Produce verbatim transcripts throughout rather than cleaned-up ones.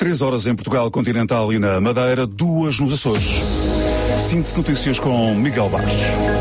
Três horas em Portugal continental e na Madeira, duas nos Açores. Síntese notícias com Miguel Bastos.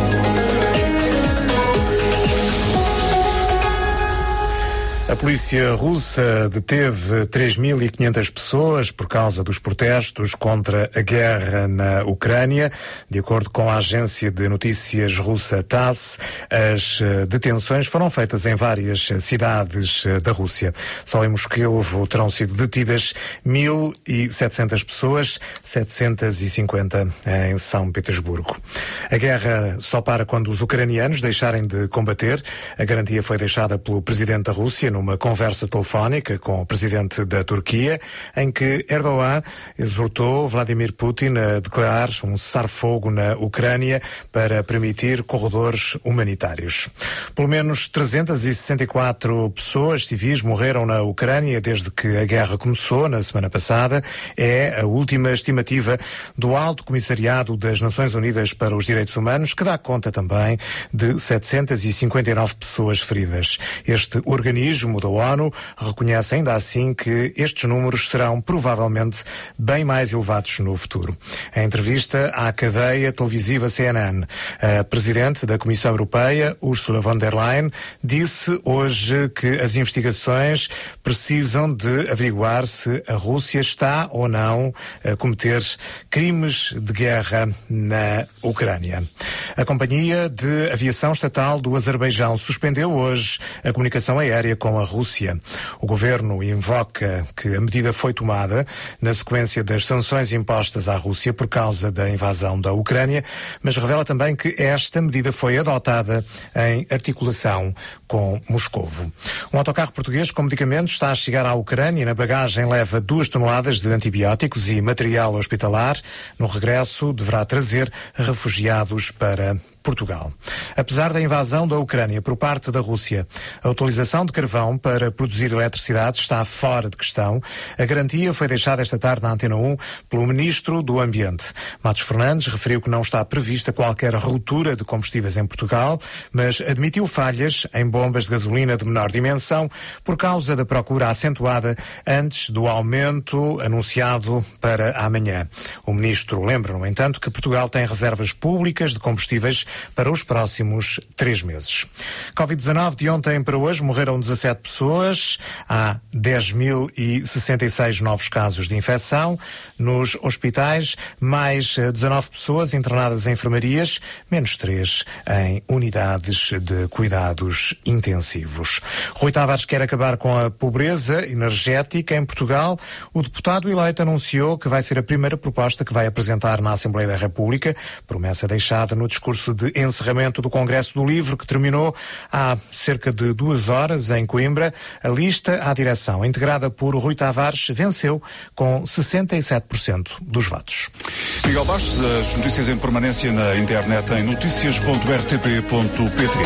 A polícia russa deteve três mil e quinhentas pessoas por causa dos protestos contra a guerra na Ucrânia. De acordo com a agência de notícias russa TASS, as detenções foram feitas em várias cidades da Rússia. Só em Moscovo terão sido detidas mil e setecentas pessoas, setecentas e cinquenta em São Petersburgo. A guerra só para quando os ucranianos deixarem de combater. A garantia foi deixada pelo presidente da Rússia no uma conversa telefónica com o presidente da Turquia, em que Erdogan exortou Vladimir Putin a declarar um cessar-fogo na Ucrânia para permitir corredores humanitários. Pelo menos trezentas e sessenta e quatro pessoas civis morreram na Ucrânia desde que a guerra começou na semana passada. É a última estimativa do Alto Comissariado das Nações Unidas para os Direitos Humanos, que dá conta também de setecentas e cinquenta e nove pessoas feridas. Este organismo da ONU reconhece ainda assim que estes números serão provavelmente bem mais elevados no futuro. Em entrevista à cadeia televisiva C N N, a presidente da Comissão Europeia, Ursula von der Leyen, disse hoje que as investigações precisam de averiguar se a Rússia está ou não a cometer crimes de guerra na Ucrânia. A Companhia de Aviação Estatal do Azerbaijão suspendeu hoje a comunicação aérea com a Rússia. O governo invoca que a medida foi tomada na sequência das sanções impostas à Rússia por causa da invasão da Ucrânia, mas revela também que esta medida foi adotada em articulação com Moscovo. Um autocarro português com medicamentos está a chegar à Ucrânia e na bagagem leva duas toneladas de antibióticos e material hospitalar. No regresso deverá trazer refugiados para Portugal. Apesar da invasão da Ucrânia por parte da Rússia, a utilização de carvão para produzir eletricidade está fora de questão. A garantia foi deixada esta tarde na Antena um pelo Ministro do Ambiente. Matos Fernandes referiu que não está prevista qualquer ruptura de combustíveis em Portugal, mas admitiu falhas em bombas de gasolina de menor dimensão por causa da procura acentuada antes do aumento anunciado para amanhã. O Ministro lembra, no entanto, que Portugal tem reservas públicas de combustíveis para os próximos três meses. covid dezenove, de ontem para hoje morreram dezassete pessoas, há dez mil e sessenta e seis novos casos de infecção. Nos hospitais, mais dezanove pessoas internadas em enfermarias, menos três em unidades de cuidados intensivos. Rui Tavares quer acabar com a pobreza energética em Portugal. O deputado eleito anunciou que vai ser a primeira proposta que vai apresentar na Assembleia da República, promessa deixada no discurso de encerramento do Congresso do Livro, que terminou há cerca de duas horas em Coimbra. A lista à direção, integrada por Rui Tavares, venceu com sessenta e sete por cento dos votos. Miguel Bastos, as notícias em permanência na internet em notícias ponto r t p ponto p t.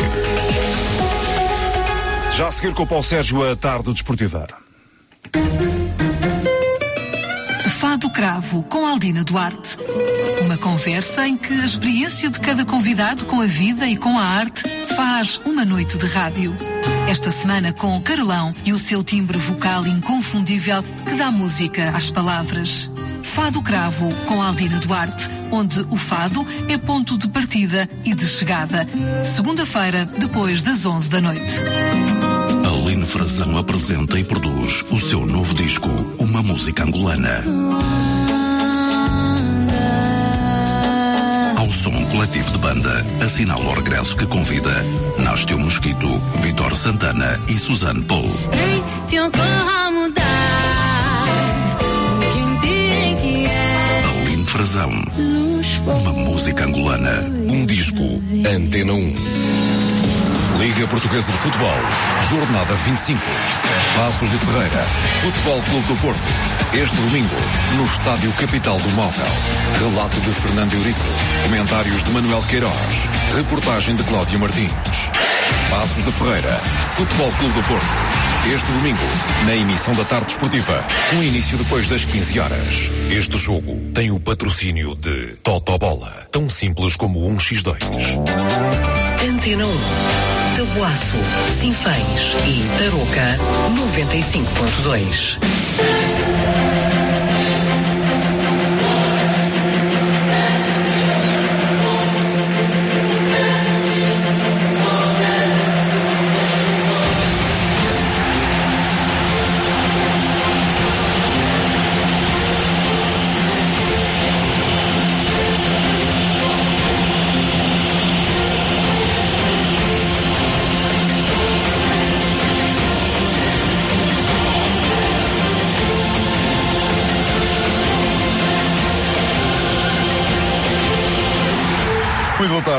Já a seguir com o Paulo Sérgio, a tarde desportiva. Fado Cravo, com Aldina Duarte. Uma conversa em que a experiência de cada convidado com a vida e com a arte faz uma noite de rádio. Esta semana com o Carlão e o seu timbre vocal inconfundível que dá música às palavras. Fado Cravo, com Aldina Duarte, onde o fado é ponto de partida e de chegada. Segunda-feira, depois das onze da noite. Aline Frazão apresenta e produz o seu novo disco, Uma Música Angolana. Ao som coletivo de banda, assinala o regresso que convida Nástio Mosquito, Vitor Santana e Suzanne Paul. Aline Frazão, Uma Música Angolana, um disco, Antena um. Liga Portuguesa de Futebol, Jornada vinte e cinco. Passos de Ferreira, Futebol Clube do Porto. Este domingo, no Estádio Capital do Móvel. Relato de Fernando Eurico. Comentários de Manuel Queiroz. Reportagem de Cláudio Martins. Passos de Ferreira, Futebol Clube do Porto. Este domingo, na emissão da tarde esportiva, com início depois das quinze horas. Este jogo tem o patrocínio de Totobola, tão simples como um por dois. Antena um. Tabuaço, Sinfãs e Tarouca, noventa e cinco ponto dois.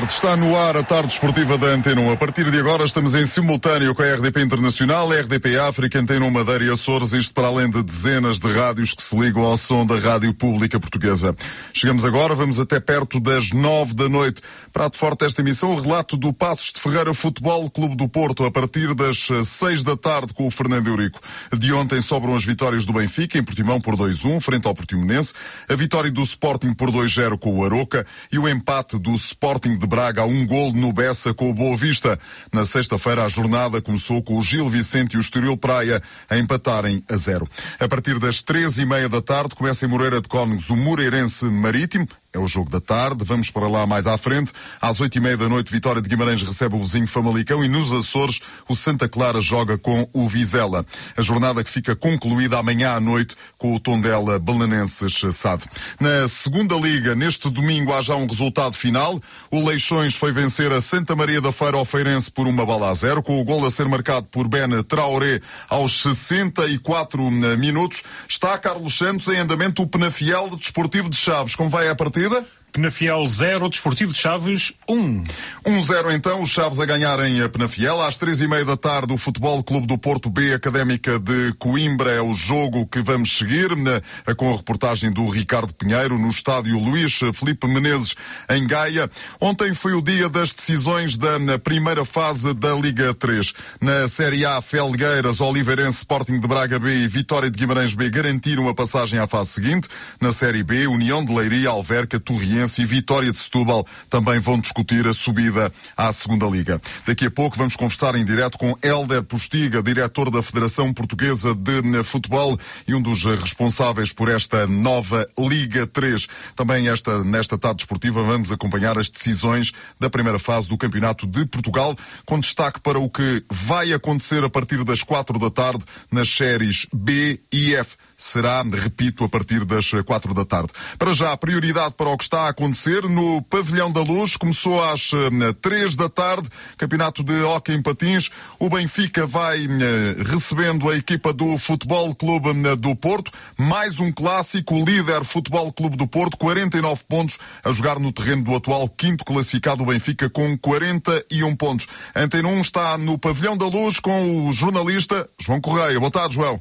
tarde, está no ar a tarde esportiva da Antena um. A partir de agora estamos em simultâneo com a R D P Internacional, a R D P África, Antena um Madeira e Açores, isto para além de dezenas de rádios que se ligam ao som da Rádio Pública Portuguesa. Chegamos agora, vamos até perto das nove da noite. Prato forte esta emissão, o relato do Paços de Ferreira Futebol Clube do Porto, a partir das seis da tarde com o Fernando Eurico. De ontem sobram as vitórias do Benfica, em Portimão por dois a um, frente ao Portimonense, a vitória do Sporting por dois a zero com o Aroca e o empate do Sporting de Braga a um golo no Bessa com o Boa Vista. Na sexta-feira a jornada começou com o Gil Vicente e o Estoril Praia a empatarem a zero. A partir das três e meia da tarde começa em Moreira de Cónegos o Moreirense Marítimo. É o jogo da tarde, vamos para lá mais à frente. Às oito e meia da noite, Vitória de Guimarães recebe o vizinho Famalicão e nos Açores o Santa Clara joga com o Vizela. A jornada que fica concluída amanhã à noite com o Tondela Belenenses S A D. Na segunda liga, neste domingo há já um resultado final. O Leixões foi vencer a Santa Maria da Feira ao Feirense por uma bola a zero, com o gol a ser marcado por Ben Traoré aos sessenta e quatro minutos. Está Carlos Santos em andamento o Penafiel Desportivo de Chaves. Como vai a partida? Penafiel zero, Desportivo de Chaves um. um a zero então, os Chaves a ganharem a Penafiel. Às três e meia da tarde, o Futebol Clube do Porto B, Académica de Coimbra, é o jogo que vamos seguir, com a reportagem do Ricardo Pinheiro, no estádio Luís Filipe Menezes, em Gaia. Ontem foi o dia das decisões da primeira fase da Liga três. Na Série A, Felgueiras, Oliveirense, Sporting de Braga B e Vitória de Guimarães B garantiram a passagem à fase seguinte. Na Série B, União de Leiria, Alverca, Torriense e Vitória de Setúbal também vão discutir a subida à segunda Liga. Daqui a pouco vamos conversar em direto com Hélder Postiga, diretor da Federação Portuguesa de Futebol e um dos responsáveis por esta nova Liga três. Também esta, nesta tarde esportiva vamos acompanhar as decisões da primeira fase do Campeonato de Portugal, com destaque para o que vai acontecer a partir das quatro da tarde nas séries B e F. Será, repito, a partir das quatro da tarde. Para já, prioridade para o que está a acontecer no Pavilhão da Luz. Começou às três da tarde, campeonato de hóquei em patins. O Benfica vai recebendo a equipa do Futebol Clube do Porto. Mais um clássico, líder Futebol Clube do Porto, quarenta e nove pontos, a jogar no terreno do atual quinto classificado, o Benfica, com quarenta e um pontos. Antena um está no Pavilhão da Luz com o jornalista João Correia. Boa tarde, João.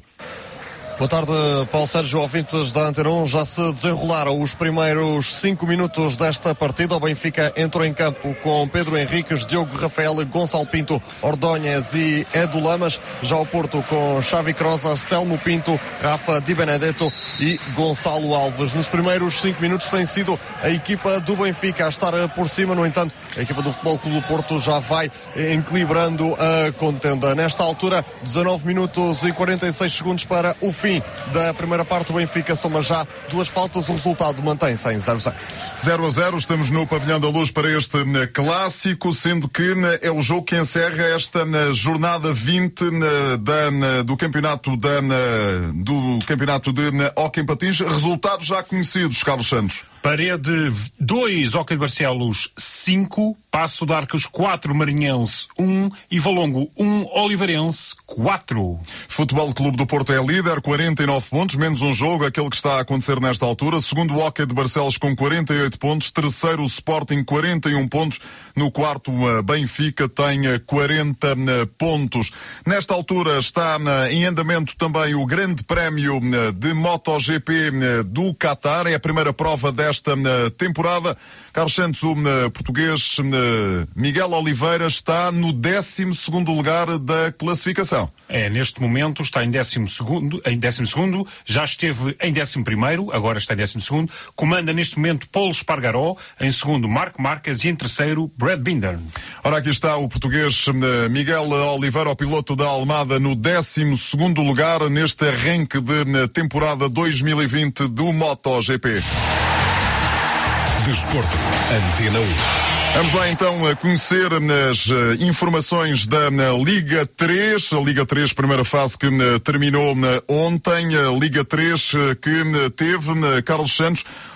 Boa tarde, Paulo Sérgio, ouvintes da Antena um. Já se desenrolaram os primeiros cinco minutos desta partida. O Benfica entrou em campo com Pedro Henriques, Diogo Rafael, Gonçalo Pinto, Ordóñez e Edu Lamas. Já o Porto com Xavi Crosa, Telmo Pinto, Rafa Di Benedetto e Gonçalo Alves. Nos primeiros cinco minutos tem sido a equipa do Benfica a estar por cima. No entanto, a equipa do Futebol Clube do Porto já vai equilibrando a contenda. Nesta altura, dezanove minutos e quarenta e seis segundos para o fim da primeira parte. O Benfica soma já duas faltas, o resultado mantém-se em zero a zero. zero a zero, estamos no Pavilhão da Luz para este clássico, sendo que é o jogo que encerra esta jornada vinte da, do campeonato da, do campeonato de hóquei em patins. Resultados já conhecidos, Carlos Santos. Parede dois, Hóquei de Barcelos cinco, Paço de Arcos quatro, Marinhense um e Valongo um, Oliveirense quatro. Futebol Clube do Porto é líder, quarenta e nove pontos, menos um jogo, aquele que está a acontecer nesta altura. Segundo o Hóquei de Barcelos com quarenta e oito pontos. Terceiro o Sporting, quarenta e um pontos. No quarto, Benfica tem quarenta pontos. Nesta altura está em andamento também o Grande Prémio de MotoGP do Qatar. É a primeira prova desta esta temporada. Carlos Santos, o português Miguel Oliveira está no décimo segundo lugar da classificação. É, neste momento está em décimo segundo, em décimo segundo, já esteve em décimo primeiro, agora está em décimo segundo, comanda neste momento Paulo Espargaró, em segundo Marco Marques e em terceiro Brad Binder. Ora, aqui está o português Miguel Oliveira, o piloto da Almada, no décimo segundo lugar neste arranque de temporada dois mil e vinte do MotoGP. Desporto, Antena um. Vamos lá então a conhecer as informações da Liga três, a Liga três, primeira fase que terminou ontem, a Liga três que teve, Carlos Santos,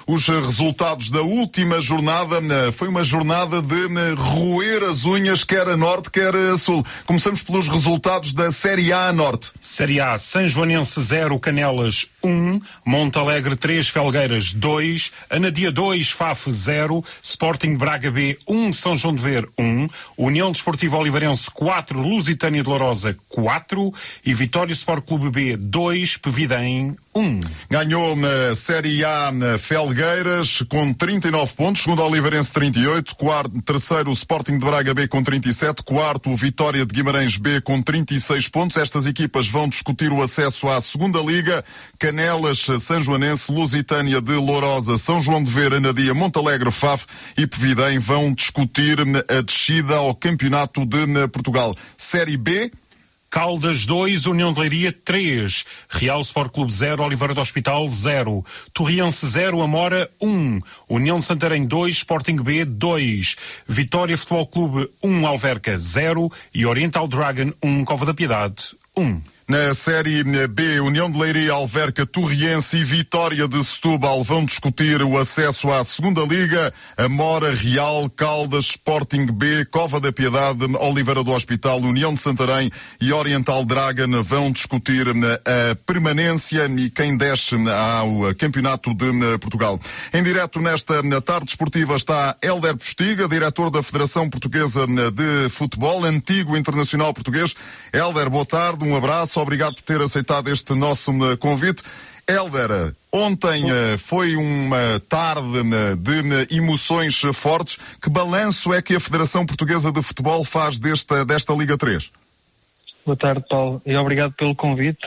os resultados da última jornada. Foi uma jornada de roer as unhas, quer a norte, quer a sul. Começamos pelos resultados da Série A Norte. Série A, São Joanense zero, Canelas um, Montalegre três, Felgueiras dois, Anadia dois, Faf zero, Sporting Braga B um, São João de Ver um, União Desportiva Oliveirense quatro, Lusitânia de Lourosa quatro e Vitória Sport Clube B dois, Pevidém um. Ganhou na Série A na Felgueiras com trinta e nove pontos, segundo Oliveirense trinta e oito, quarto, terceiro o Sporting de Braga B com trinta e sete, quarto o Vitória de Guimarães B com trinta e seis pontos. Estas equipas vão discutir o acesso à segunda Liga. Canelas, São Joanense, Lusitânia de Lourosa, São João de Ver, Anadia, Montalegre, Faf e Pevidém vão discutir a descida ao Campeonato de Portugal. Série B. Caldas dois, União de Leiria três, Real Sport Clube zero, Oliveira do Hospital zero, Torriense zero, Amora um, União de Santarém dois, Sporting B dois, Vitória Futebol Clube um, Alverca zero e Oriental Dragon um, Cova da Piedade um. Na Série B, União de Leiria, Alverca, Torriense e Vitória de Setúbal vão discutir o acesso à segunda Liga. Amora, Real, Caldas, Sporting B, Cova da Piedade, Oliveira do Hospital, União de Santarém e Oriental Dragon vão discutir a permanência e quem desce ao Campeonato de Portugal. Em direto nesta tarde esportiva está Hélder Postiga, diretor da Federação Portuguesa de Futebol, antigo internacional português. Hélder, boa tarde, um abraço. Obrigado por ter aceitado este nosso convite. Hélder, ontem foi uma tarde de emoções fortes. Que balanço é que a Federação Portuguesa de Futebol faz desta, desta Liga três? Boa tarde, Paulo, e obrigado pelo convite.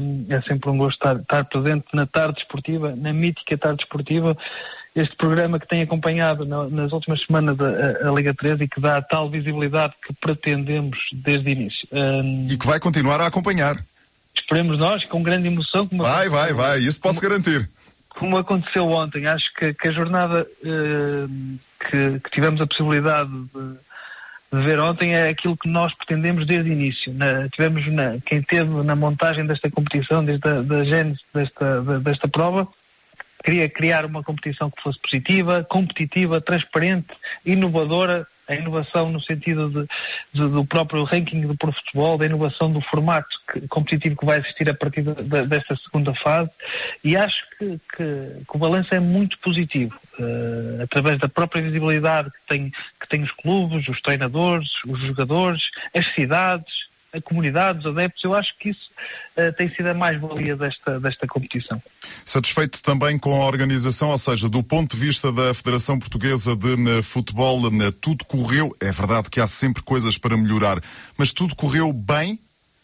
É sempre um gosto estar, estar presente na tarde esportiva, na mítica tarde esportiva. Este programa que tem acompanhado nas últimas semanas a, a Liga três e que dá a tal visibilidade que pretendemos desde o início. Um, e que vai continuar a acompanhar. Esperemos nós, com grande emoção. Como vai, vai, vai, isso posso como, garantir. Como aconteceu ontem, acho que, que a jornada uh, que, que tivemos a possibilidade de, de ver ontem é aquilo que nós pretendemos desde o início. Na, tivemos na, quem esteve na montagem desta competição, desde a da gênese desta, da, desta prova, queria criar uma competição que fosse positiva, competitiva, transparente, inovadora, a inovação no sentido de, de, do próprio ranking do Pro Futebol, da inovação do formato que, competitivo que vai existir a partir de, de, desta segunda fase, e acho que, que, que o balanço é muito positivo, uh, através da própria visibilidade que tem, que tem os clubes, os treinadores, os jogadores, as cidades, a comunidade, os adeptos. Eu acho que isso uh, tem sido a mais-valia desta, desta competição. Satisfeito também com a organização, ou seja, do ponto de vista da Federação Portuguesa de uh, Futebol, uh, tudo correu, é verdade que há sempre coisas para melhorar, mas tudo correu bem?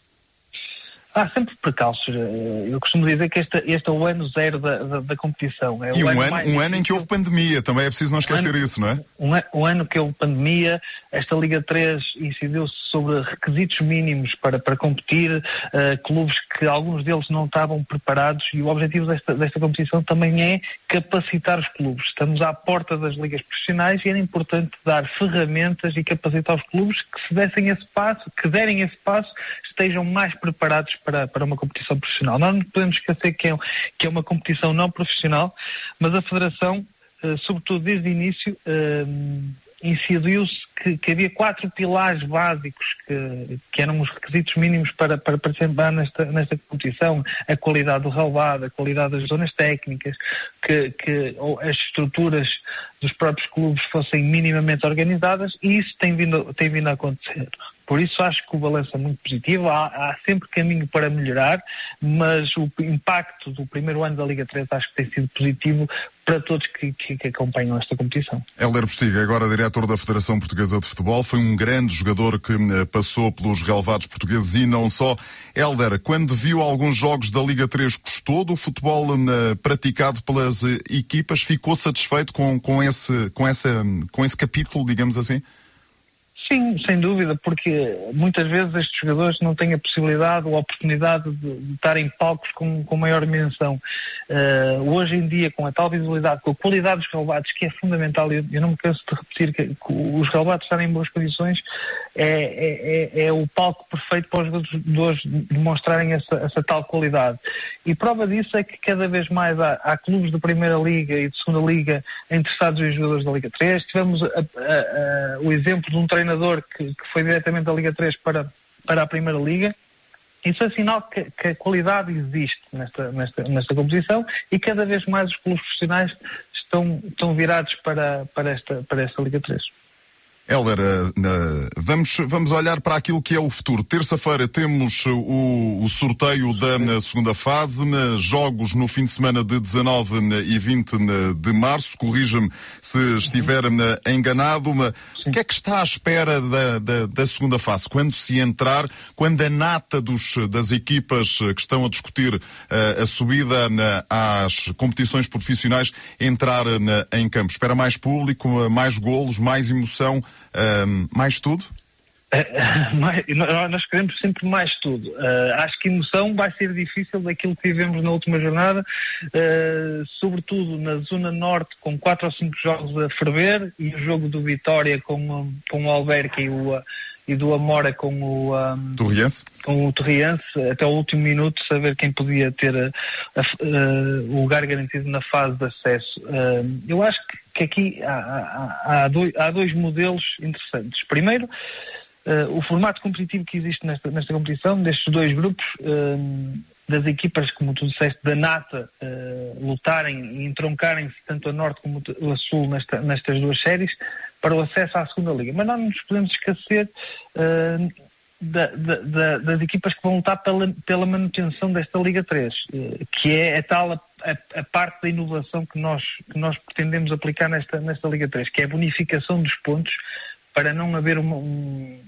Há sempre precalços. Eu costumo dizer que este, este é o ano zero da, da, da competição. É e um ano, ano, um ano em que houve pandemia, também é preciso não esquecer um ano, isso, não é? Um, um ano que houve pandemia, esta Liga três incidiu-se sobre requisitos mínimos para, para competir, uh, clubes que alguns deles não estavam preparados, e o objetivo desta, desta competição também é capacitar os clubes. Estamos à porta das ligas profissionais e era importante dar ferramentas e capacitar os clubes que se dessem esse passo, que derem esse passo, estejam mais preparados para, para uma competição profissional. Nós não podemos esquecer que é, que é uma competição não profissional, mas a Federação, uh, sobretudo desde o início, uh, incidiu-se que, que havia quatro pilares básicos que, que eram os requisitos mínimos para, para participar nesta, nesta competição: a qualidade do relvado, a qualidade das zonas técnicas, que, que ou as estruturas dos próprios clubes fossem minimamente organizadas, e isso tem vindo, tem vindo a acontecer. Por isso acho que o balanço é muito positivo, há, há sempre caminho para melhorar, mas o impacto do primeiro ano da Liga três acho que tem sido positivo para todos que, que, que acompanham esta competição. Hélder Postiga, agora diretor da Federação Portuguesa de Futebol, foi um grande jogador que passou pelos relevados portugueses e não só. Hélder, quando viu alguns jogos da Liga três, gostou do futebol uh, praticado pelas uh, equipas? Ficou satisfeito com, com, esse, com, essa, com esse capítulo, digamos assim? Sim, sem dúvida, porque muitas vezes estes jogadores não têm a possibilidade ou a oportunidade de, de estar em palcos com, com maior dimensão. Uh, hoje em dia, com a tal visibilidade, com a qualidade dos relevados, que é fundamental, eu, eu não me canso de repetir que, que os relevados estarem em boas condições é, é, é, é o palco perfeito para os jogadores demonstrarem essa, essa tal qualidade. E prova disso é que cada vez mais há, há clubes de Primeira Liga e de Segunda Liga interessados em jogadores da Liga três. Tivemos a, a, a, o exemplo de um treinador Que, que foi diretamente da Liga três para, para a Primeira Liga. Isso é sinal que, que a qualidade existe nesta, nesta, nesta competição e cada vez mais os clubes profissionais estão, estão virados para, para, esta, para esta Liga três. Hélder, vamos, vamos olhar para aquilo que é o futuro. Terça-feira temos o, o sorteio da segunda fase, jogos no fim de semana de dezanove e vinte de março. Corrija-me se estiver enganado. O que é que está à espera da, da, da segunda fase? Quando se entrar, quando a nata dos, das equipas que estão a discutir uh, a subida uh, às competições profissionais entrar uh, em campo? Espera mais público, uh, mais golos, mais emoção? Uh, mais tudo? Uh, nós queremos sempre mais tudo. Uh, acho que emoção vai ser difícil daquilo que vivemos na última jornada, uh, sobretudo na zona norte, com quatro ou cinco jogos a ferver, e o jogo do Vitória com, com o Alverca e, o, e do Amora com o um, Torriense. com o Torriense, até o último minuto, saber quem podia ter a, a, a, o lugar garantido na fase de acesso. Uh, eu acho que que aqui há, há, há, dois, há dois modelos interessantes. Primeiro, uh, o formato competitivo que existe nesta, nesta competição, destes dois grupos, uh, das equipas, como tu disseste, da nata, uh, lutarem e entroncarem-se tanto a norte como a sul nesta, nestas duas séries, para o acesso à segunda liga. Mas não nos podemos esquecer uh, da, da, da, das equipas que vão lutar pela, pela manutenção desta Liga três, uh, que é a tal a, a, a parte da inovação que nós, que nós pretendemos aplicar nesta, nesta Liga três, que é a bonificação dos pontos para não haver uma, um...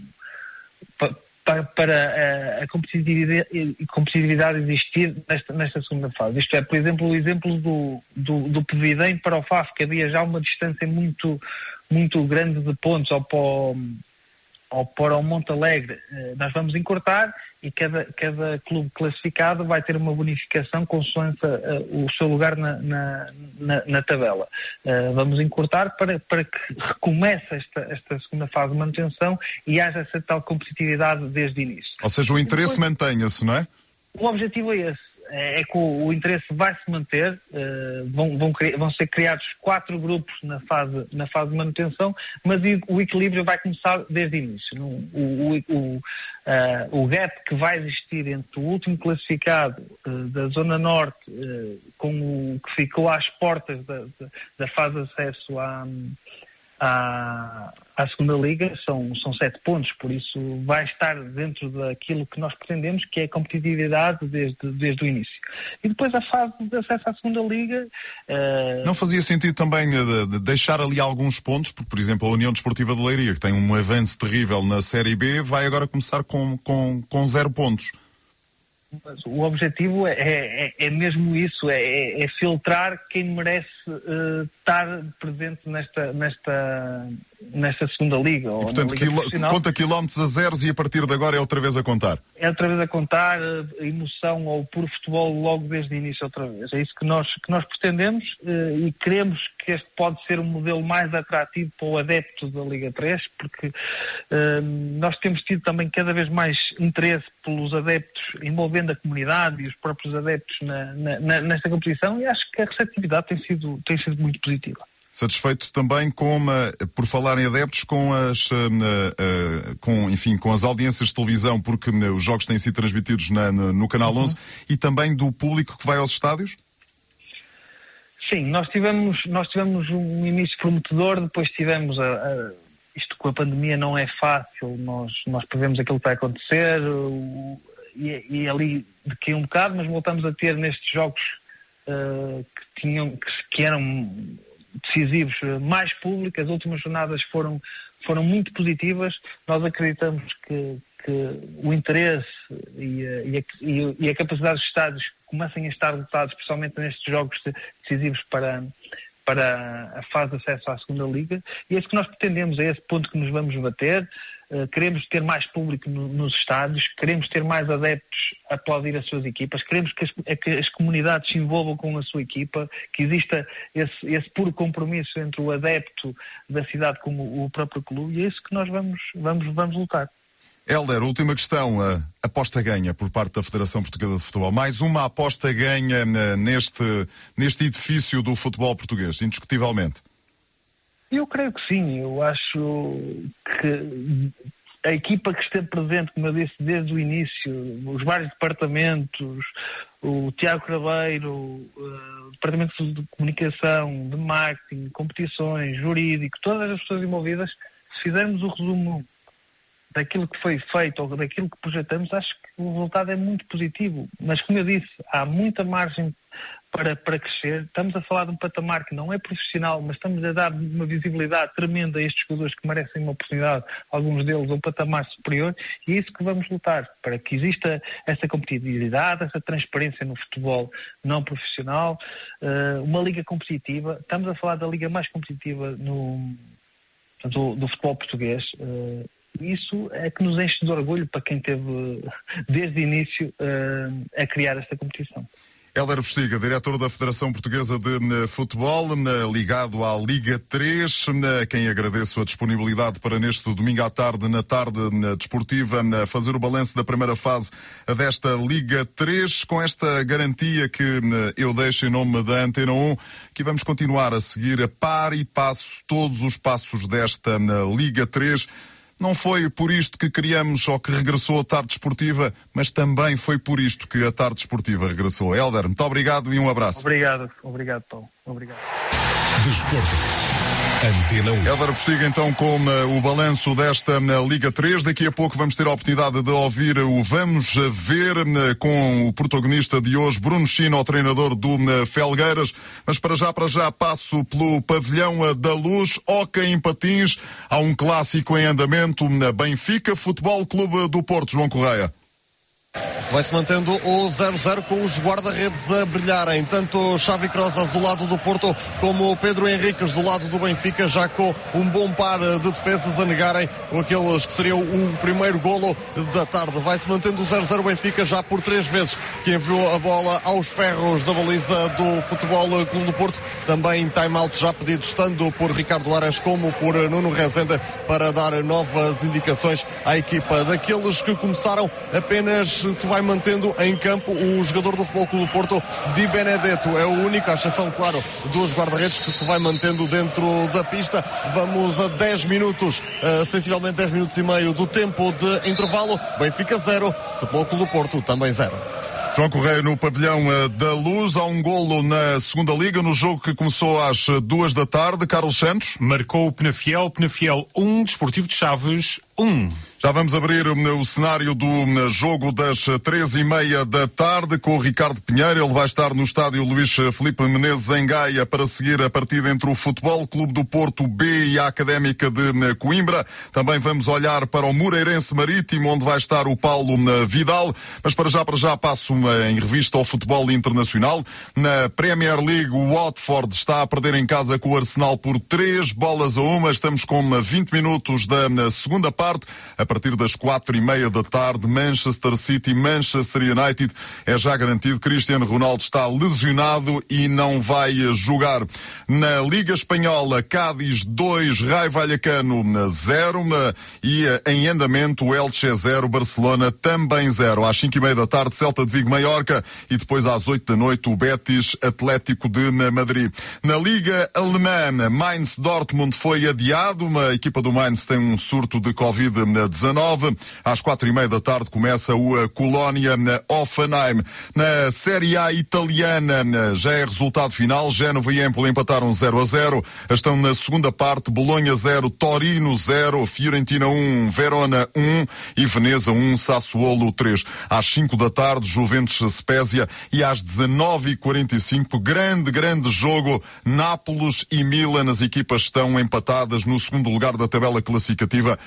para, para a, a competitividade, competitividade existir nesta, nesta segunda fase. Isto é, por exemplo, o exemplo do, do, do Pevidem para o F A F, que havia já uma distância muito, muito grande de pontos ao, ao, ao para o Monte Alegre. Nós vamos encurtar e cada, cada clube classificado vai ter uma bonificação consoante uh, o seu lugar na, na, na, na tabela. Uh, vamos encurtar para, para que recomece esta, esta segunda fase de manutenção e haja essa tal competitividade desde o início. Ou seja, o interesse Depois, mantenha-se, não é? O objetivo é esse. É que o, o interesse vai se manter, uh, vão, vão, vão ser criados quatro grupos na fase, na fase de manutenção, mas o equilíbrio vai começar desde o início. O, o, o, uh, o gap que vai existir entre o último classificado uh, da Zona Norte uh, com o que ficou às portas da, da, da fase de acesso à, à, à segunda liga são, são sete pontos, por isso vai estar dentro daquilo que nós pretendemos, que é a competitividade desde, desde o início. E depois a fase de acesso à segunda liga... Uh... Não fazia sentido também de, de deixar ali alguns pontos, porque, por exemplo, a União Desportiva de Leiria, que tem um avanço terrível na Série B, vai agora começar com, com, com zero pontos. O objetivo é, é, é mesmo isso, é, é filtrar quem merece uh, estar presente nesta, nesta, nesta segunda liga. E, ou portanto, liga quiló- conta quilómetros a zeros e a partir de agora é outra vez a contar. É outra vez a contar, uh, emoção ou puro futebol logo desde o início outra vez. É isso que nós, que nós pretendemos uh, e queremos que este pode ser um modelo mais atrativo para o adepto da Liga três, porque uh, nós temos tido também cada vez mais interesse pelos adeptos, envolvendo a comunidade e os próprios adeptos na, na, nesta competição, e acho que a receptividade tem sido, tem sido muito positiva. Satisfeito também com, por falar em adeptos, com as, com, enfim, com as audiências de televisão, porque os jogos têm sido transmitidos na, no Canal onze, uhum. E também do público que vai aos estádios? Sim, nós tivemos, nós tivemos um início prometedor, depois tivemos a, a, isto com a pandemia não é fácil, nós, nós prevemos aquilo que vai acontecer, o, e, e ali decaiu um bocado, mas voltamos a ter nestes jogos uh, que, tinham, que, que eram decisivos mais público. As últimas jornadas foram, foram muito positivas. Nós acreditamos que, que o interesse e a, e, a, e a capacidade dos estádios comecem a estar dotados, especialmente nestes jogos decisivos para, para a fase de acesso à segunda Liga, e é isso que nós pretendemos, é esse ponto que nos vamos bater. Uh, queremos ter mais público no, nos estádios, queremos ter mais adeptos a aplaudir as suas equipas, queremos que as, é que as comunidades se envolvam com a sua equipa, que exista esse, esse puro compromisso entre o adepto da cidade com o, o próprio clube, e é isso que nós vamos, vamos, vamos lutar. Hélder, última questão. A aposta ganha por parte da Federação Portuguesa de Futebol. Mais uma aposta ganha neste, neste edifício do futebol português, indiscutivelmente. Eu creio que sim. Eu acho que a equipa que esteve presente, como eu disse, desde o início, os vários departamentos, o Tiago Craveiro, o departamento de comunicação, de marketing, competições, jurídico, todas as pessoas envolvidas, se fizermos o resumo daquilo que foi feito ou daquilo que projetamos, acho que o resultado é muito positivo. Mas, como eu disse, há muita margem para, para crescer. Estamos a falar de um patamar que não é profissional, mas estamos a dar uma visibilidade tremenda a estes jogadores que merecem uma oportunidade, alguns deles a um patamar superior, e é isso que vamos lutar, para que exista essa competitividade, essa transparência no futebol não profissional, uma liga competitiva. Estamos a falar da liga mais competitiva no, do, do futebol português. Isso é que nos enche de orgulho para quem teve, desde o início, a criar esta competição. Hélder Postiga, diretor da Federação Portuguesa de Futebol, ligado à Liga três, a quem agradeço a disponibilidade para neste domingo à tarde, na tarde desportiva, fazer o balanço da primeira fase desta Liga três, com esta garantia que eu deixo em nome da Antena um, que vamos continuar a seguir a par e passo todos os passos desta Liga três. Não foi por isto que criamos ou que regressou a tarde desportiva, mas também foi por isto que a tarde desportiva regressou. Hélder, muito obrigado e um abraço. Obrigado, obrigado, Paulo. Obrigado. Desporto. Antena um. Hélder Postiga, então, com uh, o balanço desta uh, Liga três. Daqui a pouco vamos ter a oportunidade de ouvir o Vamos Ver uh, com o protagonista de hoje, Bruno Chino, o treinador do uh, Felgueiras. Mas para já, para já, passo pelo pavilhão uh, da Luz, hóquei em patins. Há um clássico em andamento, uh, Benfica Futebol Clube do Porto, João Correia. Vai-se mantendo o zero zero com os guarda-redes a brilharem. Tanto Xavi Crozas do lado do Porto como Pedro Henriques do lado do Benfica, já com um bom par de defesas a negarem aqueles que seriam o primeiro golo da tarde. Vai-se mantendo o zero zero Benfica já por três vezes, que enviou a bola aos ferros da baliza do Futebol Clube do Porto. Também time-out já pedido, estando por Ricardo Ares como por Nuno Rezende, para dar novas indicações à equipa. Daqueles que começaram, apenas se vai mantendo em campo o jogador do Futebol Clube do Porto, Di Benedetto. É o único, à exceção, claro, dos guarda-redes, que se vai mantendo dentro da pista. Vamos a dez minutos, uh, sensivelmente dez minutos e meio do tempo de intervalo. Benfica zero, Futebol Clube do Porto também zero. João Correia no pavilhão da Luz. Há um golo na segunda Liga, no jogo que começou às duas da tarde. Carlos Santos. Marcou o Penafiel. Penafiel um, Desportivo de Chaves um. Já vamos abrir o cenário do jogo das três e meia da tarde com o Ricardo Pinheiro. Ele vai estar no estádio Luís Filipe Menezes em Gaia para seguir a partida entre o Futebol Clube do Porto B e a Académica de Coimbra. Também vamos olhar para o Moreirense Marítimo, onde vai estar o Paulo Vidal. Mas para já, para já passo em revista ao futebol internacional. Na Premier League, o Watford está a perder em casa com o Arsenal por três bolas a uma. Estamos com vinte minutos da segunda parte. A partir das quatro e meia da tarde, Manchester City, Manchester United, é já garantido. Cristiano Ronaldo está lesionado e não vai jogar. Na Liga Espanhola, Cádiz dois, Raio Vallecano zero, e em andamento o Elche zero, Barcelona também zero. Às cinco e meia da tarde, Celta de Vigo, Maiorca, e depois às oito da noite o Betis Atlético de Madrid. Na Liga Alemã, Mainz Dortmund foi adiado. Uma equipa do Mainz tem um surto de covid dezenove. Às quatro e meia da tarde começa o Colónia Hoffenheim. Na Série A italiana já é resultado final. Génova e Empoli empataram zero a zero. Estão na segunda parte, Bolonha zero, Torino zero, Fiorentina um, Verona um e Veneza um, Sassuolo três. Às cinco da tarde, Juventus Spezia, e às dezenove e quarenta e cinco, grande, grande jogo, Nápoles e Milan. As equipas estão empatadas no segundo lugar da tabela classificativa com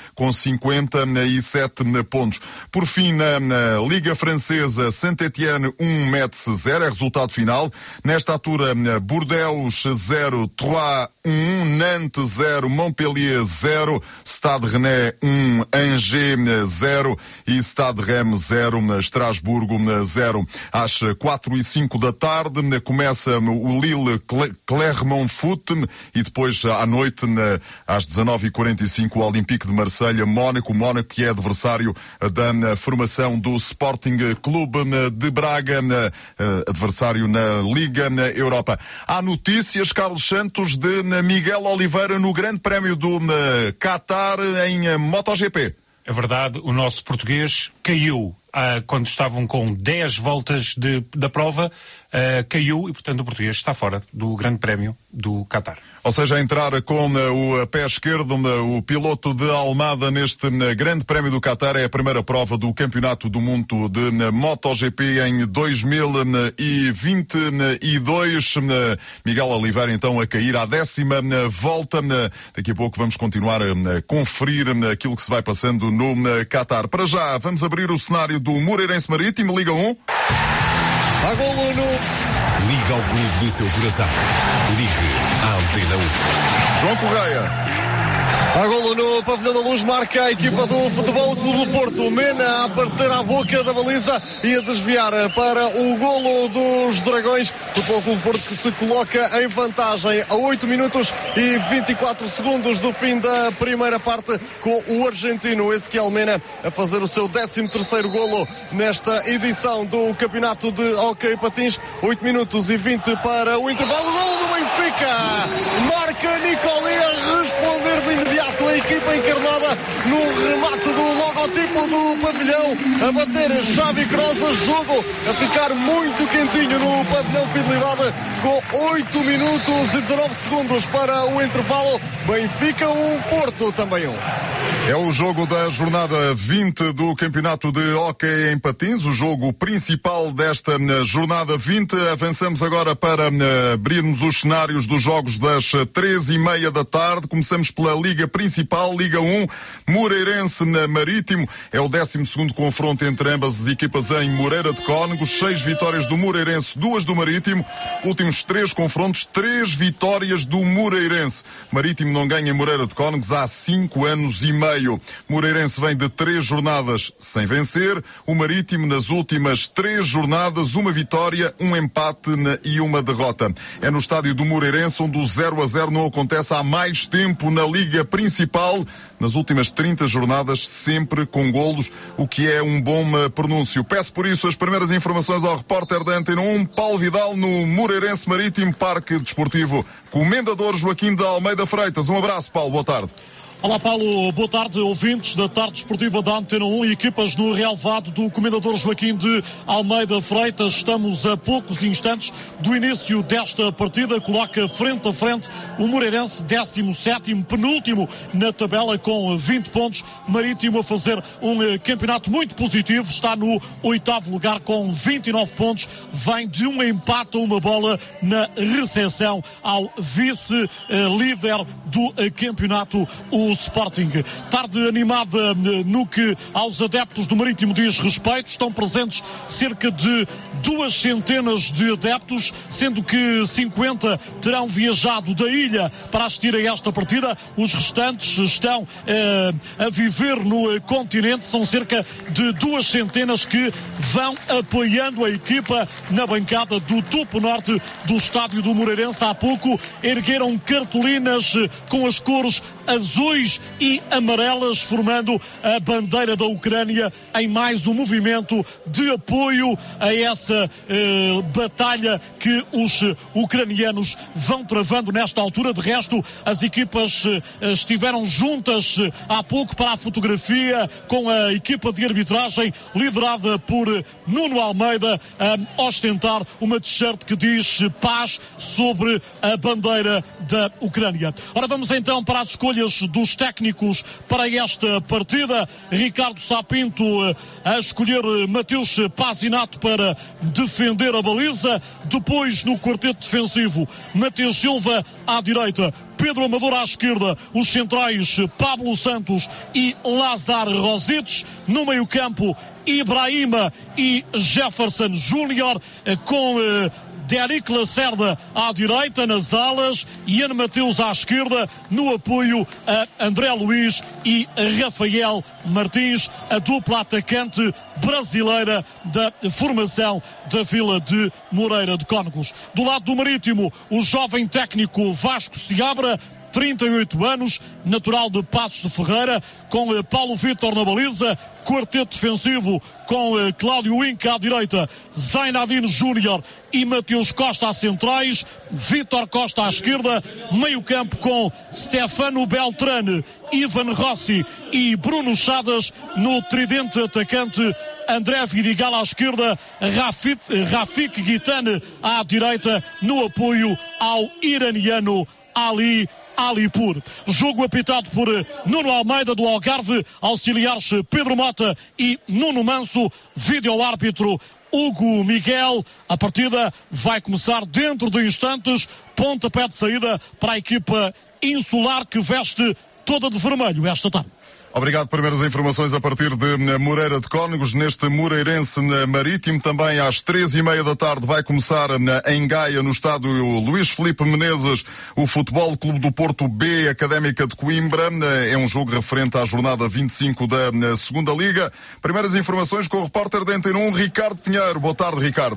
cinquenta e sete pontos. Por fim, na, na Liga Francesa, Saint-Étienne um, Metz zero, é resultado final. Nesta altura, Bordeaux zero, Troyes um, Nantes zero, Montpellier zero, Stade Rennais um, Angers zero e Stade Reims zero, Estrasburgo zero. Às quatro e cinco da tarde começa o Lille Clermont Foot e depois à noite, às dezanove e quarenta e cinco, o Olympique de Marselha Mónaco. Mónaco que é adversário da formação do Sporting Clube de Braga, adversário na Liga Europa. Há notícias, Carlos Santos, de Miguel Oliveira no Grande Prémio do Qatar em MotoGP. É verdade, o nosso português caiu ah, quando estavam com dez voltas de, da prova, ah, caiu e, portanto, o português está fora do Grande Prémio do Qatar. Ou seja, a entrar com uh, o pé esquerdo, uh, o piloto de Almada neste uh, Grande Prémio do Qatar é a primeira prova do Campeonato do Mundo de uh, MotoGP em dois mil e vinte e dois. Uh, Miguel Oliveira, então, a cair à décima uh, volta. Uh, daqui a pouco vamos continuar a uh, conferir uh, aquilo que se vai passando no uh, Qatar. Para já, vamos abrir o cenário do Moreirense Marítimo, Liga um. A golo no... Liga ao clube do seu coração. Ligue à Antena um. João Correia. A golo no Pavilhão da Luz, marca a equipa do Futebol Clube do Porto. Mena a aparecer à boca da baliza e a desviar para o golo dos Dragões. Futebol Clube do Porto que se coloca em vantagem a oito minutos e vinte e quatro segundos do fim da primeira parte, com o argentino Ezequiel Mena a fazer o seu décimo terceiro golo nesta edição do Campeonato de Hóquei Patins. oito minutos e vinte para o intervalo. Golo do Benfica! Marca Nicolé a responder de imediato. A equipa encarnada no remate do logotipo do pavilhão, a bater Xavi Cross. Jogo a ficar muito quentinho no pavilhão Fidelidade, com oito minutos e dezanove segundos para o intervalo. Benfica um, Porto também um. É o jogo da jornada vinte do Campeonato de Hóquei em Patins, o jogo principal desta jornada vinte. Avançamos agora para abrirmos os cenários dos jogos das três e meia da tarde. Começamos pela Liga Principal, Liga um, Moreirense Marítimo. É o décimo segundo confronto entre ambas as equipas em Moreira de Cónegos. Seis vitórias do Moreirense, duas do Marítimo. Últimos três confrontos, três vitórias do Moreirense. Marítimo não ganha em Moreira de Cónegos há cinco anos e meio. Moreirense vem de três jornadas sem vencer. O Marítimo, nas últimas três jornadas, uma vitória, um empate e uma derrota. É no estádio do Moreirense onde o zero a zero não acontece há mais tempo na Liga Principal. Nas últimas trinta jornadas, sempre com golos, o que é um bom pronúncio. Peço por isso as primeiras informações ao repórter da Antena um, Paulo Vidal, no Moreirense Marítimo, Parque Desportivo Comendador Joaquim de Almeida Freitas. Um abraço, Paulo, boa tarde. Olá Paulo, boa tarde, ouvintes da tarde desportiva da Antena um, equipas no relvado do Comendador Joaquim de Almeida Freitas. Estamos a poucos instantes do início desta partida, coloca frente a frente o Moreirense, décimo sétimo, penúltimo na tabela com vinte pontos, Marítimo a fazer um campeonato muito positivo, está no oitavo lugar com vinte e nove pontos, vem de um empate a uma bola na recepção ao vice-líder do campeonato, o Sporting. Tarde animada no que aos adeptos do Marítimo diz respeito. Estão presentes cerca de duas centenas de adeptos, sendo que cinquenta terão viajado da ilha para assistir a esta partida. Os restantes estão eh, a viver no continente. São cerca de duas centenas que vão apoiando a equipa na bancada do topo norte do estádio do Moreirense. Há pouco ergueram cartolinas com as cores azuis e amarelas, formando a bandeira da Ucrânia em mais um movimento de apoio a essa eh, batalha que os ucranianos vão travando nesta altura. De resto, as equipas eh, estiveram juntas eh, há pouco para a fotografia com a equipa de arbitragem liderada por Nuno Almeida, a ostentar uma t-shirt que diz paz sobre a bandeira da Ucrânia. Ora, vamos então para as escolhas dos técnicos para esta partida. Ricardo Sapinto a escolher Mateus Pazinato para defender a baliza. Depois, no quarteto defensivo, Mateus Silva, direita, Pedro Amador à esquerda, os centrais Pablo Santos e Lazar Rosic, no meio campo Ibrahima e Jefferson Júnior, com eh, Derek Lacerda à direita, nas alas, Ian Mateus à esquerda, no apoio a André Luiz e Rafael Martins, a dupla atacante brasileira da formação da Vila de Moreira de Cónegos. Do lado do Marítimo, o jovem técnico Vasco Seabra, trinta e oito anos, natural de Passos de Ferreira, com eh, Paulo Vítor na baliza, quarteto defensivo com eh, Cláudio Inca à direita, Zainadine Júnior e Mateus Costa a centrais, Vítor Costa à esquerda, meio campo com Stefano Beltrane, Ivan Rossi e Bruno Chadas, no tridente atacante André Vidigal à esquerda, Rafik, Rafik Guitane à direita, no apoio ao iraniano Ali Alipur. Jogo apitado por Nuno Almeida do Algarve, auxiliares Pedro Mota e Nuno Manso, vídeo-árbitro Hugo Miguel. A partida vai começar dentro de instantes, pontapé de saída para a equipa insular que veste toda de vermelho esta tarde. Obrigado. Primeiras informações a partir de Moreira de Cónegos, neste Moreirense Marítimo. Também às três e meia da tarde vai começar em Gaia, no estádio Luís Filipe Menezes, o Futebol Clube do Porto B, Académica de Coimbra. É um jogo referente à jornada vinte e cinco da Segunda Liga. Primeiras informações com o repórter da Antena um, Ricardo Pinheiro. Boa tarde, Ricardo.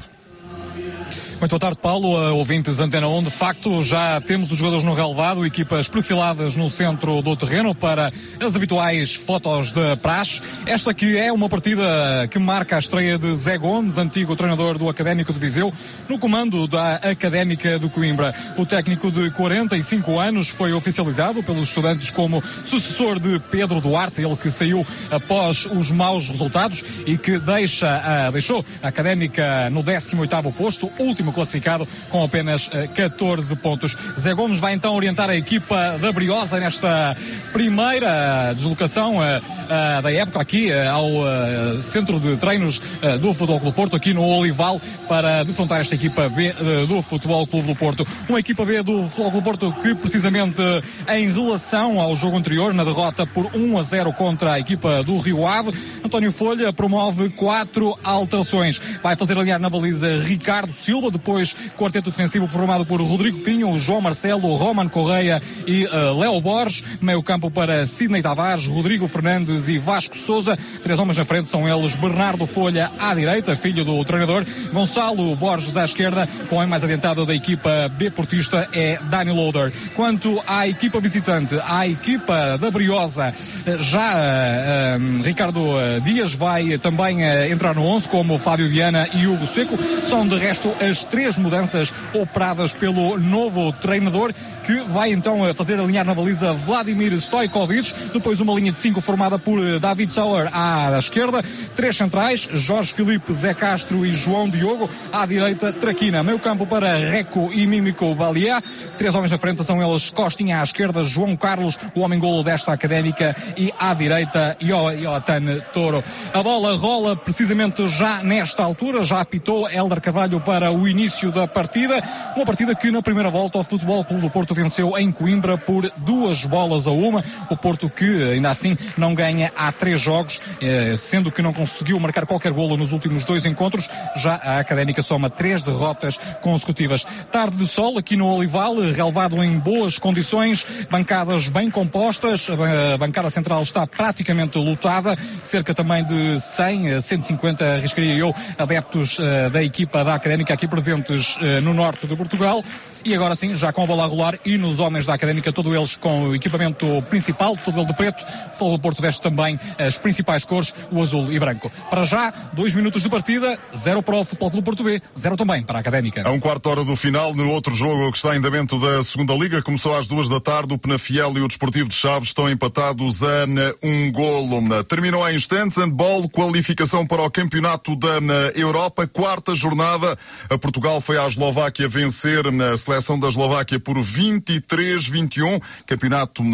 Muito boa tarde, Paulo. Ouvintes Antena um, de facto já temos os jogadores no relevado, equipas perfiladas no centro do terreno para as habituais fotos de praxe. Esta que é uma partida que marca a estreia de Zé Gomes, antigo treinador do Académico de Viseu, no comando da Académica de Coimbra. O técnico de quarenta e cinco anos foi oficializado pelos estudantes como sucessor de Pedro Duarte, ele que saiu após os maus resultados e que deixa, uh, deixou a Académica no décimo oitavo posto, último classificado com apenas uh, catorze pontos. Zé Gomes vai então orientar a equipa da Briosa nesta primeira deslocação uh, uh, da época aqui uh, ao uh, centro de treinos uh, do Futebol Clube do Porto, aqui no Olival, para defrontar esta equipa B uh, do Futebol Clube do Porto. Uma equipa B do Futebol Clube do Porto que precisamente uh, em relação ao jogo anterior, na derrota por um a zero contra a equipa do Rio Ave, António Folha promove quatro alterações. Vai fazer alinhar na baliza Ricardo Silva, depois quarteto defensivo formado por Rodrigo Pinho, João Marcelo, Roman Correia e uh, Léo Borges, meio campo para Sidney Tavares, Rodrigo Fernandes e Vasco Sousa. Três homens na frente são eles: Bernardo Folha à direita, filho do treinador, Gonçalo Borges à esquerda, com o homem mais adiantado da equipa B portista é Dani Loader. Quanto à equipa visitante, à equipa da Briosa, já uh, um, Ricardo Dias vai também uh, entrar no onze, como Fábio Viana e Hugo Seco. São de resto as três mudanças operadas pelo novo treinador, que vai então fazer alinhar na baliza Vladimir Stojkovic, depois uma linha de cinco formada por David Sauer à esquerda, três centrais, Jorge Filipe, Zé Castro e João Diogo, à direita Traquina, meio campo para Reco e Mímico Baliá, três homens na frente são eles: Costinha à esquerda, João Carlos, o homem-golo desta Académica, e à direita Ioatan Toro. A bola rola precisamente já nesta altura, já apitou Hélder Carvalho para o início da partida, uma partida que na primeira volta o Futebol Clube do Porto venceu em Coimbra por duas bolas a uma. O Porto que ainda assim não ganha há três jogos, sendo que não conseguiu marcar qualquer golo nos últimos dois encontros. Já a Académica soma três derrotas consecutivas. Tarde de sol aqui no Olival, relevado em boas condições, bancadas bem compostas, a bancada central está praticamente lotada, cerca também de cem, cento e cinquenta, arriscaria eu, adeptos uh, da equipa da Académica aqui presentes uh, no norte de Portugal. E agora sim, já com a bola a rolar e nos homens da Académica, todos eles com o equipamento principal, todo ele de preto. O Futebol do Porto veste também as principais cores, o azul e branco. Para já, dois minutos de partida, zero para o Futebol Clube Porto B, zero também para a Académica. A um quarto de hora do final, no outro jogo que está em andamento da Segunda Liga, começou às duas da tarde, o Penafiel e o Desportivo de Chaves estão empatados a um golo. Terminou há instantes, handball, qualificação para o Campeonato da Europa, quarta jornada. A Portugal foi à Eslováquia vencer a seleção da Eslováquia por vinte e três a vinte e um. Campeonato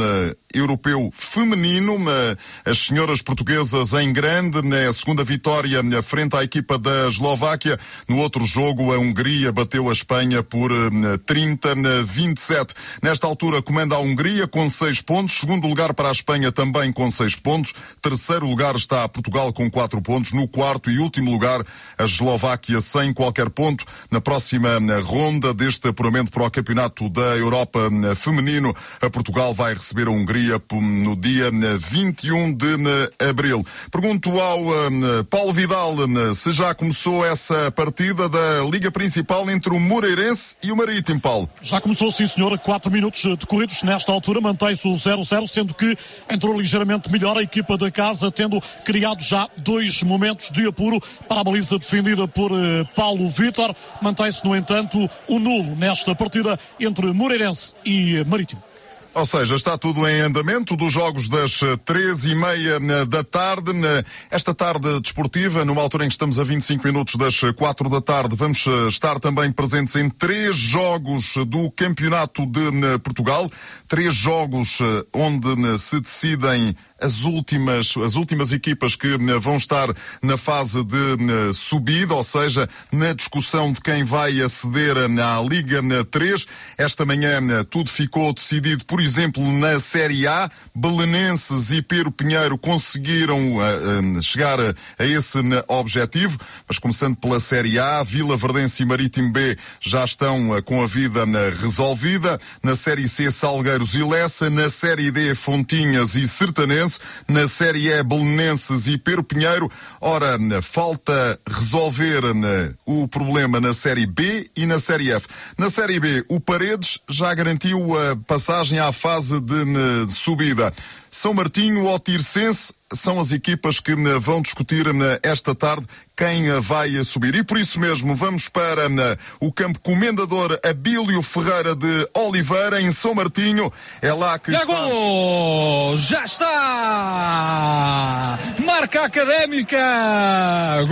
europeu feminino. As senhoras portuguesas em grande, a segunda vitória frente à equipa da Eslováquia. No outro jogo, a Hungria bateu a Espanha por trinta a vinte e sete. Nesta altura, comanda a Hungria com seis pontos. Segundo lugar para a Espanha também com seis pontos. Terceiro lugar está Portugal com quatro pontos. No quarto e último lugar, a Eslováquia sem qualquer ponto. Na próxima ronda deste apuramento para o Campeonato da Europa feminino, a Portugal vai receber a Hungria no dia vinte e um de abril. Pergunto ao Paulo Vidal se já começou essa partida da Liga Principal entre o Moreirense e o Marítimo, Paulo. Já começou, sim senhor, quatro minutos decorridos. Nesta altura mantém-se o zero a zero, sendo que entrou ligeiramente melhor a equipa da casa, tendo criado já dois momentos de apuro para a baliza defendida por uh, Paulo Vítor. Mantém-se, no entanto, o nulo nesta partida entre Moreirense e Marítimo. Ou seja, está tudo em andamento dos jogos das três e meia da tarde. Esta tarde desportiva, numa altura em que estamos a vinte e cinco minutos das quatro da tarde, vamos estar também presentes em três jogos do Campeonato de Portugal. Três jogos onde se decidem as últimas, as últimas equipas que vão estar na fase de subida, ou seja, na discussão de quem vai aceder à Liga três. Esta manhã tudo ficou decidido, por exemplo, na Série A. Belenenses e Pero Pinheiro conseguiram uh, uh, chegar a, a esse uh, objetivo, mas começando pela Série A, Vila Verdense e Marítimo B já estão uh, com a vida uh, resolvida. Na Série C, Salgueiros e Lessa. Na Série D, Fontinhas e Sertanense. Na Série E, Belenenses e Pero Pinheiro. Ora, falta resolver o problema na Série B e na Série F. Na Série B, o Paredes já garantiu a passagem à fase de, de subida. São Martinho ou Tirsense são as equipas que vão discutir esta tarde quem vai subir. E por isso mesmo vamos para o campo Comendador Abílio Ferreira de Oliveira, em São Martinho. É lá que está... Gol! Já está! Marca Académica!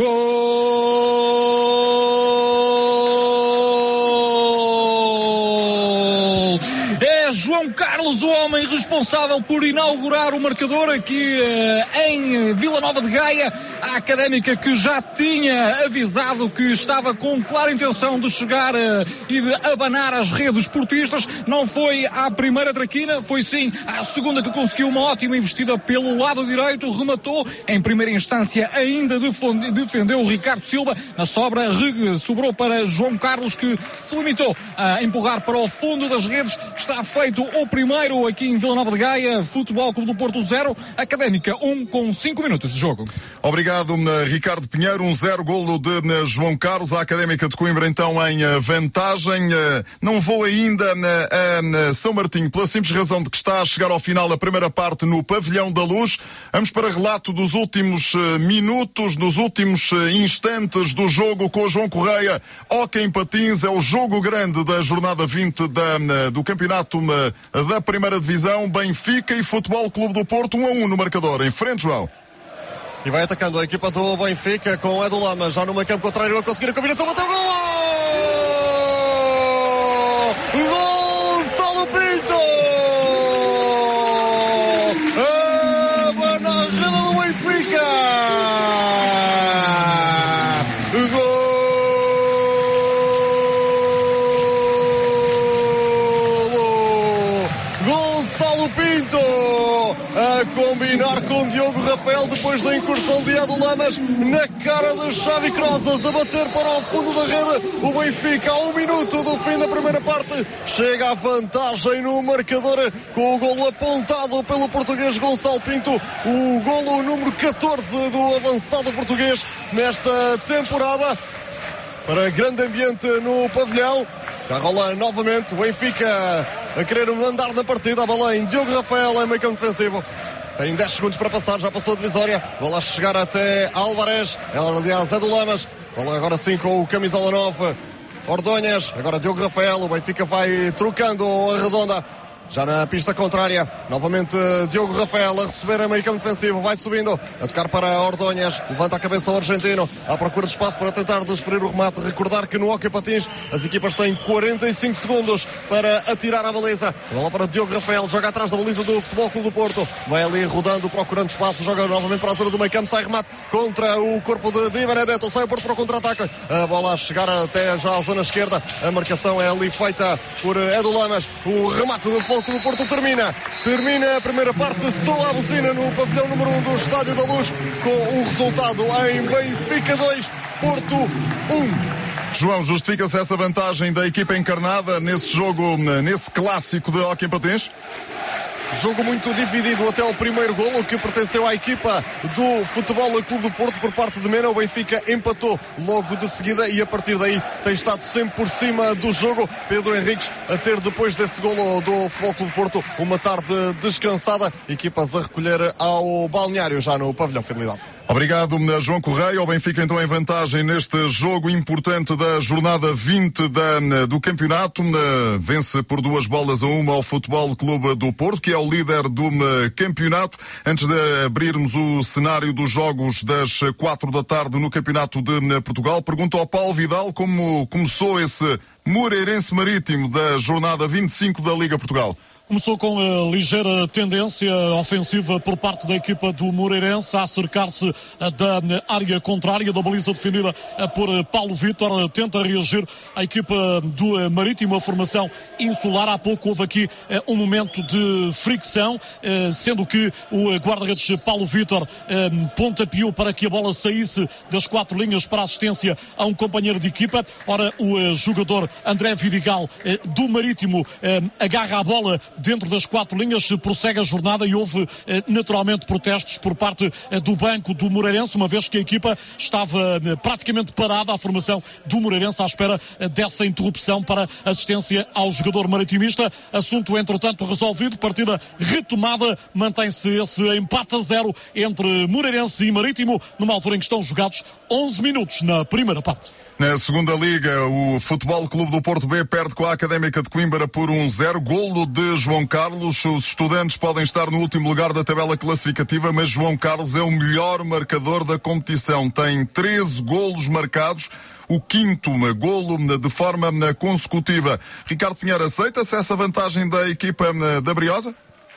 Gol! É João Carlos, o homem responsável por inaugurar o marcador aqui uh, em Vila Nova de Gaia. A Académica, que já tinha avisado que estava com clara intenção de chegar uh, e de abanar as redes portistas, não foi à primeira traquina, foi sim à segunda, que conseguiu uma ótima investida pelo lado direito, rematou, em primeira instância ainda defendeu o Ricardo Silva, na sobra sobrou para João Carlos, que se limitou a empurrar para o fundo das redes. Está feito o primeiro aqui em Vila Nova de Gaia. Futebol Clube do Porto zero, Académica um, com cinco minutos de jogo. Obrigado, Ricardo Pinheiro. Um zero, golo de João Carlos. A Académica de Coimbra então em vantagem. Não vou ainda a São Martinho pela simples razão de que está a chegar ao final a primeira parte no Pavilhão da Luz. Vamos para relato dos últimos minutos, dos últimos instantes do jogo com o João Correia. Hóquei em patins, é o jogo grande da jornada vinte da, do campeonato da primeira divisão. Benfica e Futebol Clube do Porto, um a um no marcador. Em frente, João. E vai atacando a equipa do Benfica com Edu Lama, já no meio campo contrário a conseguir a combinação, bateu gol! Gonçalo Pinto! A banarrada do Benfica! Gonçalo Pinto a combinar com Diogo Rafael depois da incursão de Edu Lamas na cara de Xavi Crozas, a bater para o fundo da rede. O Benfica, a um minuto do fim da primeira parte, chega à vantagem no marcador com o golo apontado pelo português Gonçalo Pinto, o golo número catorze do avançado português nesta temporada. Para grande ambiente no pavilhão. Já rola novamente o Benfica a querer mandar na partida. A bola em Diogo Rafael em meio campo defensivo. Tem dez segundos para passar, já passou a divisória. Bola a chegar até Álvarez. Ela, aliás, é do Lamas. Bola agora sim com o camisola nove, Ordonhas. Agora Diogo Rafael. O Benfica vai trocando a redonda já na pista contrária. Novamente Diogo Rafael a receber a meio campo defensivo, vai subindo, a tocar para Ordonhas, levanta a cabeça o argentino, à procura de espaço para tentar desferir o remate. Recordar que no hóquei patins as equipas têm quarenta e cinco segundos para atirar a baliza. Bola para Diogo Rafael, joga atrás da baliza do Futebol Clube do Porto, vai ali rodando, procurando espaço, joga novamente para a zona do meio campo, sai remate contra o corpo de Di Benedetto, sai o Porto para o contra-ataque, a bola a chegar até já à zona esquerda, a marcação é ali feita por Edu Lamas. O remate do Futebol Clube do Porto termina, termina a primeira parte, soa a buzina no pavilhão número um do Estádio da Luz, com o resultado em Benfica dois, Porto um. João, justifica-se essa vantagem da equipa encarnada nesse jogo, nesse clássico de hóquei em patins? Jogo muito dividido até o primeiro golo, que pertenceu à equipa do Futebol Clube do Porto por parte de Mena. O Benfica empatou logo de seguida e a partir daí tem estado sempre por cima do jogo. Pedro Henriques a ter depois desse golo do Futebol Clube do Porto uma tarde descansada. Equipas a recolher ao balneário já no pavilhão Fidelidade. Obrigado, João Correia. O Benfica então em vantagem neste jogo importante da jornada vinte da, do campeonato. Vence por duas bolas a uma ao Futebol Clube do Porto, que é o líder do campeonato. Antes de abrirmos o cenário dos jogos das quatro da tarde no Campeonato de Portugal, pergunto ao Paulo Vidal como começou esse Moreirense Marítimo da jornada vinte e cinco da Liga Portugal. Começou com a ligeira tendência ofensiva por parte da equipa do Moreirense a acercar-se da área contrária, da baliza defendida por Paulo Vítor. Tenta reagir a equipa do Marítimo, a formação insular. Há pouco houve aqui um momento de fricção, sendo que o guarda-redes Paulo Vítor pontapeou para que a bola saísse das quatro linhas para assistência a um companheiro de equipa. Ora, o jogador André Vidigal do Marítimo agarra a bola dentro das quatro linhas, prossegue a jornada e houve eh, naturalmente protestos por parte eh, do banco do Moreirense, uma vez que a equipa estava eh, praticamente parada, a formação do Moreirense à espera eh, dessa interrupção para assistência ao jogador maritimista. Assunto entretanto resolvido, partida retomada, mantém-se esse empate a zero entre Moreirense e Marítimo, numa altura em que estão jogados onze minutos na primeira parte. Na segunda liga, o Futebol Clube do Porto B perde com a Académica de Coimbra por um zero. Golo de João Carlos. Os estudantes podem estar no último lugar da tabela classificativa, mas João Carlos é o melhor marcador da competição. Tem treze golos marcados. O quinto golo de forma consecutiva. Ricardo Pinheiro, aceita-se essa vantagem da equipa da Briosa?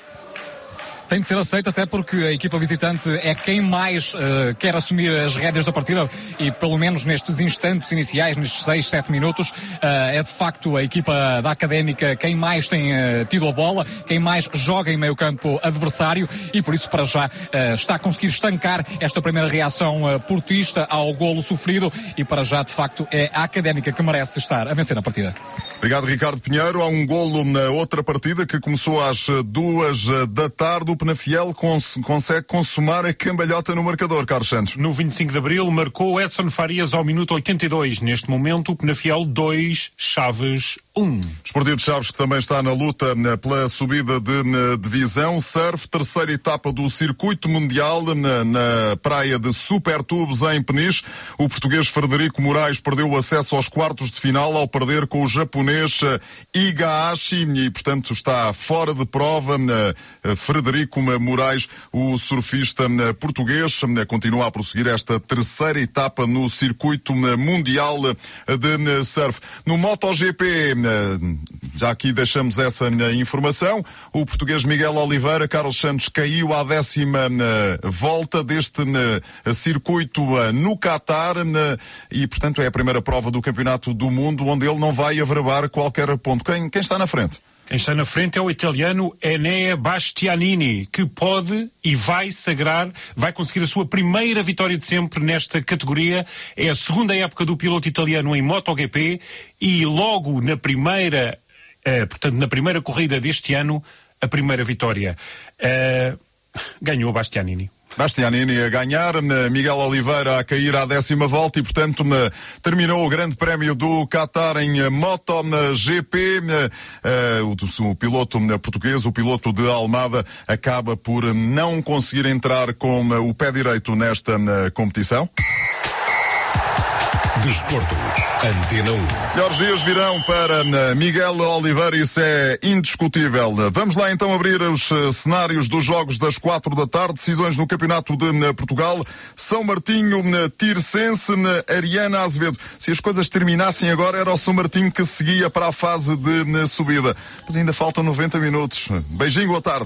Tem de ser aceito, até porque a equipa visitante é quem mais uh, quer assumir as rédeas da partida e pelo menos nestes instantes iniciais, nestes seis, sete minutos, uh, é de facto a equipa da Académica quem mais tem uh, tido a bola, quem mais joga em meio campo adversário e por isso para já uh, está a conseguir estancar esta primeira reação uh, portista ao golo sofrido e para já de facto é a Académica que merece estar a vencer a partida. Obrigado, Ricardo Pinheiro. Há um golo na outra partida que começou às duas da tarde. O Penafiel cons- consegue consumar a cambalhota no marcador, Carlos Santos. No vinte e cinco de abril marcou Edson Farias ao minuto oitenta e dois. Neste momento o Penafiel dois, Chaves um. Desportivo de Chaves que também está na luta pela subida de divisão. Surf, terceira etapa do circuito mundial na, na praia de Supertubos em Peniche. O português Frederico Moraes perdeu o acesso aos quartos de final ao perder com o japonês Igahashi e, portanto, está fora de prova. Frederico Moraes, o surfista português, continua a prosseguir esta terceira etapa no circuito mundial de surf. No MotoGP, já aqui deixamos essa informação, o português Miguel Oliveira, Carlos Santos, caiu à décima volta deste circuito no Qatar e, portanto, é a primeira prova do Campeonato do Mundo onde ele não vai averbar qualquer ponto. Quem, quem está na frente? Quem está na frente é o italiano Enea Bastianini, que pode e vai sagrar, vai conseguir a sua primeira vitória de sempre nesta categoria. É a segunda época do piloto italiano em MotoGP e logo na primeira, eh, portanto, na primeira corrida deste ano, a primeira vitória. Eh, ganhou o Bastianini. Bastianini a ganhar, Miguel Oliveira a cair à décima volta e, portanto, terminou o Grande Prémio do Qatar em MotoGP. O piloto português, o piloto de Almada, acaba por não conseguir entrar com o pé direito nesta competição. Desporto. Antena um. Melhores dias virão para Miguel Oliveira, isso é indiscutível. Vamos lá então abrir os cenários dos jogos das quatro da tarde, decisões no Campeonato de Portugal, São Martinho, Tirsense, Ariana Azevedo. Se as coisas terminassem agora, era o São Martinho que seguia para a fase de subida. Mas ainda faltam noventa minutos. Beijinho, boa tarde.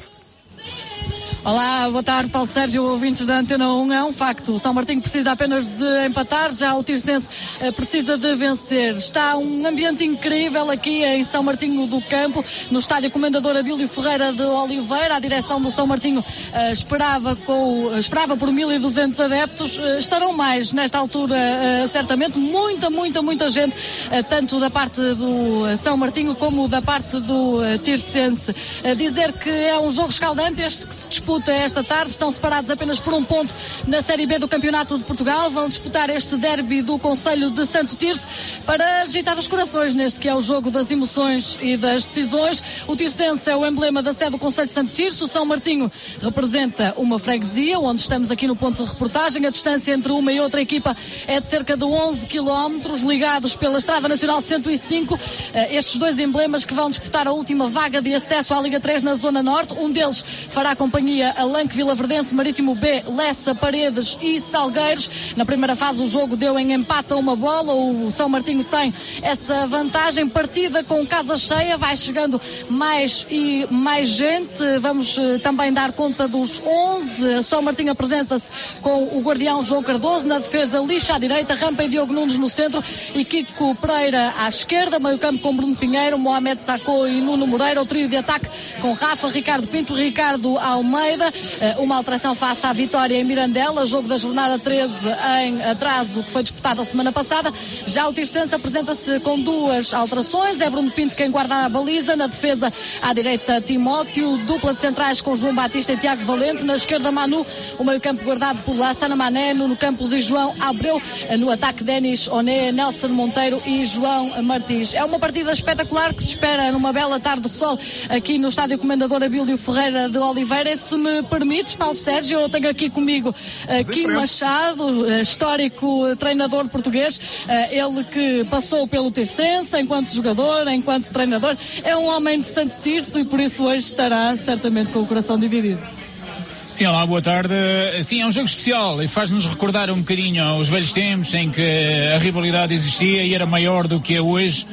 Olá, boa tarde, Paulo Sérgio, ouvintes da Antena um. É um facto, o São Martinho precisa apenas de empatar, já o Tirsense precisa de vencer. Está um ambiente incrível aqui em São Martinho do Campo, no estádio Comendador Abílio Ferreira de Oliveira. A direção do São Martinho uh, esperava, com, esperava por mil e duzentos adeptos, uh, estarão mais nesta altura, uh, certamente, muita, muita, muita gente, uh, tanto da parte do São Martinho como da parte do uh, Tirsense. Uh, dizer que é um jogo escaldante este que se disputa esta tarde, estão separados apenas por um ponto na Série B do Campeonato de Portugal, vão disputar este derby do Concelho de Santo Tirso para agitar os corações neste que é o jogo das emoções e das decisões. O Tirsense é o emblema da sede do Concelho de Santo Tirso, o São Martinho representa uma freguesia, onde estamos aqui no ponto de reportagem. A distância entre uma e outra equipa é de cerca de onze quilómetros, ligados pela Estrada Nacional cento e cinco, estes dois emblemas que vão disputar a última vaga de acesso à Liga três na Zona Norte. Um deles fará companhia a Lanque, Vilaverdense, Marítimo B, Lessa, Paredes e Salgueiros. Na primeira fase o jogo deu em empate a uma bola, o São Martinho tem essa vantagem. Partida com casa cheia, vai chegando mais e mais gente. Vamos uh, também dar conta dos onze. São Martinho apresenta-se com o guardião João Cardoso, na defesa Lixa à direita, Rampa e Diogo Nunes no centro e Kiko Pereira à esquerda, meio campo com Bruno Pinheiro, Mohamed Sacco e Nuno Moreira, o trio de ataque com Rafa, Ricardo Pinto, Ricardo Almeida. Uma alteração face à vitória em Mirandela, jogo da jornada treze em atraso que foi disputado a semana passada. Já o Tirsense apresenta-se com duas alterações, é Bruno Pinto quem guarda a baliza, na defesa à direita Timóteo, dupla de centrais com João Batista e Tiago Valente, na esquerda Manu, o meio campo guardado por Lassana Mané, Nuno Campos e João Abreu, no ataque Denis Oné, Nelson Monteiro e João Martins. É uma partida espetacular que se espera numa bela tarde de sol aqui no estádio Comendador Abílio Ferreira de Oliveira. E se me permites, Paulo Sérgio, eu tenho aqui comigo uh, Kim Machado, uh, histórico uh, treinador português, uh, ele que passou pelo Tirsense enquanto jogador, enquanto treinador, é um homem de Santo Tirso e por isso hoje estará certamente com o coração dividido. Sim, olá, boa tarde. Sim, é um jogo especial e faz-nos recordar um bocadinho os velhos tempos em que a rivalidade existia e era maior do que é hoje,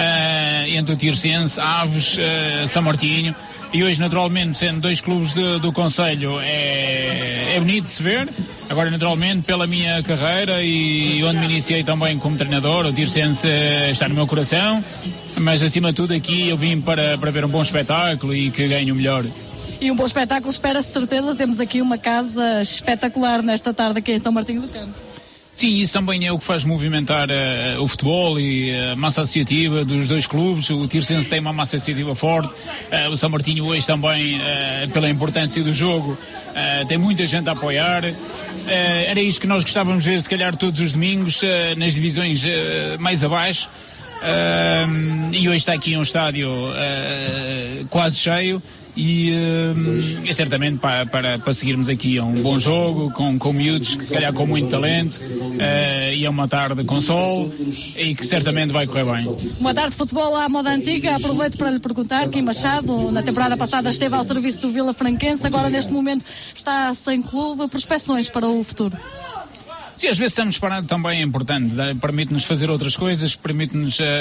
uh, entre o Tirsense, Aves, uh, São Martinho. E hoje, naturalmente, sendo dois clubes de, do Concelho, é, é bonito de se ver. Agora, naturalmente, pela minha carreira e onde me iniciei também como treinador, o Tirsense está no meu coração. Mas, acima de tudo, aqui eu vim para, para ver um bom espetáculo e que ganhe o melhor. E um bom espetáculo, espera-se certeza. Temos aqui uma casa espetacular nesta tarde aqui em São Martinho do Campo. Sim, isso também é o que faz movimentar uh, o futebol e a massa associativa dos dois clubes. O Tirsense tem uma massa associativa forte, uh, o São Martinho hoje também, uh, pela importância do jogo, uh, tem muita gente a apoiar. Uh, era isto que nós gostávamos de ver, se calhar, todos os domingos, uh, nas divisões uh, mais abaixo. Uh, e hoje está aqui um estádio uh, quase cheio. E uh, é certamente para, para, para seguirmos aqui um bom jogo com, com miúdos que se calhar com muito talento, uh, e é uma tarde com sol e que certamente vai correr bem. Uma tarde de futebol à moda antiga. Aproveito para lhe perguntar, Kim Machado, na temporada passada esteve ao serviço do Vila Franquense, agora neste momento está sem clube, prospecções para o futuro? Sim, às vezes estamos parados também, é importante, permite-nos fazer outras coisas, permite-nos uh, uh,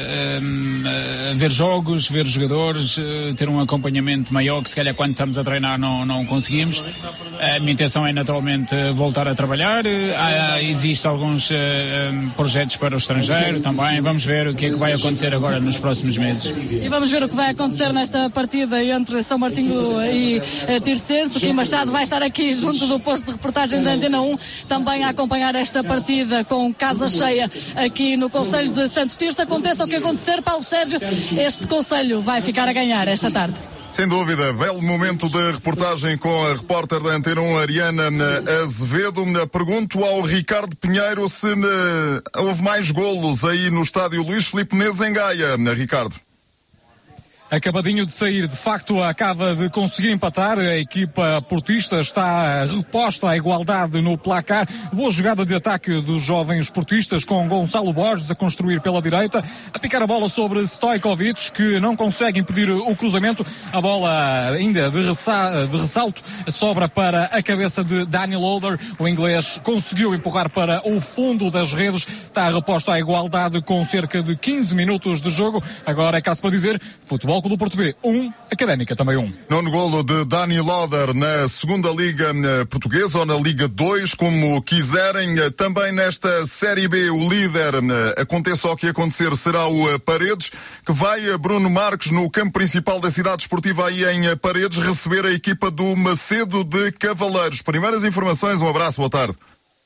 uh, ver jogos, ver jogadores, uh, ter um acompanhamento maior que se calhar quando estamos a treinar não, não conseguimos. A minha intenção é naturalmente voltar a trabalhar, uh, existe alguns uh, um, projetos para o estrangeiro também, vamos ver o que é que vai acontecer agora nos próximos meses. E vamos ver o que vai acontecer nesta partida entre São Martinho e uh, Tirsense. O Kim Machado vai estar aqui junto do posto de reportagem da Antena um, também a acompanhar esta partida com casa cheia aqui no Concelho de Santo Tirso. Aconteça o que acontecer, Paulo Sérgio, este Concelho vai ficar a ganhar esta tarde. Sem dúvida, belo momento de reportagem com a repórter da Antena um, Ariana Azevedo. Pergunto ao Ricardo Pinheiro se houve mais golos aí no estádio Luís Filipe Neza em Gaia, Ricardo. acabadinho de sair. De facto, acaba de conseguir empatar. A equipa portista está reposta à igualdade no placar. Boa jogada de ataque dos jovens portistas, com Gonçalo Borges a construir pela direita, a picar a bola sobre Stojkovic, que não consegue impedir o cruzamento. A bola ainda de, ressa- de ressalto sobra para a cabeça de Daniel Loader. O inglês conseguiu empurrar para o fundo das redes. Está reposta à igualdade com cerca de quinze minutos de jogo. Agora é caso para dizer, Futebol Clube do Porto B um, Académica também um. Nono golo de Dani Loader na segunda Liga Portuguesa, ou na Liga dois, como quiserem. Também nesta Série B, o líder, aconteça o que acontecer, será o Paredes, que vai, Bruno Marques, no campo principal da cidade desportiva aí em Paredes, receber a equipa do Macedo de Cavaleiros. Primeiras informações, um abraço, boa tarde.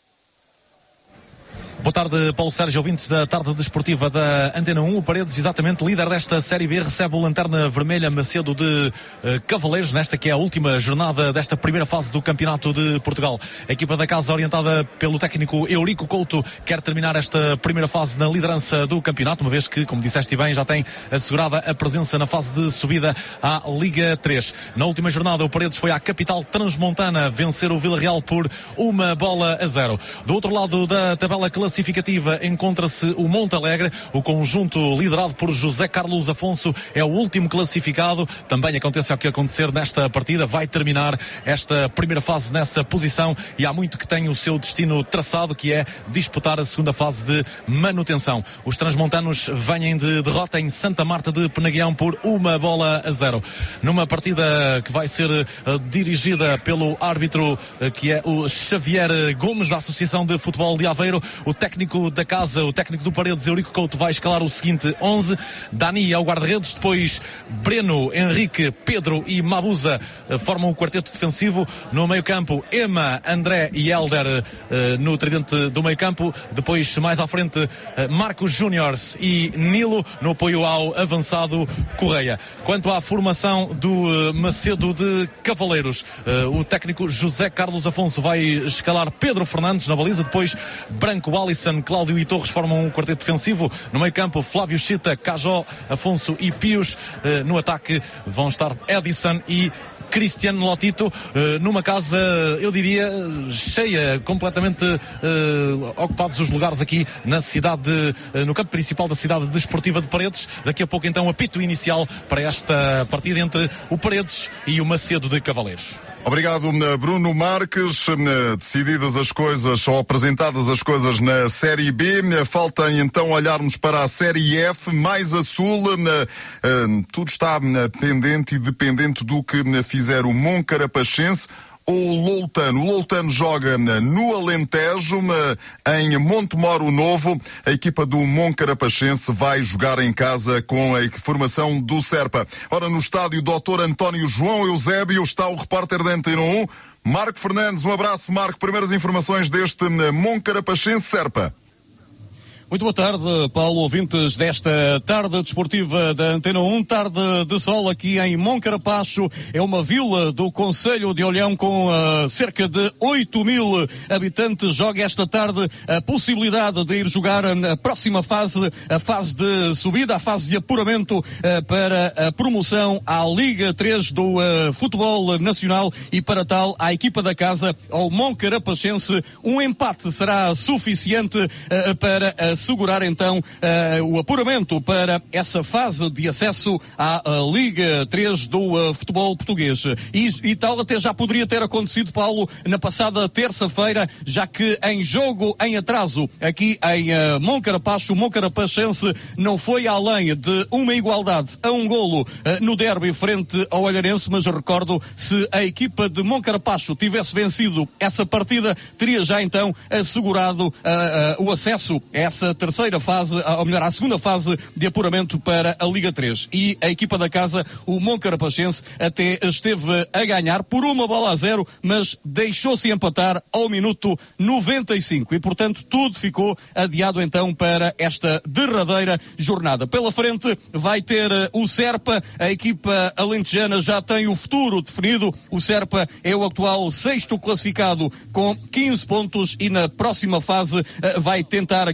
Boa tarde, Paulo Sérgio, ouvintes da tarde desportiva da Antena um. O Paredes, exatamente líder desta Série B, recebe o Lanterna Vermelha Macedo de uh, Cavaleiros, nesta que é a última jornada desta primeira fase do Campeonato de Portugal. A equipa da casa, orientada pelo técnico Eurico Couto, quer terminar esta primeira fase na liderança do campeonato, uma vez que, como disseste bem, já tem assegurada a presença na fase de subida à Liga três. Na última jornada, o Paredes foi à capital transmontana vencer o Vila Real por uma bola a zero. Do outro lado da tabela classificativa, classificativa encontra-se o Montalegre. O conjunto liderado por José Carlos Afonso é o último classificado. Também acontece o que acontecer nesta partida. Vai terminar esta primeira fase nessa posição e há muito que tem o seu destino traçado, que é disputar a segunda fase de manutenção. Os transmontanos vêm de derrota em Santa Marta de Penaguião por uma bola a zero. Numa partida que vai ser uh, dirigida pelo árbitro uh, que é o Xavier Gomes, da Associação de Futebol de Aveiro. O técnico da casa, o técnico do Paredes, Eurico Couto, vai escalar o seguinte onze. Dani ao guarda-redes, depois Breno, Henrique, Pedro e Mabuza uh, formam o quarteto defensivo. No meio-campo, Ema, André e Helder uh, no tridente do meio-campo. Depois, mais à frente, uh, Marcos Júniors e Nilo no apoio ao avançado Correia. Quanto à formação do uh, Macedo de Cavaleiros, uh, o técnico José Carlos Afonso vai escalar Pedro Fernandes na baliza, depois Branco, Alisson, Cláudio e Torres formam um quarteto defensivo. No meio campo, Flávio Chita, Cajó, Afonso e Pius. Uh, no ataque vão estar Edison e Cristiano Lotito, uh, numa casa, eu diria, cheia, completamente uh, ocupados os lugares aqui na cidade, uh, no campo principal da cidade desportiva de Paredes. Daqui a pouco então apito inicial para esta partida entre o Paredes e o Macedo de Cavaleiros. Obrigado, Bruno Marques. Decididas as coisas, ou apresentadas as coisas na Série B, falta então olharmos para a Série F, mais a Sul. Tudo está pendente e dependente do que fizer o Moncarapachense ou o Loutano. O Loutano joga no Alentejo, em Montemoro Novo. A equipa do Moncarapachense vai jogar em casa com a formação do Serpa. Ora, no estádio doutor António João Eusébio está o repórter da Antena um, Marco Fernandes. Um abraço, Marco. Primeiras informações deste Moncarapachense Serpa. Muito boa tarde, Paulo, ouvintes desta tarde desportiva da Antena um, tarde de sol aqui em Moncarapacho. É uma vila do concelho de Olhão com uh, cerca de oito mil habitantes. Joga esta tarde a possibilidade de ir jogar a próxima fase, a fase de subida, a fase de apuramento uh, para a promoção à Liga três do uh, futebol nacional, e para tal a equipa da casa, ao Moncarapachense, um empate será suficiente uh, para a assegurar então uh, o apuramento para essa fase de acesso à uh, Liga três do uh, futebol português. E, e tal até já poderia ter acontecido, Paulo, na passada terça-feira, já que em jogo em atraso aqui em uh, Moncarapacho, o Moncarapachense não foi além de uma igualdade a um golo uh, no derby frente ao Olharense, mas recordo, se a equipa de Moncarapacho tivesse vencido essa partida, teria já então assegurado uh, uh, o acesso a essa terceira fase, ou melhor, à segunda fase de apuramento para a Liga três. E a equipa da casa, o Moncarapachense, até esteve a ganhar por uma bola a zero, mas deixou-se empatar ao minuto noventa e cinco. E, portanto, tudo ficou adiado então para esta derradeira jornada. Pela frente vai ter o Serpa, a equipa alentejana já tem o futuro definido. O Serpa é o atual sexto classificado com quinze pontos e na próxima fase vai tentar garantir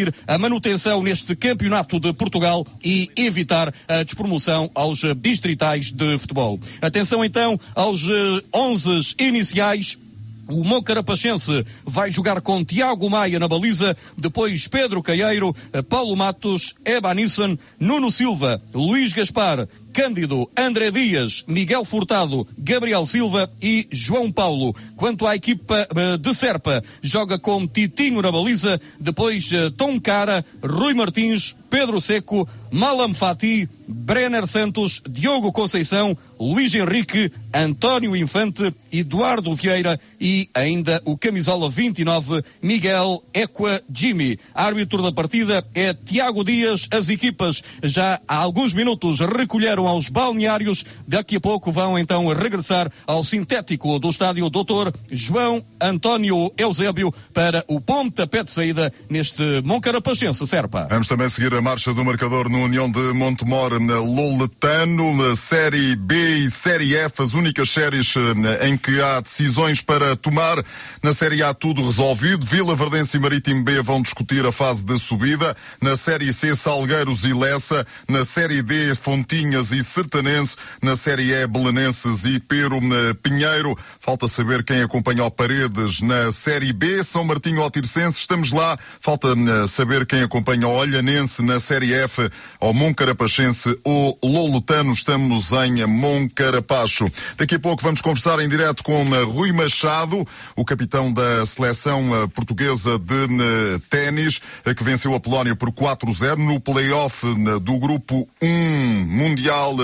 garantir a manutenção neste campeonato de Portugal e evitar a despromoção aos distritais de futebol. Atenção então aos onze iniciais. O Moncarapachense vai jogar com Tiago Maia na baliza, depois Pedro Caieiro, Paulo Matos, Ebanisson, Nuno Silva, Luís Gaspar, Cândido, André Dias, Miguel Furtado, Gabriel Silva e João Paulo. Quanto à equipa de Serpa, joga com Titinho na baliza, depois Tom Cara, Rui Martins, Pedro Seco, Malam Fati, Brenner Santos, Diogo Conceição, Luís Henrique, António Infante, Eduardo Vieira e ainda o camisola vinte e nove, Miguel Equa Jimmy. Árbitro da partida é Tiago Dias. As equipas já há alguns minutos recolheram aos balneários. Daqui a pouco vão então regressar ao sintético do estádio doutor João António Eusébio para o pontapé de saída neste Moncarapachense Serpa. Vamos também seguir a marcha do marcador no União de Montemor na Loletano, na Série B e Série F, as únicas séries em que há decisões para tomar. Na Série A tudo resolvido. Vila Verdense e Marítimo B vão discutir a fase de subida. Na Série C, Salgueiros e Lessa. Na Série D, Fontinhas e Sertanense. Na Série E, Belenenses e Pero Pinheiro. Falta saber quem acompanha o Paredes na Série B. São Martinho ou Tirsense, estamos lá. Falta saber quem acompanha o Olhanense na Série F, ao Moncarapachense ou Loletano. Estamos em Moncarapacho. Daqui a pouco vamos conversar em direto com Rui Machado, o capitão da seleção portuguesa de ténis, que venceu a Polónia por quatro a zero no play-off do grupo um mundial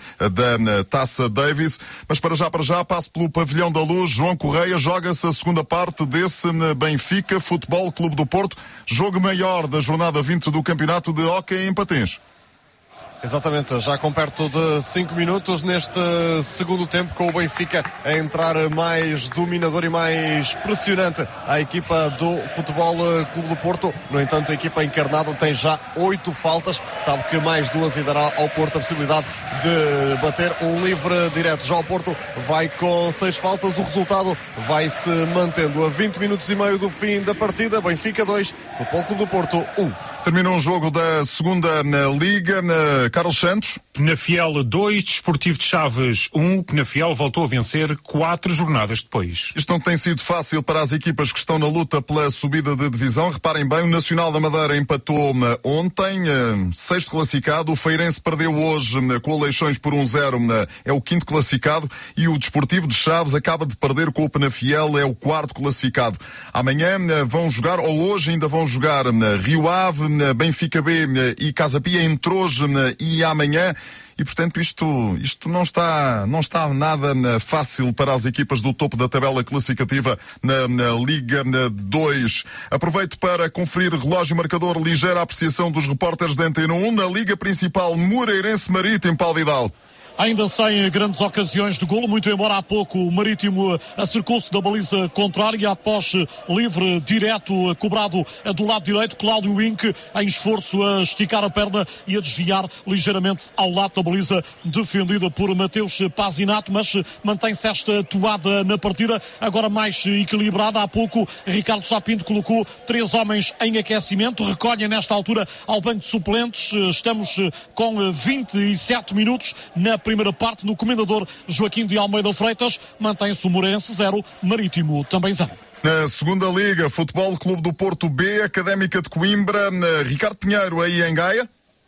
da Taça Davis. Mas para já, para já, passo pelo Pavilhão da Luz. João Correia, joga-se a segunda parte desse Benfica Futebol Clube do Porto, jogo maior da jornada vinte do campeonato de hóquei em patins. Exatamente, já com perto de cinco minutos neste segundo tempo, com o Benfica a entrar mais dominador e mais pressionante à equipa do Futebol Clube do Porto. No entanto, a equipa encarnada tem já oito faltas, sabe que mais duas e dará ao Porto a possibilidade de bater um livre direto. Já o Porto vai com seis faltas, o resultado vai se mantendo a vinte minutos e meio do fim da partida. Benfica dois, Futebol Clube do Porto um. Termina um jogo da segunda na Liga. Carlos Santos. Penafiel dois, Desportivo de Chaves um. O Penafiel voltou a vencer quatro jornadas depois. Isto não tem sido fácil para as equipas que estão na luta pela subida de divisão. Reparem bem, o Nacional da Madeira empatou ontem, sexto classificado. O Feirense perdeu hoje com o Leixões por um zero, é o quinto classificado. E o Desportivo de Chaves acaba de perder com o Penafiel, é o quarto classificado. Amanhã vão jogar, ou hoje ainda vão jogar, Rio Ave, Benfica B e Casa Pia entre hoje e amanhã. E, portanto, isto, isto não está, não está nada fácil para as equipas do topo da tabela classificativa na, na Liga dois. Aproveito para conferir relógio marcador, ligeira apreciação dos repórteres da Antena um na Liga Principal Moreirense Marítimo, Paulo Vidal. Ainda sem grandes ocasiões de golo, muito embora há pouco o Marítimo acercou-se da baliza contrária após livre direto cobrado do lado direito. Cláudio Wink em esforço a esticar a perna e a desviar ligeiramente ao lado da baliza defendida por Mateus Pazinato, mas mantém-se esta toada na partida, agora mais equilibrada. Há pouco Ricardo Sapinto colocou três homens em aquecimento, recolhem nesta altura ao banco de suplentes. Estamos com vinte e sete minutos na primeira parte. No comendador Joaquim de Almeida Freitas mantém-se o Moreirense zero, Marítimo também zero. Na segunda Liga, Futebol Clube do Porto B, Académica de Coimbra, Ricardo Pinheiro aí em Gaia.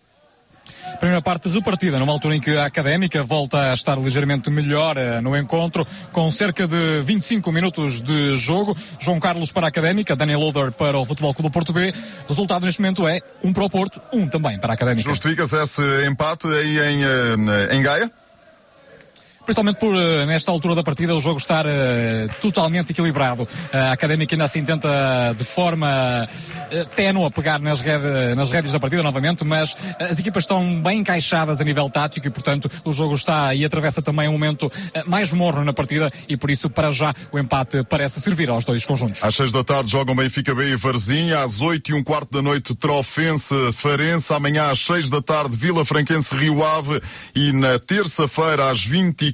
Primeira parte repartida, numa altura em que a Académica volta a estar ligeiramente melhor uh, no encontro, com cerca de vinte e cinco minutos de jogo. João Carlos para a Académica, Daniel Loader para o Futebol Clube do Porto B. O resultado neste momento é um para o Porto, um também para a Académica. Justificas esse empate aí em, uh, em Gaia? Principalmente por, nesta altura da partida, o jogo estar uh, totalmente equilibrado. A Académica ainda assim tenta de forma uh, ténue pegar nas, red, nas rédeas da partida novamente, mas as equipas estão bem encaixadas a nível tático e, portanto, o jogo está e atravessa também um momento uh, mais morno na partida e, por isso, para já, o empate parece servir aos dois conjuntos. Às seis da tarde jogam Benfica B e Varzinha, às oito e um quarto da noite Trofense Farense, amanhã às seis da tarde Vila Franquense Rio Ave e na terça-feira às vinte e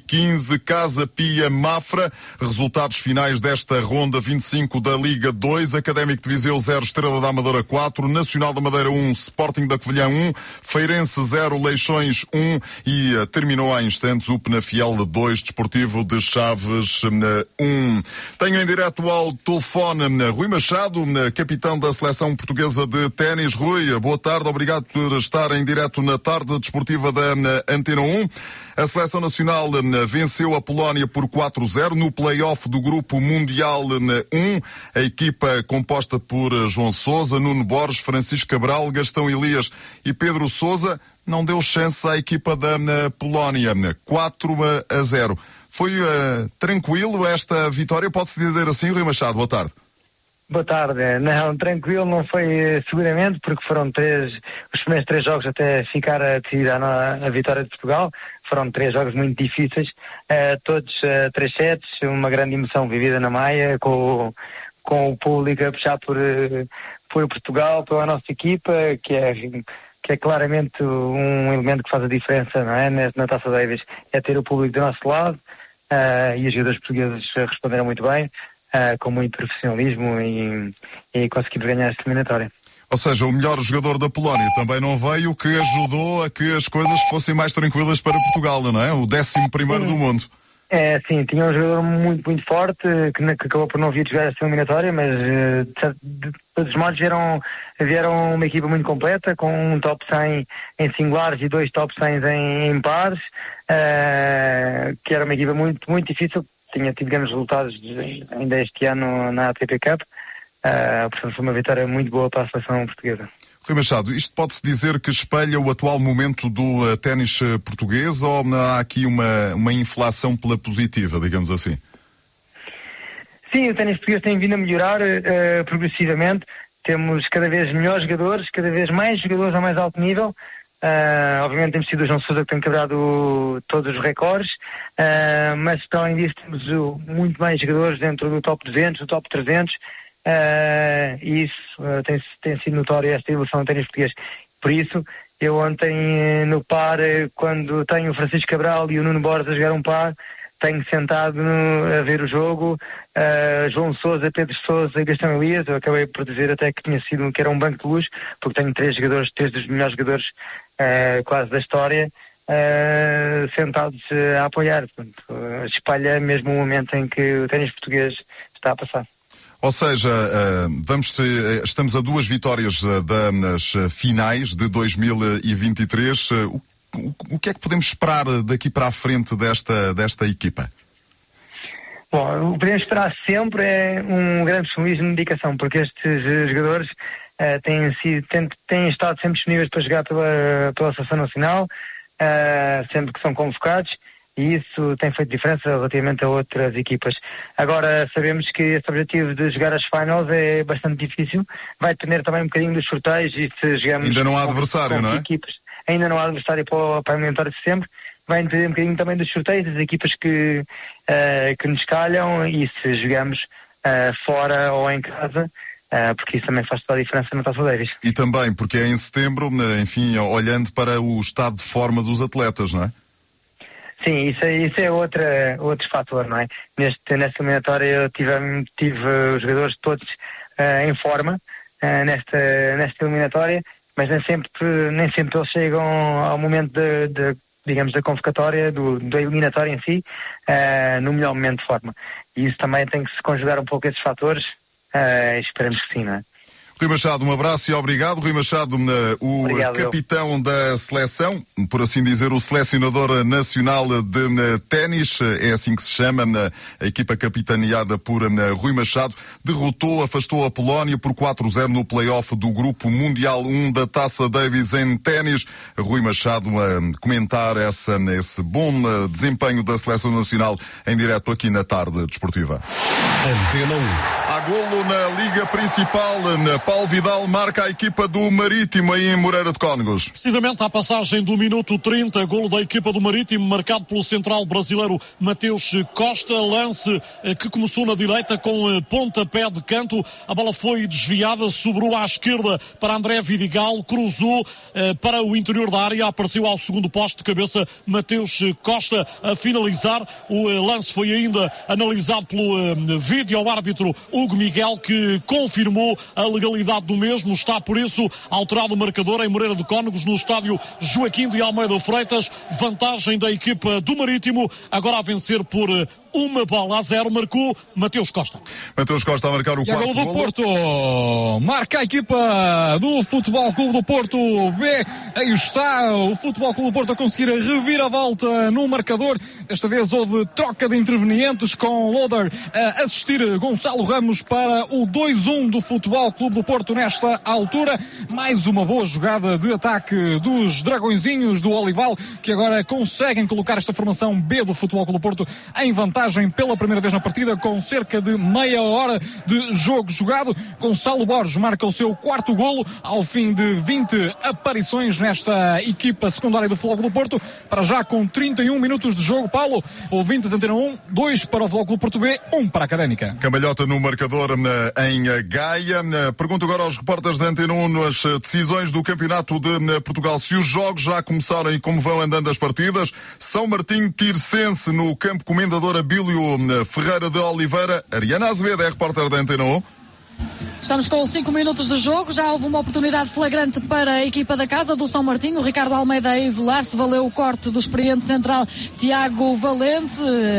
quinze, Casa Pia Mafra. Resultados finais desta ronda vinte e cinco da Liga dois, Académico de Viseu zero, Estrela da Amadora quatro, Nacional da Madeira um, Sporting da Covilhã um, Feirense zero, Leixões um e uh, terminou há instantes o Penafiel dois, Desportivo de Chaves um. Tenho em direto ao telefone uh, Rui Machado, uh, capitão da Seleção Portuguesa de Ténis. Rui, boa tarde, obrigado por estar em direto na tarde desportiva da uh, Antena um. A Seleção Nacional uh, venceu a Polónia por quatro a zero no play-off do Grupo Mundial um. A equipa composta por uh, João Sousa, Nuno Borges, Francisco Cabral, Gastão Elias e Pedro Sousa não deu chance à equipa da uh, Polónia. quatro a zero. Foi uh, tranquilo esta vitória, pode-se dizer assim, Rui Machado? Boa tarde. Boa tarde. Não, tranquilo não foi seguramente, porque foram três, os primeiros três jogos até ficar a decidir a, a vitória de Portugal. Foram três jogos muito difíceis, uh, todos uh, três sets, uma grande emoção vivida na Maia, com, com o público a puxar por, por Portugal, pela nossa equipa, que é, que é claramente um elemento que faz a diferença, não é? Na Taça Davis, é ter o público do nosso lado, uh, e os jogadores portugueses responderam muito bem. Uh, com muito profissionalismo e, e conseguimos ganhar esta eliminatória. Ou seja, o melhor jogador da Polónia também não veio, o que ajudou a que as coisas fossem mais tranquilas para Portugal, não é? O décimo primeiro do mundo. É, sim, tinha um jogador muito, muito forte, que, que acabou por não vir jogar esta eliminatória, mas uh, de, de todos os modos vieram, vieram uma equipa muito completa, com um top cem em singulares e dois top cem em, em pares, uh, que era uma equipa muito, muito difícil. Tinha tido grandes resultados ainda este ano na A T P Cup, uh, portanto foi uma vitória muito boa para a seleção portuguesa. Rui Machado, isto pode-se dizer que espelha o atual momento do uh, ténis uh, português, ou há aqui uma, uma inflação pela positiva, digamos assim? Sim, o ténis português tem vindo a melhorar uh, progressivamente. Temos cada vez melhores jogadores, cada vez mais jogadores a mais alto nível. Uh, obviamente temos sido o João Sousa que tem quebrado todos os recordes, uh, mas para além disso temos uh, muito mais jogadores dentro do top duzentos, do top trezentos, uh, e isso uh, tem, tem sido notório, esta evolução do ténis português. Por isso, eu ontem no par, quando tenho o Francisco Cabral e o Nuno Borges a jogar um par, tenho sentado no, a ver o jogo, uh, João Sousa, Pedro Sousa e Gastão Elias. Eu acabei por dizer até que tinha sido, que era um banco de luz, porque tenho três jogadores, três dos melhores jogadores uh, quase da história, uh, sentados uh, a apoiar. Portanto, uh, espalha mesmo o momento em que o ténis português está a passar. Ou seja, uh, vamos ser, estamos a duas vitórias uh, das uh, finais de dois mil e vinte e três. Uh, o, o que é que podemos esperar daqui para a frente desta, desta equipa? Bom, o que podemos esperar sempre é um grande profissionalismo de dedicação, porque estes jogadores uh, têm, sido, têm, têm estado sempre disponíveis para jogar pela, pela Seleção Nacional, uh, sempre que são convocados, e isso tem feito diferença relativamente a outras equipas. Agora, sabemos que esse objetivo de jogar as finals é bastante difícil, vai depender também um bocadinho dos sorteios, e se jogamos... Ainda não há adversário, não é? Equipas, ainda não há adversário para, para a eliminatória de setembro. Vai depender um bocadinho também dos sorteios, das equipas que, uh, que nos calham, e se jogamos uh, fora ou em casa, uh, porque isso também faz toda a diferença na Taça Davis. E também porque é em setembro, enfim, olhando para o estado de forma dos atletas, não é? Sim, isso é, isso é outra, outro fator, não é? Neste, nesta eliminatória eu tive, tive os jogadores todos uh, em forma uh, nesta, nesta eliminatória, mas nem sempre, nem sempre eles chegam ao momento de, de digamos, da convocatória, do, da eliminatória em si, uh, no melhor momento de forma. E isso também tem que se conjugar um pouco esses fatores, uh, esperamos que sim, não é? Rui Machado, um abraço e obrigado. Rui Machado, o Obrigado, capitão eu. da seleção, por assim dizer, o selecionador nacional de ténis, é assim que se chama, a equipa capitaneada por Rui Machado, derrotou, afastou a Polónia por quatro a zero no play-off do Grupo Mundial um da Taça Davis em ténis. Rui Machado a comentar essa, esse bom desempenho da seleção nacional em direto aqui na Tarde Desportiva. Antena um. golo na Liga Principal. Paulo Vidal marca a equipa do Marítimo aí em Moreira de Cónegos. Precisamente à passagem do minuto trinta, golo da equipa do Marítimo, marcado pelo central brasileiro Mateus Costa. Lance que começou na direita com pontapé de canto. A bola foi desviada, sobrou à esquerda para André Vidigal, cruzou para o interior da área, apareceu ao segundo poste de cabeça Mateus Costa a finalizar. O lance foi ainda analisado pelo vídeo-árbitro Hugo Miguel, que confirmou a legalidade do mesmo. Está, por isso, alterado o marcador em Moreira de Cónegos, no estádio Joaquim de Almeida Freitas. Vantagem da equipa do Marítimo, agora a vencer por uma bola a zero, marcou Mateus Costa. Mateus Costa a marcar o e quarto gol do golo. Porto. Marca a equipa do Futebol Clube do Porto B. Aí está o Futebol Clube do Porto a conseguir a reviravolta no marcador. Desta vez houve troca de intervenientes, com Loader a assistir Gonçalo Ramos para o dois a um do Futebol Clube do Porto nesta altura. Mais uma boa jogada de ataque dos Dragõezinhos do Olival, que agora conseguem colocar esta formação B do Futebol Clube do Porto em vantagem pela primeira vez na partida, com cerca de meia hora de jogo jogado. Gonçalo Borges marca o seu quarto golo ao fim de vinte aparições nesta equipa secundária do Futebol Clube do Porto, para já com trinta e um minutos de jogo. Paulo, ouvintes Antena um, dois para o Futebol Clube Porto B, um para a Académica. Cambalhota no marcador em Gaia. Pergunto agora aos repórteres da Antena um nas decisões do Campeonato de Portugal, se os jogos já começaram e como vão andando as partidas. São Martinho Tirsense no campo Comendador Abílio Ferreira de Oliveira. Ariana Azevedo é a repórter da Antena um. Estamos com cinco minutos de jogo, já houve uma oportunidade flagrante para a equipa da casa do São Martinho. O Ricardo Almeida a isolar-se, valeu o corte do experiente central Tiago Valente,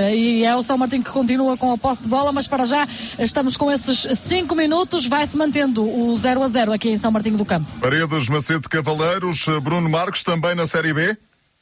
e é o São Martinho que continua com a posse de bola, mas para já estamos com esses cinco minutos, vai-se mantendo o zero a zero aqui em São Martinho do Campo. Paredes, Macedo, Cavaleiros, Bruno Marques também na Série B.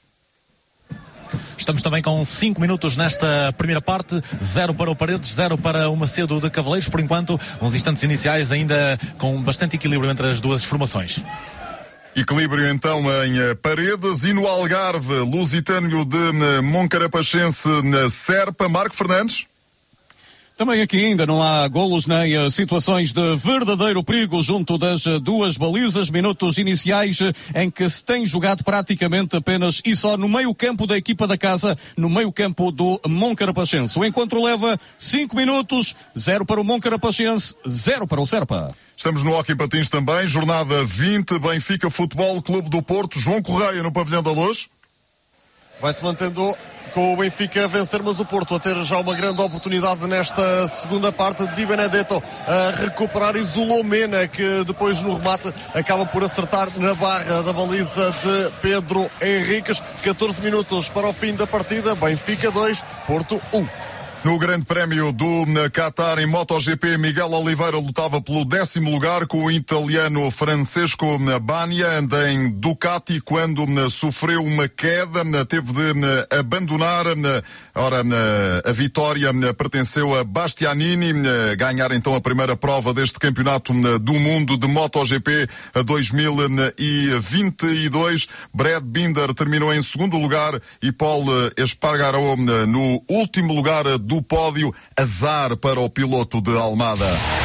Estamos também com cinco minutos nesta primeira parte, zero para o Paredes, zero para o Macedo de Cavaleiros. Por enquanto, uns instantes iniciais ainda com bastante equilíbrio entre as duas formações. Equilíbrio então em Paredes. E no Algarve, Lusitânio de Moncarapachense na Serpa. Marco Fernandes. Também aqui ainda não há golos nem uh, situações de verdadeiro perigo junto das uh, duas balizas. Minutos iniciais uh, em que se tem jogado praticamente apenas e só no meio campo da equipa da casa, no meio campo do Moncarapachense. O encontro leva cinco minutos, zero para o Moncarapachense, zero para o Serpa. Estamos no Hóquei Patins também, jornada vinte, Benfica Futebol Clube do Porto. João Correia no pavilhão da Luz. Vai-se mantendo com o Benfica a vencer, mas o Porto a ter já uma grande oportunidade nesta segunda parte. Di Benedetto a recuperar, isolou Mena, que depois no remate acaba por acertar na barra da baliza de Pedro Henriques. catorze minutos para o fim da partida. Benfica dois, Porto um. No Grande Prémio do Qatar em MotoGP, Miguel Oliveira lutava pelo décimo lugar com o italiano Francesco Bagnaia, anda em Ducati, quando sofreu uma queda, teve de abandonar. Ora, a vitória pertenceu a Bastianini, ganhar então a primeira prova deste campeonato do mundo de MotoGP dois mil e vinte e dois. Brad Binder terminou em segundo lugar e Paul Espargaró no último lugar do pódio. Azar para o piloto de Almada.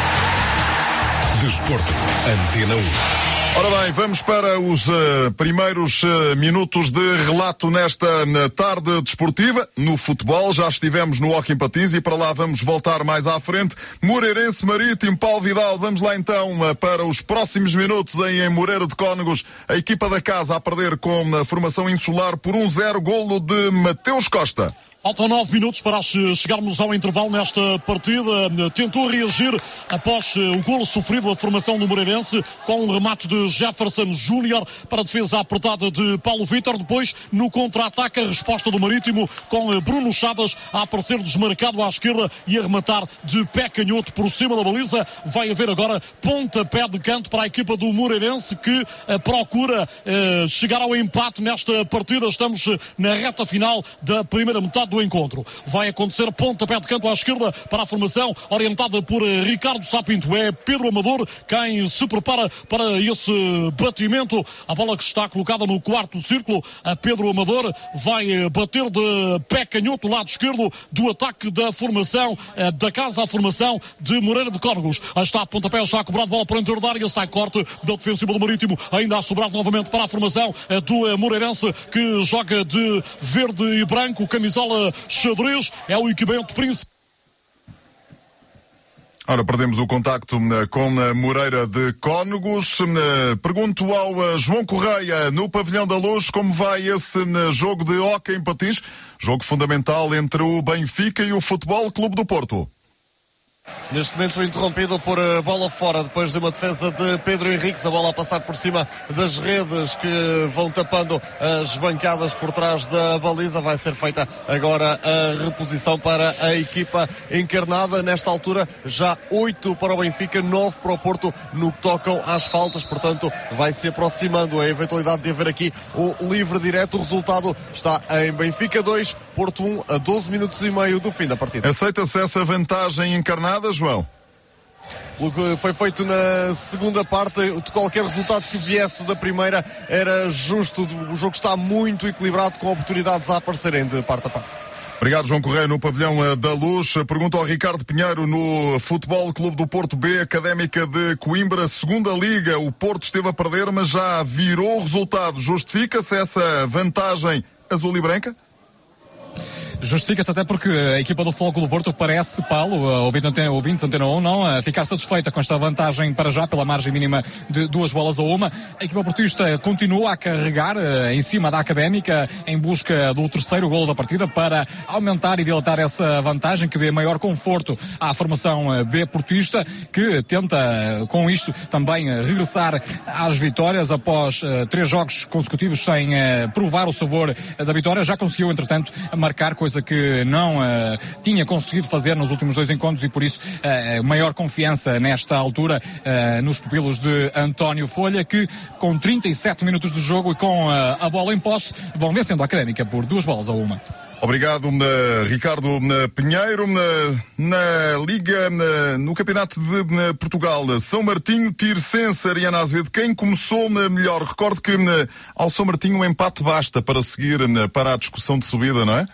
Desporto, Antena um. Ora bem, vamos para os uh, primeiros uh, minutos de relato nesta uh, tarde desportiva. No futebol já estivemos no Hóquei Patins e para lá vamos voltar mais à frente. Moreirense Marítimo, Paulo Vidal, vamos lá então uh, para os próximos minutos em, em Moreira de Cónegos. A equipa da casa a perder com a formação insular por um zero, golo de Mateus Costa. Faltam nove minutos para chegarmos ao intervalo nesta partida. Tentou reagir após o golo sofrido a formação do Moreirense com um remate de Jefferson Júnior para a defesa apertada de Paulo Vítor. Depois, no contra-ataque, a resposta do Marítimo com Bruno Chaves a aparecer desmarcado à esquerda e a rematar de pé canhoto por cima da baliza. Vai haver agora pontapé de canto para a equipa do Moreirense, que procura eh, chegar ao empate nesta partida. Estamos na reta final da primeira metade do do encontro. Vai acontecer pontapé de canto à esquerda para a formação, orientada por Ricardo Sapinto. É Pedro Amador quem se prepara para esse batimento. A bola que está colocada no quarto círculo, a Pedro Amador vai bater de pé canhoto, lado esquerdo do ataque da formação, da casa à formação de Moreira de Cónegos. Está a pontapé, está a cobrar bola para o interior da área, sai corte da defensiva do Marítimo, ainda a sobrar novamente para a formação do Moreirense, que joga de verde e branco, camisola xadrez, é o equipamento principal. Ora, perdemos o contacto com a Moreira de Cónegos. Pergunto ao João Correia, no Pavilhão da Luz, como vai esse jogo de hóquei em patins, jogo fundamental entre o Benfica e o Futebol Clube do Porto. Neste momento interrompido por bola fora, depois de uma defesa de Pedro Henriques, a bola a passar por cima das redes que vão tapando as bancadas por trás da baliza. Vai ser feita agora a reposição para a equipa encarnada. Nesta altura já oito para o Benfica, nove para o Porto no que tocam às faltas, portanto vai se aproximando a eventualidade de haver aqui o livre direto. O resultado está em Benfica dois, Porto um, a doze minutos e meio do fim da partida. Aceita-se essa vantagem encarnada, João? O que foi feito na segunda parte, de qualquer resultado que viesse da primeira era justo. O jogo está muito equilibrado, com oportunidades a aparecerem de parte a parte. Obrigado, João Correia, no Pavilhão da Luz. Pergunto ao Ricardo Pinheiro, no Futebol Clube do Porto B, Académica de Coimbra, segunda liga. O Porto esteve a perder, mas já virou o resultado. Justifica-se essa vantagem azul e branca? Justifica-se até porque a equipa do Futebol Clube do Porto parece, Paulo, ouvintes Antena um, não a ficar satisfeita com esta vantagem para já, pela margem mínima de duas bolas a uma. A equipa portista continua a carregar em cima da Académica em busca do terceiro golo da partida para aumentar e dilatar essa vantagem, que dê maior conforto à formação B portista, que tenta com isto também regressar às vitórias após uh, três jogos consecutivos sem uh, provar o sabor da vitória. Já conseguiu, entretanto, marcar, coisa que não uh, tinha conseguido fazer nos últimos dois encontros, e por isso uh, maior confiança nesta altura uh, nos pupilos de António Folha, que com trinta e sete minutos de jogo e com uh, a bola em posse vão vencendo a Académica por duas bolas a uma. Obrigado, Ricardo Pinheiro. Na, na Liga, na, no Campeonato de na Portugal, São Martinho, Tirsense, Ariana Azevedo, quem começou melhor? Recordo que ao São Martinho um empate basta para seguir para a discussão de subida, não é?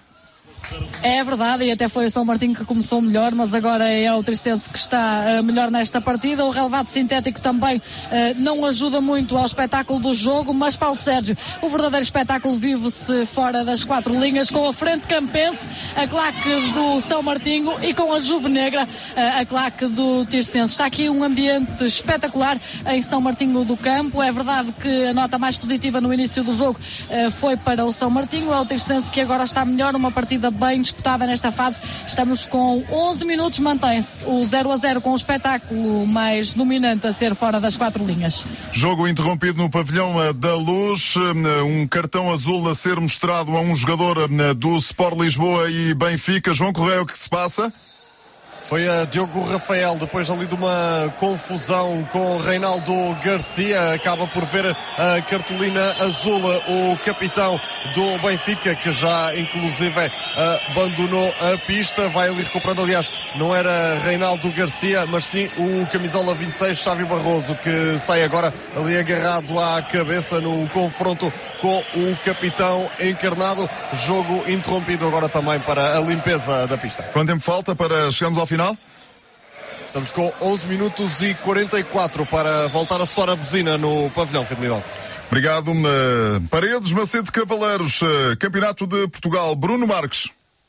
É verdade, e até foi o São Martinho que começou melhor, mas agora é o Tricense que está uh, melhor nesta partida. O relevado sintético também uh, não ajuda muito ao espetáculo do jogo, mas, Paulo Sérgio, o verdadeiro espetáculo vive-se fora das quatro linhas, com a frente campense, a claque do São Martinho, e com a Juve Negra, uh, a claque do Tirsense. Está aqui um ambiente espetacular em São Martinho do Campo. É verdade que a nota mais positiva no início do jogo uh, foi para o São Martinho. É o Tirsense que agora está melhor, uma partida bem disputada nesta fase. Estamos com onze minutos, mantém-se o zero a zero, com o espetáculo mais dominante a ser fora das quatro linhas. Jogo interrompido no Pavilhão da Luz, um cartão azul a ser mostrado a um jogador do Sport Lisboa e Benfica. João Correia, o que se passa? Foi a Diogo Rafael, depois ali de uma confusão com Reinaldo Garcia, acaba por ver a cartolina azul, o capitão do Benfica, que já inclusive abandonou a pista, vai ali recuperando. Aliás, não era Reinaldo Garcia, mas sim o camisola vinte e seis, Xavi Barroso, que sai agora ali agarrado à cabeça num confronto com o capitão encarnado. Jogo interrompido agora também para a limpeza da pista. Quanto tempo falta para chegarmos ao final? Estamos com onze minutos e quarenta e quatro para voltar a soar a buzina no Pavilhão Fidelidade. Obrigado. Paredes, Macedo, Cavaleiros, Campeonato de Portugal. Bruno Marques.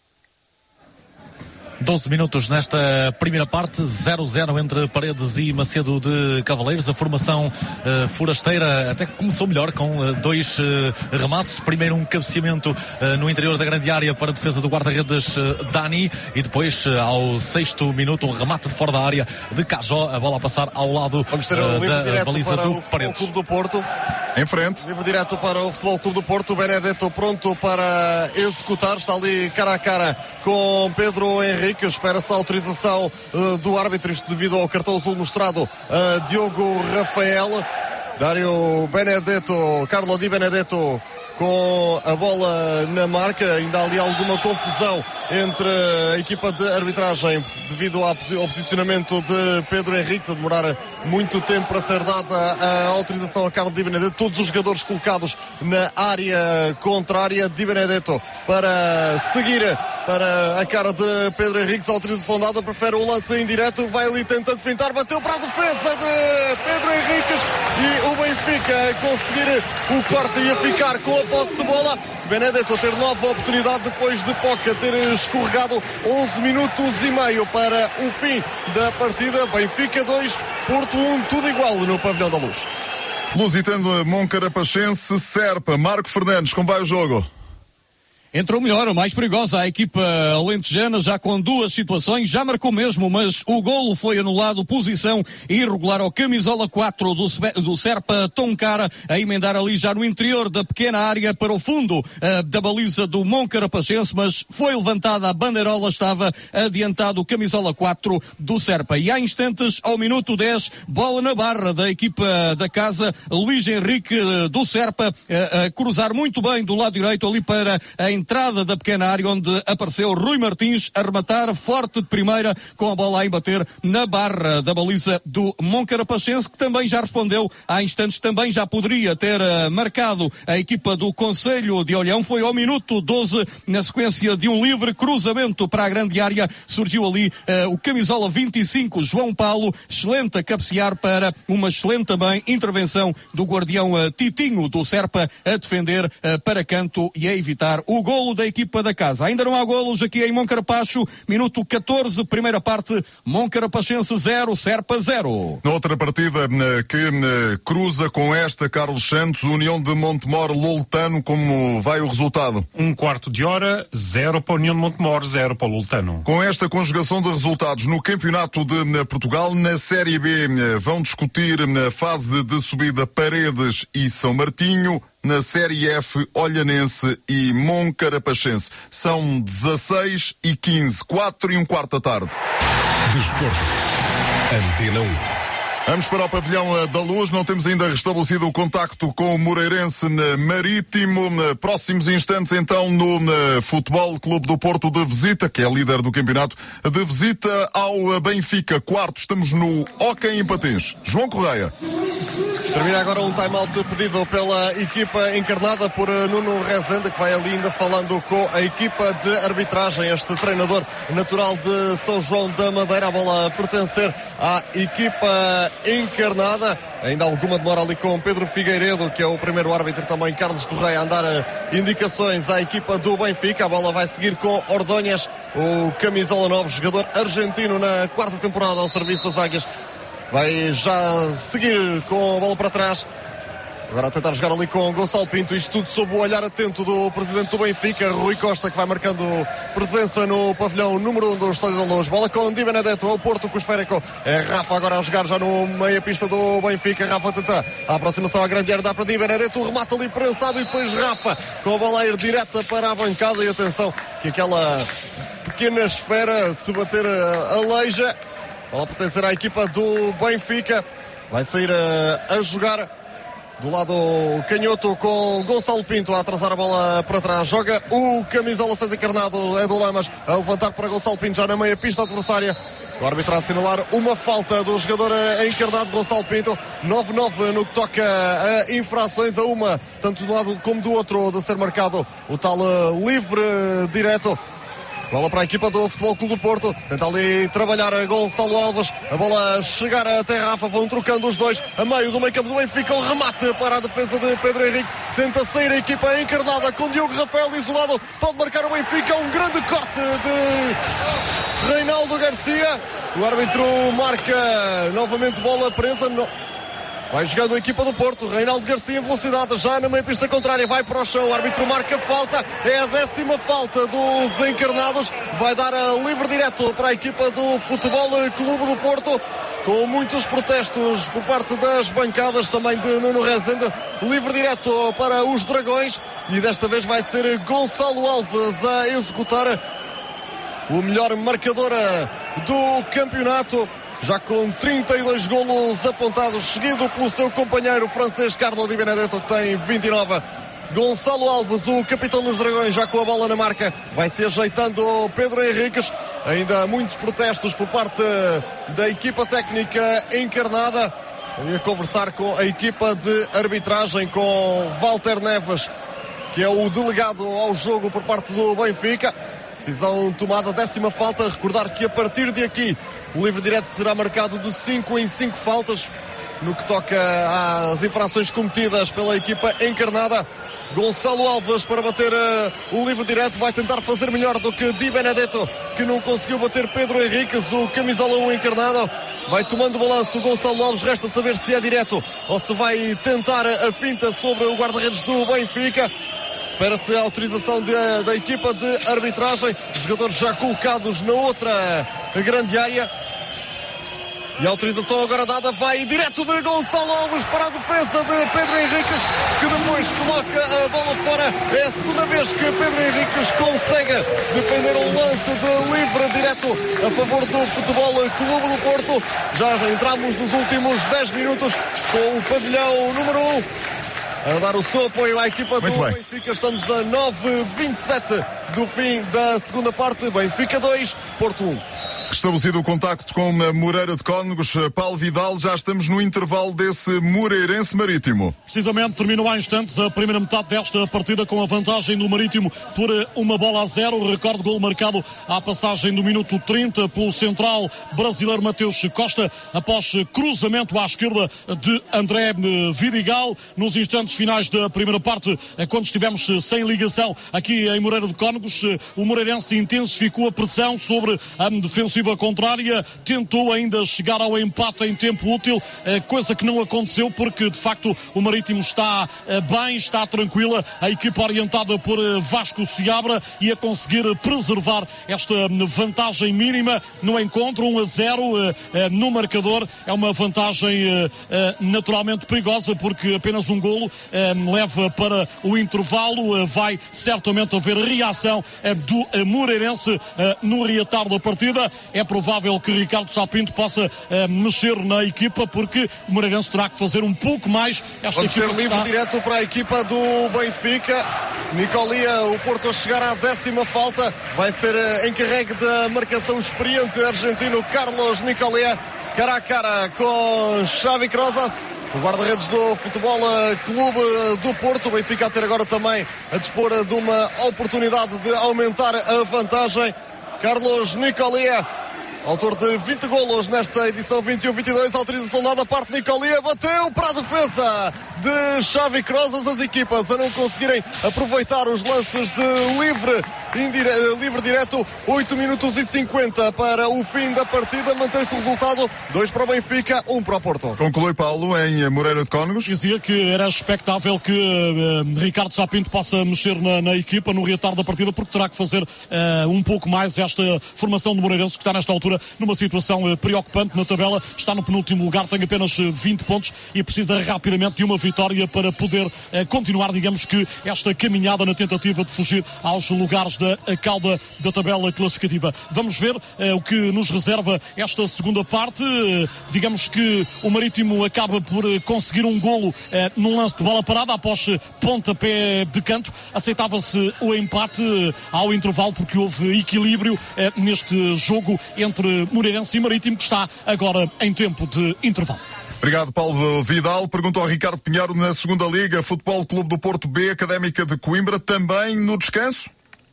doze minutos nesta primeira parte, zero a zero entre Paredes e Macedo de Cavaleiros. A formação uh, forasteira até que começou melhor, com uh, dois uh, remates. Primeiro um cabeceamento uh, no interior da grande área para a defesa do guarda-redes uh, Dani, e depois uh, ao sexto minuto um remate de fora da área de Cajó, a bola a passar ao lado Vamos ter um uh, da baliza para do o Paredes. Clube do Porto. Em frente. Livre direto para o Futebol Clube do Porto. Benedetto pronto para executar. Está ali cara a cara com Pedro Henrique. Espera-se a autorização uh, do árbitro, isto devido ao cartão azul mostrado a uh, Diogo Rafael. Dário Benedetto, Carlo Di Benedetto com a bola na marca. Ainda há ali alguma confusão entre a equipa de arbitragem devido ao posicionamento de Pedro Henriques, a demorar muito tempo para ser dada a autorização a Carlos Di Benedetto. Todos os jogadores colocados na área contrária. Di Benedetto para seguir para a cara de Pedro Henriques, a autorização dada, prefere o lance indireto, vai ali tentando fintar, bateu para a defesa de Pedro Henriques e o Benfica a conseguir o corte e a ficar com a posse de bola. Benedetto a ter nova oportunidade depois de Poca ter escorregado. Onze minutos e meio para o fim da partida. Benfica dois, Porto um, tudo igual no Pavilhão da Luz. Lusitano, Moncarapachense, Serpa. Marco Fernandes, como vai o jogo? Entrou melhor, a mais perigosa, a equipa alentejana, já com duas situações, já marcou mesmo, mas o golo foi anulado, posição irregular ao camisola quatro do, do Serpa Toncara, a emendar ali já no interior da pequena área para o fundo uh, da baliza do Moncarapachense, mas foi levantada a bandeirola, estava adiantado o camisola quatro do Serpa. E há instantes, ao minuto dez, bola na barra da equipa da casa, Luís Henrique uh, do Serpa, uh, a cruzar muito bem do lado direito ali para a entrada da pequena área onde apareceu Rui Martins a rematar forte de primeira com a bola a embater na barra da baliza do Moncarapachense, que também já respondeu há instantes, também já poderia ter uh, marcado a equipa do Conselho de Olhão. Foi ao minuto doze, na sequência de um livre cruzamento para a grande área, surgiu ali uh, o camisola vinte e cinco, João Paulo, excelente a cabecear para uma excelente também intervenção do guardião uh, Titinho do Serpa a defender uh, para canto e a evitar o gol. Golo da equipa da casa. Ainda não há golos aqui em Moncarapaccho. Minuto catorze, primeira parte. Moncarapachense zero, Serpa zero. Outra partida que cruza com esta, Carlos Santos, União de Montemor, Loltano. Como vai o resultado? Um quarto de hora, zero para a União de Montemor, zero para o Loltano. Com esta conjugação de resultados no Campeonato de Portugal, na Série B vão discutir na fase de subida Paredes e São Martinho. Na Série F, Olhanense e Moncarapachense. São dezasseis e quinze, quatro e um quarto da tarde. Desporto. Antena um. Vamos para o Pavilhão da Luz. Não temos ainda restabelecido o contacto com o Moreirense Marítimo. Próximos instantes, então, no Futebol Clube do Porto de visita, que é líder do campeonato, de visita ao Benfica. Quarto, estamos no Hóquei em Patins. João Correia. Termina agora um time-out pedido pela equipa encarnada por Nuno Rezende, que vai ali ainda falando com a equipa de arbitragem. Este treinador natural de São João da Madeira, a bola a pertencer à equipa encarnada. Ainda alguma demora ali com Pedro Figueiredo, que é o primeiro árbitro, também Carlos Correia, a dar indicações à equipa do Benfica. A bola vai seguir com Ordonhas, o camisola nove, jogador argentino na quarta temporada ao serviço das Águias. Vai já seguir com a bola para trás. Agora a tentar jogar ali com Gonçalo Pinto. Isto tudo sob o olhar atento do presidente do Benfica, Rui Costa, que vai marcando presença no pavilhão número um do Estádio da Luz. Bola com Di Benedetto ao Porto, com o esférico. É Rafa agora a jogar já no meia pista do Benfica. Rafa tenta a aproximação à grande área, dá para Di Benedetto, remata ali prensado e depois Rafa com a bola a ir direta para a bancada. E atenção que aquela pequena esfera, se bater a, a leija, bola pertencer à equipa do Benfica. Vai sair a, a jogar do lado canhoto com Gonçalo Pinto a atrasar a bola para trás. Joga o camisola seis encarnado, é do Lamas, a levantar para Gonçalo Pinto já na meia pista adversária. O árbitro a assinalar uma falta do jogador encarnado Gonçalo Pinto. nove nove no que toca a infrações, a uma, tanto do lado como do outro, de ser marcado o tal livre direto. Bola para a equipa do Futebol Clube do Porto. Tenta ali trabalhar a Gonçalo Alves. A bola chegar até Rafa. Vão trocando os dois a meio do meio campo do Benfica. O remate para a defesa de Pedro Henrique. Tenta sair a equipa encarnada com Diogo Rafael isolado. Pode marcar o Benfica. Um grande corte de Reinaldo Garcia. O árbitro marca novamente bola presa. No... Vai jogando a equipa do Porto, Reinaldo Garcia em velocidade, já na meia pista contrária, vai para o chão, o árbitro marca falta, é a décima falta dos encarnados, vai dar a livre direto para a equipa do Futebol Clube do Porto, com muitos protestos por parte das bancadas, também de Nuno Rezende, livre direto para os Dragões, e desta vez vai ser Gonçalo Alves a executar o melhor marcador do campeonato. Já com trinta e dois golos apontados, seguido pelo seu companheiro francês Carlos Di Benedetto, que tem vinte e nove. Gonçalo Alves, o capitão dos Dragões, já com a bola na marca, vai se ajeitando o Pedro Henriques. Ainda muitos protestos por parte da equipa técnica encarnada. Ali a conversar com a equipa de arbitragem, com Walter Neves, que é o delegado ao jogo por parte do Benfica. Decisão tomada, décima falta. Recordar que a partir de aqui o livre direto será marcado de cinco em cinco faltas no que toca às infrações cometidas pela equipa encarnada. Gonçalo Alves para bater uh, o livre direto, vai tentar fazer melhor do que Di Benedetto, que não conseguiu bater Pedro Henriques, o camisola um encarnado. Vai tomando balanço o Gonçalo Alves, resta saber se é direto ou se vai tentar a finta sobre o guarda-redes do Benfica. Espera-se a autorização de, da equipa de arbitragem, os jogadores já colocados na outra grande área. E a autorização agora dada, vai direto de Gonçalo Alves para a defesa de Pedro Henriques, que depois coloca a bola fora. É a segunda vez que Pedro Henriques consegue defender um lance de livre direto a favor do Futebol Clube do Porto. Já entramos nos últimos dez minutos com o pavilhão número um a dar o seu apoio à equipa do Benfica. Estamos a nove vinte e sete do fim da segunda parte. Benfica dois, Porto um. Estabelecido o contacto com a Moreira de Cónegos, Paulo Vidal, já estamos no intervalo desse Moreirense Marítimo. Precisamente terminou há instantes a primeira metade desta partida com a vantagem do Marítimo por uma bola a zero. O recorde gol marcado à passagem do minuto trinta pelo central brasileiro Mateus Costa, após cruzamento à esquerda de André Vidigal. Nos instantes finais da primeira parte, quando estivemos sem ligação aqui em Moreira de Cónegos, o Moreirense intensificou a pressão sobre a defensiva contrária, tentou ainda chegar ao empate em tempo útil, coisa que não aconteceu porque de facto o Marítimo está bem, está tranquila, a equipa orientada por Vasco Seabra e a conseguir preservar esta vantagem mínima no encontro. Um a zero no marcador é uma vantagem naturalmente perigosa porque apenas um golo leva para o intervalo. Vai certamente haver reação do Moreirense no reatar da partida. É provável que Ricardo Sá Pinto possa uh, mexer na equipa porque o Moreirense terá que fazer um pouco mais. Esta Vamos ter livre está... direto para a equipa do Benfica. Nicolia, o Porto a chegar à décima falta. Vai ser uh, encarregue da marcação experiente argentino Carlos Nicolia, cara a cara com Xavi Crozas, o guarda-redes do Futebol Clube do Porto. O Benfica a ter agora também a dispor de uma oportunidade de aumentar a vantagem. Carlos Nicolia, autor de vinte golos nesta edição vinte e um vinte e dois, autorização dada, parte Nicolia, bateu para a defesa de Xavi Crozas. As equipas a não conseguirem aproveitar os lances de livre, indire... livre direto. oito minutos e cinquenta para o fim da partida, mantém-se o resultado, dois para o Benfica, um para o Porto. Conclui Paulo em Moreira de Cónegos. Dizia que era expectável que uh, Ricardo Sá Pinto possa mexer na, na equipa no reatar da partida, porque terá que fazer uh, um pouco mais esta formação do Moreirense, que está nesta altura numa situação uh, preocupante na tabela, está no penúltimo lugar, tem apenas uh, vinte pontos e precisa rapidamente de uma vitória para poder uh, continuar, digamos que, esta caminhada na tentativa de fugir aos lugares da cauda da tabela classificativa. Vamos ver uh, o que nos reserva esta segunda parte. Uh, digamos que o Marítimo acaba por uh, conseguir um golo uh, num lance de bola parada após uh, pontapé de canto. Aceitava-se o empate uh, ao intervalo porque houve equilíbrio uh, neste jogo entre Moreirense e Marítimo, que está agora em tempo de intervalo. Obrigado, Paulo Vidal. Pergunto ao Ricardo Pinheiro, na segunda Liga, Futebol Clube do Porto B, Académica de Coimbra, também no descanso?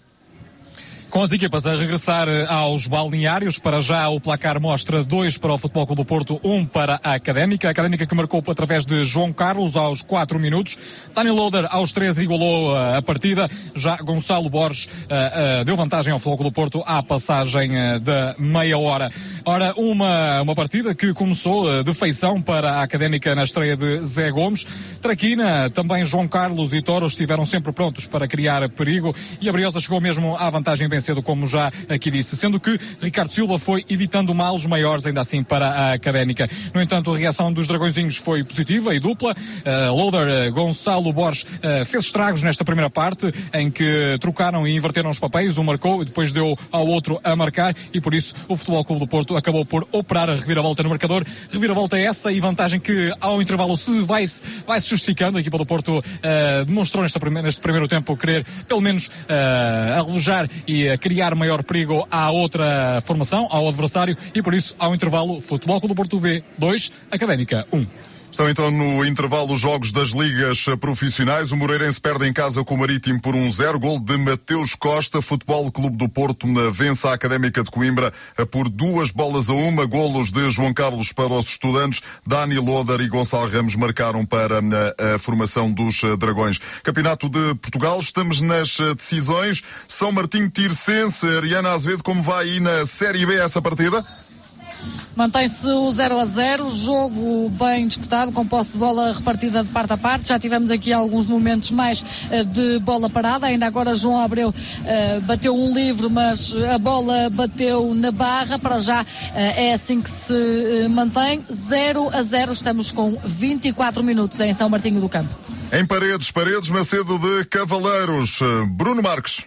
Com as equipas a regressar aos balneários, para já o placar mostra dois para o Futebol Clube do Porto, um para a Académica. A Académica que marcou através de João Carlos aos quatro minutos. Dani Loader aos treze igualou uh, a partida. Já Gonçalo Borges uh, uh, deu vantagem ao Futebol Clube do Porto à passagem uh, da meia hora. Ora, uma, uma partida que começou uh, de feição para a Académica na estreia de Zé Gomes. Traquina, também João Carlos e Toro estiveram sempre prontos para criar perigo e a Briosa chegou mesmo à vantagem bem bem cedo, como já aqui disse, sendo que Ricardo Silva foi evitando males maiores ainda assim para a Académica. No entanto, a reação dos Dragõezinhos foi positiva e dupla. Uh, Loader uh, Gonçalo Borges uh, fez estragos nesta primeira parte, em que trocaram e inverteram os papéis, um marcou e depois deu ao outro a marcar, e por isso o Futebol Clube do Porto acabou por operar a reviravolta no marcador. Reviravolta é essa e vantagem que ao intervalo se vai, vai se justificando. A equipa do Porto uh, demonstrou nesta prime- neste primeiro tempo querer pelo menos uh, alojar e uh, criar maior perigo à outra formação, ao adversário, e por isso ao intervalo Futebol Clube do Porto B dois, Académica um. Estão então no intervalo os jogos das ligas profissionais. O Moreirense perde em casa com o Marítimo por um zero. Gol de Mateus Costa. Futebol Clube do Porto vence a Académica de Coimbra por duas bolas a uma. Golos de João Carlos para os estudantes. Dani Loader e Gonçalo Ramos marcaram para a, a formação dos Dragões. Campeonato de Portugal. Estamos nas decisões. São Martinho Tirsense. Ariana Azevedo, como vai aí na Série B essa partida? Mantém-se o zero a zero, jogo bem disputado, com posse de bola repartida de parte a parte. Já tivemos aqui alguns momentos mais uh, de bola parada. Ainda agora João Abreu uh, bateu um livre, mas a bola bateu na barra. Para já uh, é assim que se uh, mantém. zero a zero, estamos com vinte e quatro minutos em São Martinho do Campo. Em Paredes, Paredes, Macedo de Cavaleiros. Bruno Marques.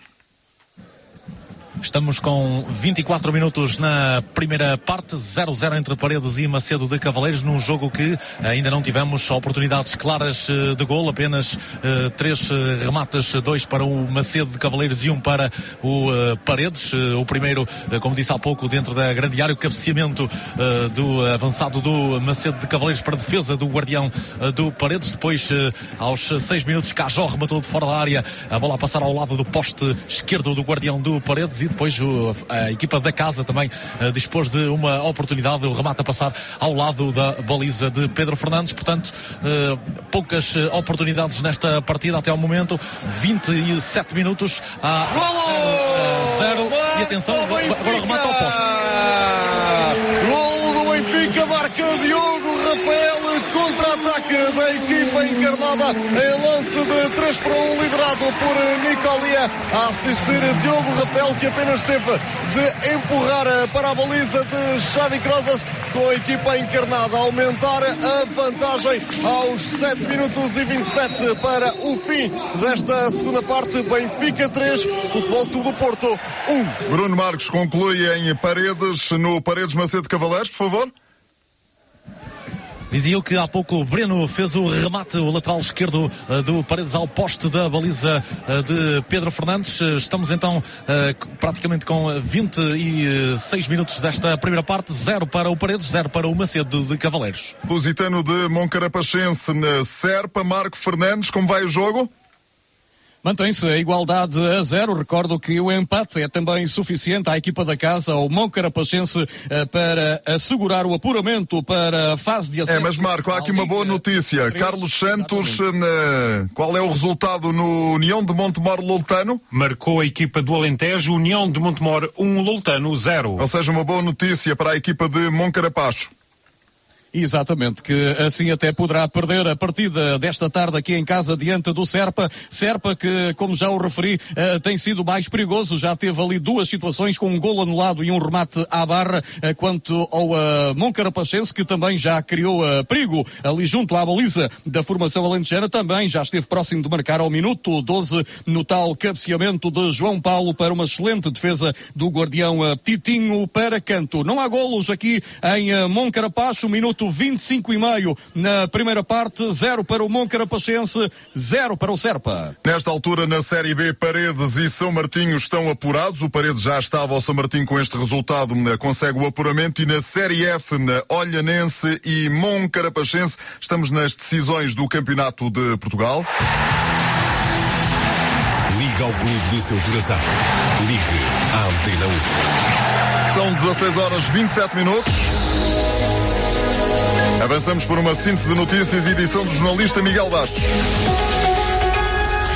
Estamos com vinte e quatro minutos na primeira parte, zero a zero entre Paredes e Macedo de Cavaleiros, num jogo que ainda não tivemos oportunidades claras de golo, apenas uh, três remates, dois para o Macedo de Cavaleiros e um para o uh, Paredes. Uh, o primeiro, uh, como disse há pouco, dentro da grande área, o cabeceamento uh, do avançado do Macedo de Cavaleiros para a defesa do guardião uh, do Paredes. Depois, uh, aos seis minutos, Cajó rematou de fora da área, a bola a passar ao lado do poste esquerdo do guardião do Paredes, e depois o, a equipa da casa também uh, dispôs de uma oportunidade, o remate a passar ao lado da baliza de Pedro Fernandes. Portanto, uh, poucas uh, oportunidades nesta partida até ao momento. Vinte e sete minutos a zero, e atenção, agora remate ao poste. Gol do Benfica, marca Diogo Rafael, contra-ataque da equipa encarnada em lance de três para um, liderado por Nicolia. A assistir Diogo Rafael, que apenas teve de empurrar para a baliza de Xavi Crozas, com a equipa encarnada a aumentar a vantagem aos sete minutos e vinte e sete para o fim desta segunda parte. Benfica três, Futebol Clube do Porto um. Bruno Marques conclui em Paredes, no Paredes Macedo de Cavaleiros, por favor. Dizia eu que há pouco o Breno fez o remate, o lateral esquerdo uh, do Paredes ao poste da baliza uh, de Pedro Fernandes. Uh, estamos então uh, praticamente com vinte e seis minutos desta primeira parte. Zero para o Paredes, zero para o Macedo de Cavaleiros. Lusitano de Moncarapachense, Serpa, Marco Fernandes, como vai o jogo? Mantém-se a igualdade a zero. Recordo que o empate é também suficiente à equipa da casa, ao Moncarapachense, para assegurar o apuramento para a fase de acesso. É, mas Marco, há aqui uma boa notícia. Carlos Santos, uh, qual é o resultado no União de Montemor Loutano? Marcou a equipa do Alentejo, União de Montemor um, Loutano zero. Ou seja, uma boa notícia para a equipa de Moncarapacho. Exatamente, que assim até poderá perder a partida desta tarde aqui em casa diante do Serpa. Serpa que, como já o referi, uh, tem sido mais perigoso. Já teve ali duas situações com um golo anulado e um remate à barra. Uh, quanto ao uh, Moncarapachense, que também já criou uh, perigo ali junto à baliza da formação alentejana, também já esteve próximo de marcar ao minuto doze no tal cabeceamento de João Paulo para uma excelente defesa do guardião uh, Titinho para canto. Não há golos aqui em uh, Moncarapacho, minuto vinte e cinco e meio na primeira parte, zero para o Moncarapachense, zero para o Serpa. Nesta altura, na Série B, Paredes e São Martinho estão apurados. O Paredes já estava, ao São Martinho com este resultado consegue o apuramento, e na Série F, na Olhanense e Moncarapachense, estamos nas decisões do Campeonato de Portugal. Liga ao clube do seu coração. Ligue à Antena um. São dezasseis horas e vinte e sete minutos. Avançamos por uma síntese de notícias e edição do jornalista Miguel Bastos.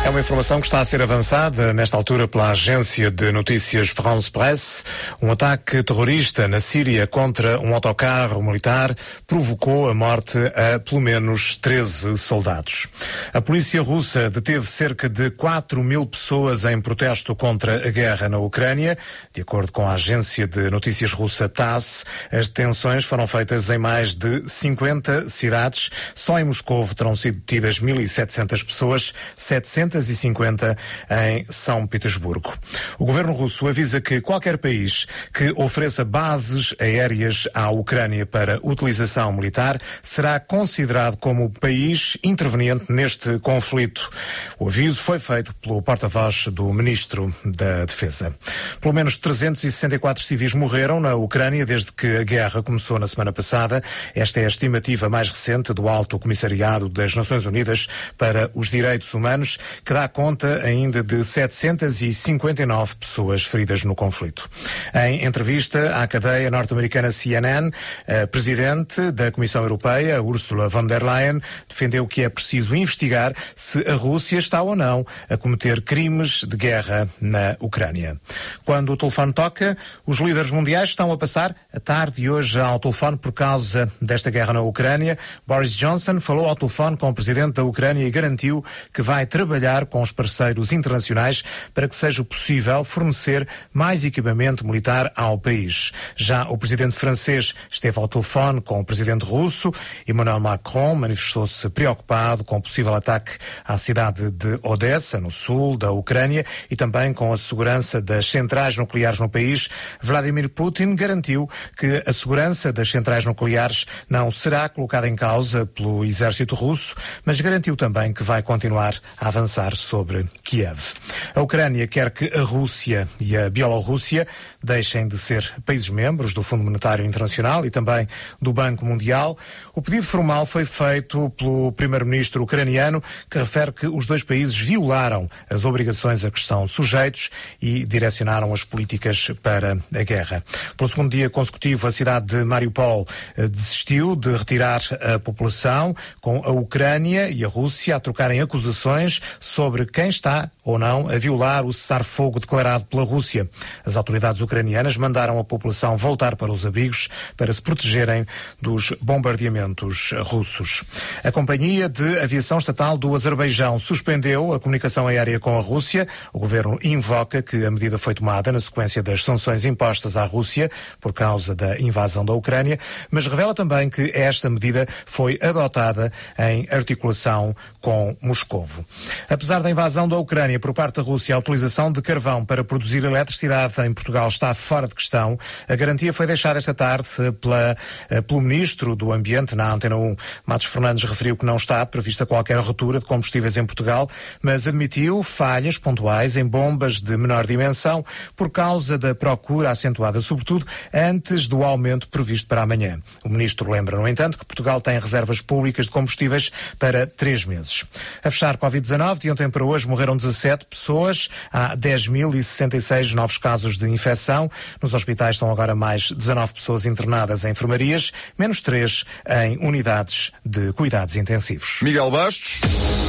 É uma informação que está a ser avançada nesta altura pela agência de notícias France Presse. Um ataque terrorista na Síria contra um autocarro militar provocou a morte a pelo menos treze soldados. A polícia russa deteve cerca de quatro mil pessoas em protesto contra a guerra na Ucrânia. De acordo com a agência de notícias russa TASS, as detenções foram feitas em mais de cinquenta cidades. Só em Moscovo terão sido detidas mil e setecentas pessoas, setecentas e cinquenta em São Petersburgo. O governo russo avisa que qualquer país que ofereça bases aéreas à Ucrânia para utilização militar será considerado como país interveniente neste conflito. O aviso foi feito pelo porta-voz do Ministro da Defesa. Pelo menos trezentos e sessenta e quatro civis morreram na Ucrânia desde que a guerra começou na semana passada. Esta é a estimativa mais recente do Alto Comissariado das Nações Unidas para os Direitos Humanos, que dá conta ainda de setecentas e cinquenta e nove pessoas feridas no conflito. Em entrevista à cadeia norte-americana C N N, a presidente da Comissão Europeia, Ursula von der Leyen, defendeu que é preciso investigar se a Rússia está ou não a cometer crimes de guerra na Ucrânia. Quando o telefone toca, os líderes mundiais estão a passar a tarde de hoje ao telefone por causa desta guerra na Ucrânia. Boris Johnson falou ao telefone com o presidente da Ucrânia e garantiu que vai trabalhar com os parceiros internacionais para que seja possível fornecer mais equipamento militar ao país. Já o presidente francês esteve ao telefone com o presidente russo. Emmanuel Macron manifestou-se preocupado com o possível ataque à cidade de Odessa, no sul da Ucrânia, e também com a segurança das centrais nucleares no país. Vladimir Putin garantiu que a segurança das centrais nucleares não será colocada em causa pelo exército russo, mas garantiu também que vai continuar a avançar sobre Kiev. A Ucrânia quer que a Rússia e a Bielorrússia deixem de ser países membros do Fundo Monetário Internacional e também do Banco Mundial. O pedido formal foi feito pelo primeiro-ministro ucraniano, que refere que os dois países violaram as obrigações a que estão sujeitos e direcionaram as políticas para a guerra. Pelo segundo dia consecutivo, a cidade de Mariupol desistiu de retirar a população, com a Ucrânia e a Rússia a trocarem acusações sobre quem está ou não a violar o cessar-fogo declarado pela Rússia. As autoridades ucranianas mandaram a população voltar para os abrigos para se protegerem dos bombardeamentos russos. A Companhia de Aviação Estatal do Azerbaijão suspendeu a comunicação aérea com a Rússia. O governo invoca que a medida foi tomada na sequência das sanções impostas à Rússia por causa da invasão da Ucrânia, mas revela também que esta medida foi adotada em articulação com Moscovo. Apesar da invasão da Ucrânia por parte da Rússia, a utilização de carvão para produzir eletricidade em Portugal está fora de questão. A garantia foi deixada esta tarde pela, pelo Ministro do Ambiente na Antena um. Matos Fernandes referiu que não está prevista qualquer ruptura de combustíveis em Portugal, mas admitiu falhas pontuais em bombas de menor dimensão por causa da procura acentuada, sobretudo antes do aumento previsto para amanhã. O Ministro lembra, no entanto, que Portugal tem reservas públicas de combustíveis para três meses. A fechar covid dezanove, de ontem para hoje morreram dezassete pessoas, há dez mil e sessenta e seis novos casos de infecção. Nos hospitais estão agora mais dezanove pessoas internadas em enfermarias, menos três em unidades de cuidados intensivos. Miguel Bastos.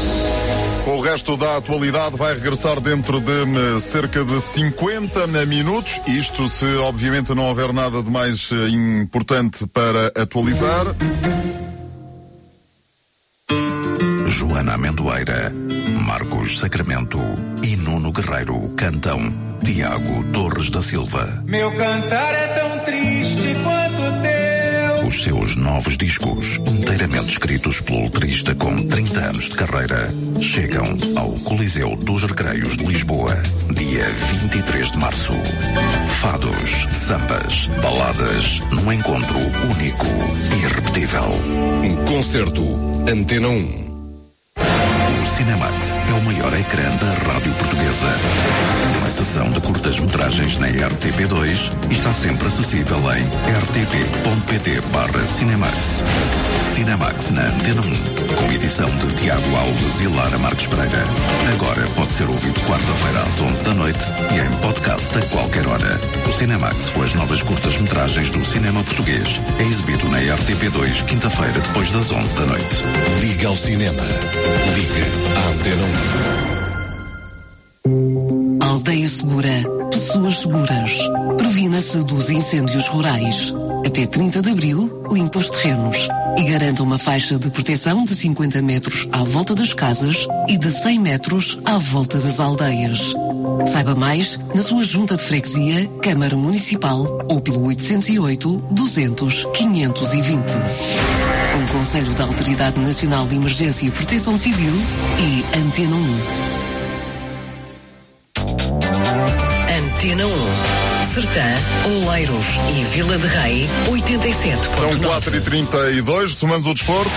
O resto da atualidade vai regressar dentro de cerca de cinquenta minutos. Isto se, obviamente, não houver nada de mais importante para atualizar. Joana Amendoeira, Marcos Sacramento e Nuno Guerreiro cantam Tiago Torres da Silva. Meu cantar é tão triste quanto o teu. Os seus novos discos, inteiramente escritos pelo letrista com trinta anos de carreira, chegam ao Coliseu dos Recreios de Lisboa, dia vinte e três de março. Fados, sambas, baladas, num encontro único e irrepetível. Um concerto Antena um. O Cinemax é o maior ecrã da rádio portuguesa. Uma sessão de curtas-metragens na R T P dois e está sempre acessível em r t p ponto p t barra Cinemax. Cinemax na Antena um, com edição de Tiago Alves e Lara Marques Pereira. Agora pode ser ouvido quarta-feira às onze da noite e em podcast a qualquer hora. O Cinemax com as novas curtas-metragens do cinema português é exibido na R T P dois quinta-feira depois das onze da noite. Liga ao cinema. Liga à Antena um. Agricultura. Pessoas seguras. Previna-se dos incêndios rurais. Até trinta de abril, limpa os terrenos e garanta uma faixa de proteção de cinquenta metros à volta das casas e de cem metros à volta das aldeias. Saiba mais na sua junta de freguesia, Câmara Municipal ou pelo oitocentos e oito, duzentos, quinhentos e vinte. Um conselho da Autoridade Nacional de Emergência e Proteção Civil e Antena um. Antena um. Sertã, Oleiros e Vila de Rei, oitenta e sete ponto nove. São quatro e trinta e dois, tomamos o desporto.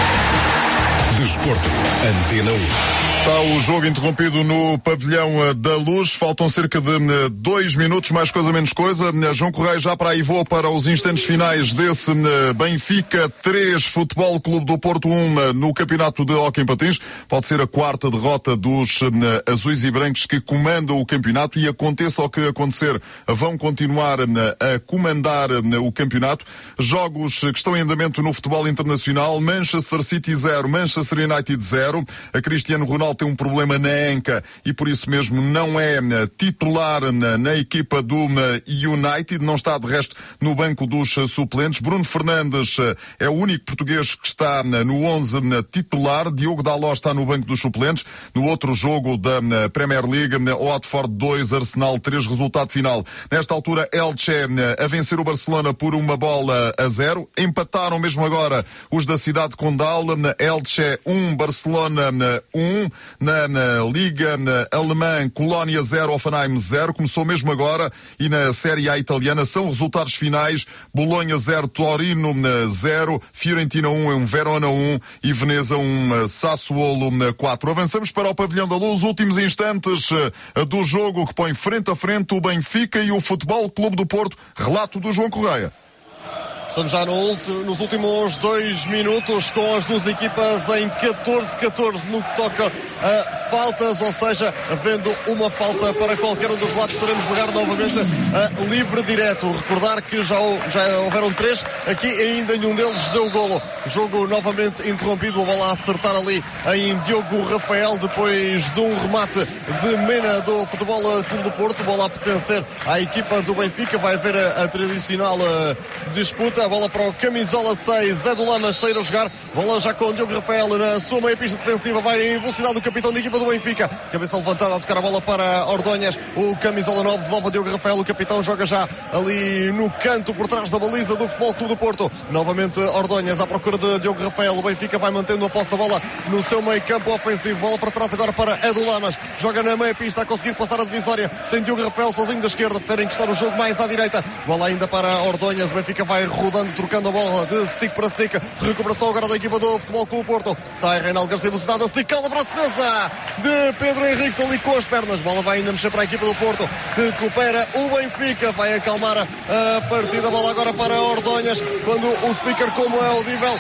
Desporto, Antena um. Está o jogo interrompido no Pavilhão da Luz. Faltam cerca de dois minutos, mais coisa menos coisa. João Correia já para aí voa para os instantes finais desse Benfica três, Futebol Clube do Porto um no Campeonato de Hóquei em Patins. Pode ser a quarta derrota dos azuis e brancos que comandam o campeonato, e aconteça o que acontecer, vão continuar a comandar o campeonato. Jogos que estão em andamento no futebol internacional: Manchester City zero, Manchester United zero. A Cristiano Ronaldo tem um problema na anca e por isso mesmo não é titular na, na equipa do United, não está de resto no banco dos suplentes. Bruno Fernandes é o único português que está no onze titular. Diogo Dalot está no banco dos suplentes. No outro jogo da Premier League, Watford dois, Arsenal três, resultado final. Nesta altura, Elche a vencer o Barcelona por uma bola a zero. Empataram mesmo agora os da cidade de Condal. Elche um, Barcelona um. Na, na Liga na Alemã, Colónia zero, Hoffenheim zero. Começou mesmo agora. E na Série A italiana são resultados finais: Bolonha zero, Torino zero, Fiorentina um, Verona um e Veneza um, Sassuolo quatro. Avançamos para o Pavilhão da Luz, últimos instantes do jogo que põe frente a frente o Benfica e o Futebol Clube do Porto. Relato do João Correia. Estamos já no, nos últimos dois minutos com as duas equipas em catorze a catorze no que toca a faltas, ou seja, havendo uma falta para qualquer um dos lados, teremos lugar novamente a livre direto. Recordar que já, já houveram três, aqui ainda nenhum deles deu golo. Jogo novamente interrompido, a bola a acertar ali em Diogo Rafael, depois de um remate de Mena do Futebol Clube do Porto, bola a pertencer à equipa do Benfica. Vai haver a, a tradicional a, disputa. A bola para o camisola seis, Zé do Lamas, sair a jogar. Bola já com o Diogo Rafael na sua meia pista defensiva. Vai em velocidade do capitão da equipa do Benfica. Cabeça levantada a tocar a bola para Ordonhas. O camisola nove devolve a Diogo Rafael. O capitão joga já ali no canto, por trás da baliza do Futebol Clube do Porto. Novamente Ordonhas à procura de Diogo Rafael. O Benfica vai mantendo a posse da bola no seu meio campo ofensivo. Bola para trás agora para Edu Lamas. Joga na meia pista a conseguir passar a divisória. Tem Diogo Rafael sozinho da esquerda. Prefere encostar o jogo mais à direita. Bola ainda para Ordonhas. O Benfica vai rodando, trocando a bola de stick para stick. Recuperação agora da equipa do Futebol Clube Porto. Sai Reinaldo Garcia, velocidade a stick, calma para a defesa de Pedro Henrique ali com as pernas. Bola vai ainda mexer para a equipa do Porto. Recupera o Benfica. Vai acalmar a partida. Bola agora para Ordonhas. Quando o speaker, como é audível,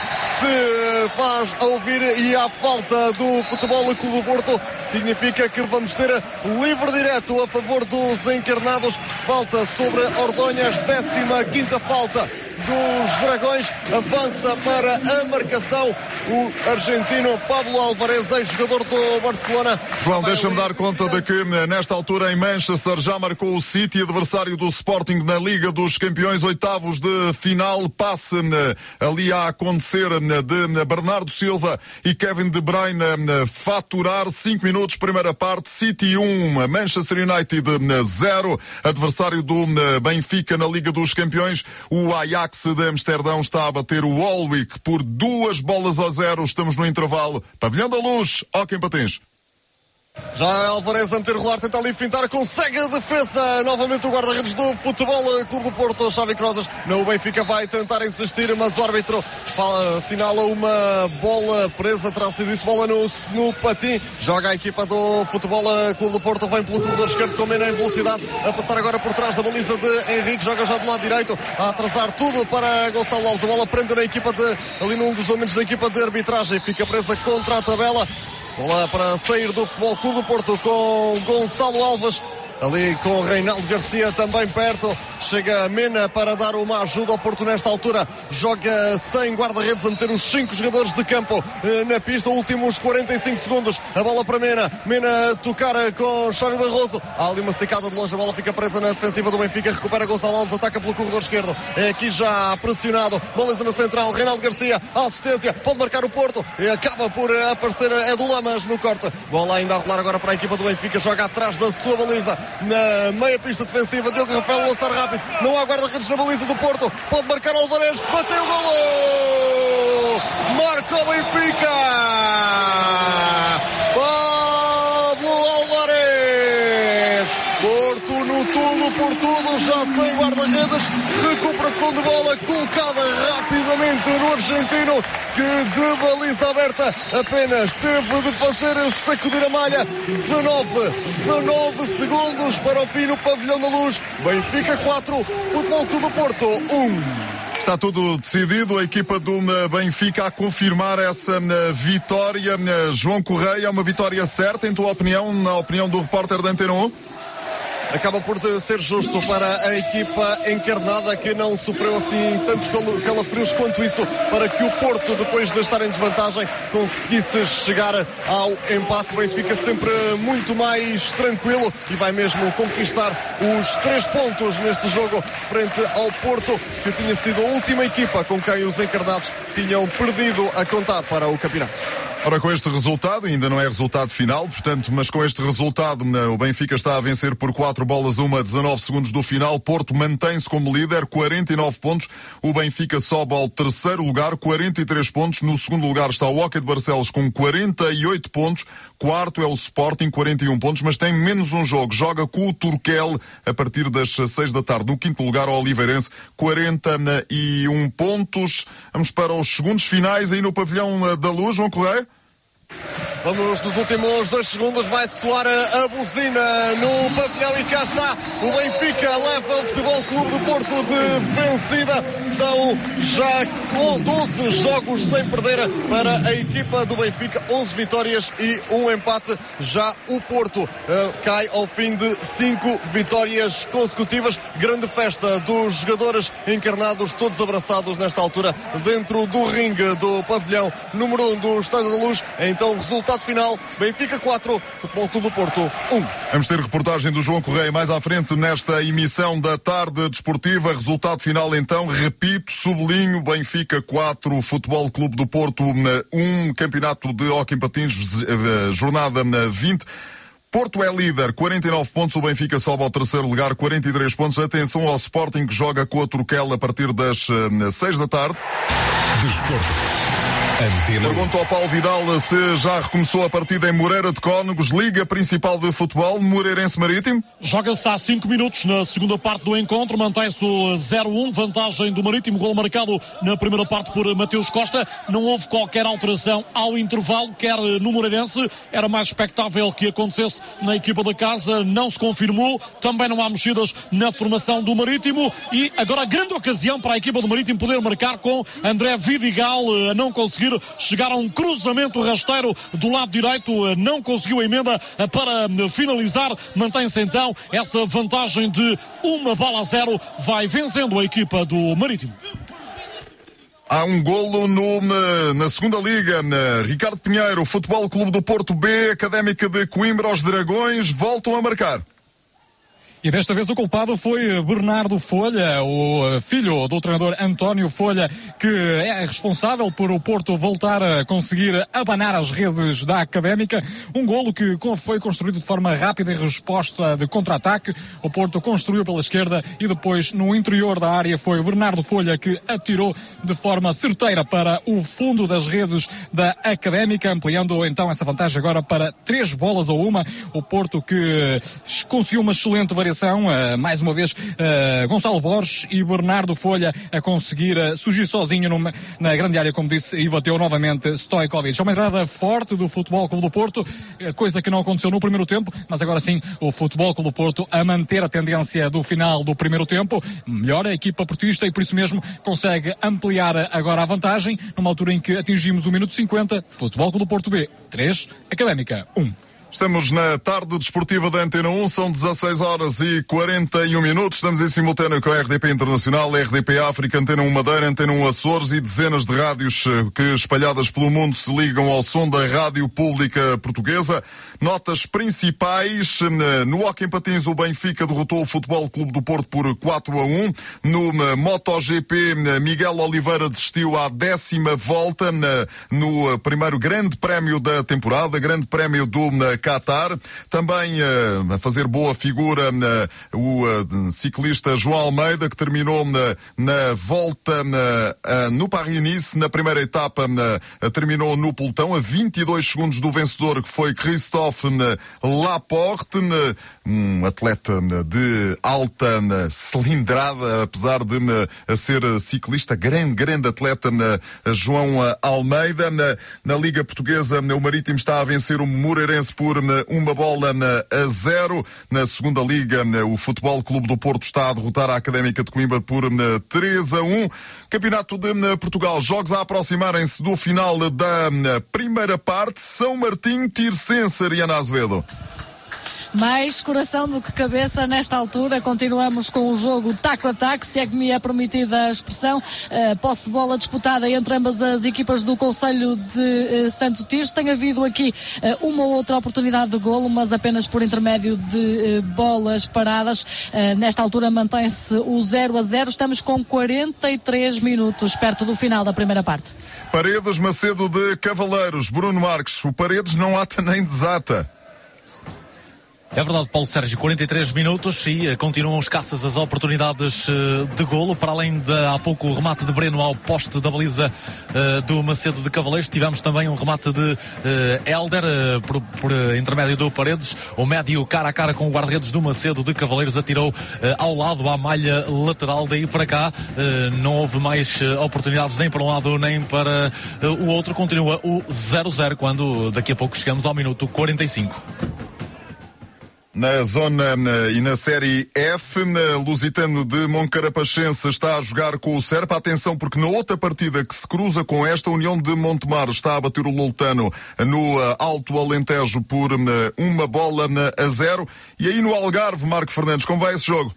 se faz ouvir e há falta do Futebol Clube Porto, significa que vamos ter livre direto a favor dos encarnados. Falta sobre Ordonhas, décima quinta falta dos Dragões. Avança para a marcação o argentino Pablo Alvarez, ex-jogador do Barcelona. João, deixa-me dar conta de que nesta altura em Manchester já marcou o City, adversário do Sporting na Liga dos Campeões, oitavos de final. Passe ali a acontecer de Bernardo Silva e Kevin De Bruyne faturar. Cinco minutos, primeira parte. City um, Manchester United zero. Adversário do Benfica na Liga dos Campeões, o Ajax de Amsterdão está a bater o Walwick por duas bolas a zero. Estamos no intervalo. Pavilhão da Luz, Hóquei em Patins. Já Alvarez a meter rolar, tenta ali fintar, consegue a defesa. Novamente o guarda-redes do Futebol Clube do Porto, Xavi Crozas. No Benfica vai tentar insistir, mas o árbitro fala, assinala uma bola presa, terá sido isso, bola no, no patim. Joga a equipa do Futebol Clube do Porto, vem pelo corredor esquerdo com Mena em velocidade, a passar agora por trás da baliza de Henrique, joga já do lado direito, a atrasar tudo para Gonçalo Alves. A bola prende na equipa de, ali num dos elementos da equipa de arbitragem, fica presa contra a tabela. Bola para sair do Futebol Clube do Porto com Gonçalo Alves. ali com Reinaldo Garcia também perto. Chega Mena para dar uma ajuda ao Porto nesta altura. Joga sem guarda-redes a meter os cinco jogadores de campo eh, na pista. Últimos quarenta e cinco segundos. A bola para Mena. Mena tocar com Xavi Barroso. Há ali uma esticada de longe. A bola fica presa na defensiva do Benfica. Recupera Gonçalo Alves. Ataca pelo corredor esquerdo. É aqui já pressionado. Bola na central. Reinaldo Garcia. Assistência. Pode marcar o Porto. E acaba por aparecer Edu Lamas no corte. Bola ainda a rolar agora para a equipa do Benfica. Joga atrás da sua baliza. Na meia pista defensiva. Diogo Rafael lançar rápido. Não há guarda-redes na baliza do Porto. Pode marcar Alvarez. Bateu o golo! Marca o Benfica! Pablo Alvarez! Porto no tudo por tudo, já sem guarda-redes. Recuperação de bola colocada rapidamente no argentino, que de baliza aberta apenas teve de fazer sacudir a malha. dezanove segundos para o fim no Pavilhão da Luz. Benfica quatro, Futebol Clube do Porto um. Está tudo decidido, a equipa do Benfica a confirmar essa vitória. João Correia, uma vitória certa, em tua opinião, na opinião do repórter da Antena um? Acaba por ser justo para a equipa encarnada, que não sofreu assim tantos calafrios quanto isso, para que o Porto, depois de estar em desvantagem, conseguisse chegar ao empate. O Benfica sempre muito mais tranquilo e vai mesmo conquistar os três pontos neste jogo frente ao Porto, que tinha sido a última equipa com quem os encarnados tinham perdido a contar para o campeonato. Ora, com este resultado, ainda não é resultado final, portanto, mas com este resultado, o Benfica está a vencer por quatro bolas a uma, dezanove segundos do final. Porto mantém-se como líder, quarenta e nove pontos. O Benfica sobe ao terceiro lugar, quarenta e três pontos. No segundo lugar está o Hockey de Barcelos com quarenta e oito pontos. Quarto é o Sporting, quarenta e um pontos, mas tem menos um jogo. Joga com o Turquel a partir das seis da tarde. No quinto lugar, o Oliveirense, quarenta e um pontos. Vamos para os segundos finais aí no Pavilhão da Luz. João Correia? Vamos nos últimos dois segundos, vai soar a, a buzina no pavilhão e cá está. O Benfica leva o Futebol Clube do Porto de vencida. São já doze jogos sem perder para a equipa do Benfica, onze vitórias e um empate. Já o Porto uh, cai ao fim de cinco vitórias consecutivas. Grande festa dos jogadores encarnados, todos abraçados nesta altura dentro do ringue do pavilhão número um do Estádio da Luz. Então, resultado final, Benfica quatro, Futebol Clube do Porto um. Vamos ter reportagem do João Correia mais à frente nesta emissão da tarde desportiva. Resultado final então, repito, sublinho, Benfica quatro, Futebol Clube do Porto um, campeonato de hóquei em patins, jornada vinte. Porto é líder, quarenta e nove pontos, o Benfica sobe ao terceiro lugar, quarenta e três pontos. Atenção ao Sporting, que joga com a Turquel a partir das seis da tarde. Desporto. Antena. Pergunto ao Paulo Vidal se já recomeçou a partida em Moreira de Cónegos, Liga Principal de Futebol, Moreirense Marítimo. Joga-se há cinco minutos na segunda parte do encontro, mantém-se o zero um, vantagem do Marítimo, gol marcado na primeira parte por Mateus Costa. Não houve qualquer alteração ao intervalo, quer no Moreirense, era mais expectável que acontecesse na equipa da casa, não se confirmou, também não há mexidas na formação do Marítimo e agora a grande ocasião para a equipa do Marítimo poder marcar com André Vidigal a não conseguir chegar a um cruzamento rasteiro do lado direito, não conseguiu a emenda para finalizar, mantém-se então essa vantagem de uma bola a zero, vai vencendo a equipa do Marítimo. Há um golo no, na, na segunda liga, na Ricardo Pinheiro, Futebol Clube do Porto B, Académica de Coimbra, os Dragões voltam a marcar. E desta vez o culpado foi Bernardo Folha, o filho do treinador António Folha, que é responsável por o Porto voltar a conseguir abanar as redes da Académica. Um golo que foi construído de forma rápida em resposta de contra-ataque. O Porto construiu pela esquerda e depois no interior da área foi Bernardo Folha que atirou de forma certeira para o fundo das redes da Académica, ampliando então essa vantagem agora para três bolas a uma. O Porto que conseguiu uma excelente variação. Uh, mais uma vez uh, Gonçalo Borges e Bernardo Folha a conseguir uh, surgir sozinho numa, na grande área, como disse, e bateu novamente Stojkovic. É uma entrada forte do Futebol Clube do Porto, uh, coisa que não aconteceu no primeiro tempo, mas agora sim o Futebol Clube do Porto a manter a tendência do final do primeiro tempo, melhora a equipa portista e por isso mesmo consegue ampliar agora a vantagem, numa altura em que atingimos o minuto cinquenta, Futebol Clube do Porto B três, Académica um. Estamos na tarde desportiva da Antena um, são dezasseis horas e quarenta e um minutos. Estamos em simultâneo com a R D P Internacional, R D P África, Antena um Madeira, Antena um Açores e dezenas de rádios que, espalhadas pelo mundo, se ligam ao som da Rádio Pública Portuguesa. Notas principais: no hóquei em patins, o Benfica derrotou o Futebol Clube do Porto por quatro a um. No MotoGP, Miguel Oliveira desistiu à décima volta no primeiro grande prémio da temporada, grande prémio do Qatar. Também uh, a fazer boa figura uh, o uh, ciclista João Almeida, que terminou na, na volta na, uh, no Paris-Nice, na primeira etapa, uh, terminou no pelotão a vinte e dois segundos do vencedor, que foi Christophe uh, Laporte, uh, um atleta uh, de alta uh, cilindrada, apesar de uh, ser uh, ciclista, grande, grande atleta, uh, João uh, Almeida. Uh, na Liga Portuguesa, uh, o Marítimo está a vencer o Moreirense por uma bola a zero. Na segunda liga, o Futebol Clube do Porto está a derrotar a Académica de Coimbra por três a um. Campeonato de Portugal, jogos a aproximarem-se do final da primeira parte. São Martinho, Tirsense, Ariana Azevedo. Mais coração do que cabeça nesta altura. Continuamos com o jogo taco a taco, se é que me é permitida a expressão. Uh, posse de bola disputada entre ambas as equipas do Concelho de uh, Santo Tirso. Tem havido aqui uh, uma ou outra oportunidade de golo, mas apenas por intermédio de uh, bolas paradas. Uh, nesta altura mantém-se o zero a zero. Estamos com quarenta e três minutos, perto do final da primeira parte. Paredes, Macedo de Cavaleiros, Bruno Marques. O Paredes não ata nem desata. É verdade, Paulo Sérgio, quarenta e três minutos e uh, continuam escassas as oportunidades uh, de golo. Para além de há pouco o remate de Breno ao poste da baliza uh, do Macedo de Cavaleiros, tivemos também um remate de uh, Hélder uh, por, por uh, intermédio do Paredes. O médio cara a cara com o guarda-redes do Macedo de Cavaleiros atirou uh, ao lado, à malha lateral. Daí para cá uh, não houve mais uh, oportunidades nem para um lado nem para uh, o outro. Continua o zero a zero quando daqui a pouco chegamos ao minuto quarenta e cinco. Na zona na, e na Série F, na Lusitano de Moncarapachense está a jogar com o Serpa. Atenção, porque na outra partida que se cruza com esta, União de Montemar está a bater o Loutano no uh, Alto Alentejo por uh, uma bola uh, a zero. E aí no Algarve, Marco Fernandes, como vai esse jogo?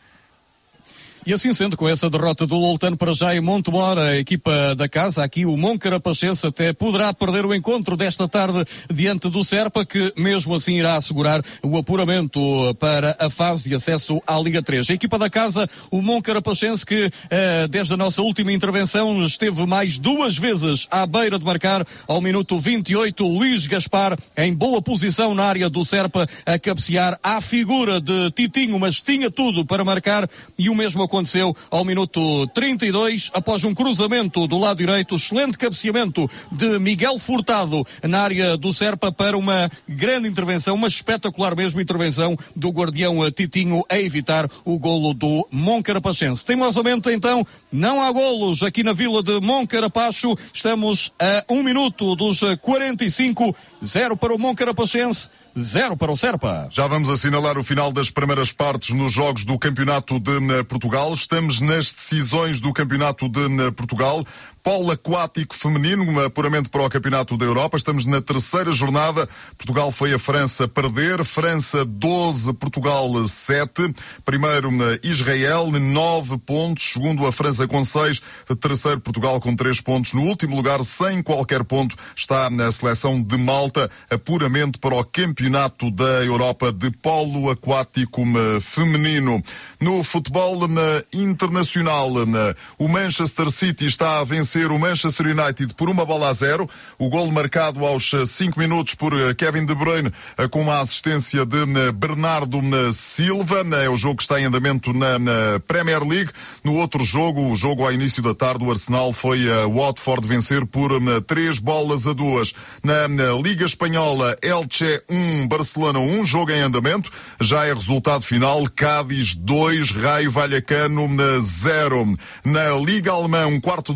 E assim sendo, com essa derrota do Loutano para já em Montemor, a equipa da casa, aqui o Moncarapachense, até poderá perder o encontro desta tarde diante do Serpa, que mesmo assim irá assegurar o apuramento para a fase de acesso à Liga três. A equipa da casa, o Moncarapachense, que eh, desde a nossa última intervenção esteve mais duas vezes à beira de marcar. Ao minuto vinte e oito, Luís Gaspar em boa posição na área do Serpa, a cabecear à figura de Titinho, mas tinha tudo para marcar, e o mesmo aconteceu ao minuto trinta e dois, após um cruzamento do lado direito, excelente cabeceamento de Miguel Furtado na área do Serpa para uma grande intervenção, uma espetacular mesmo intervenção do guardião Titinho a evitar o golo do Moncarapachense. Teimosamente então, não há golos aqui na vila de Moncarapacho. Estamos a um minuto dos quarenta e cinco, zero para o Moncarapachense, zero para o Serpa. Já vamos assinalar o final das primeiras partes nos jogos do Campeonato de Portugal. Estamos nas decisões do Campeonato de Portugal. Polo aquático feminino, um apuramento para o Campeonato da Europa. Estamos na terceira jornada. Portugal foi a França perder. França doze, Portugal sete. Primeiro Israel, nove pontos. Segundo a França com seis. Terceiro Portugal com três pontos. No último lugar, sem qualquer ponto, está na seleção de Malta. Apuramento para o Campeonato da Europa de polo aquático feminino. No futebol internacional, o Manchester City está a vencer o Manchester United por uma bola a zero. O golo marcado aos cinco minutos por Kevin De Bruyne, com uma assistência de Bernardo Silva. É o jogo que está em andamento na Premier League. No outro jogo, o jogo ao início da tarde, o Arsenal foi a Watford vencer por três bolas a duas. Na Liga Espanhola, Elche um, Barcelona um, jogo em andamento. Já é resultado final, Cádiz dois, Raio Vallecano zero. Na Liga Alemã, um quarto de hora da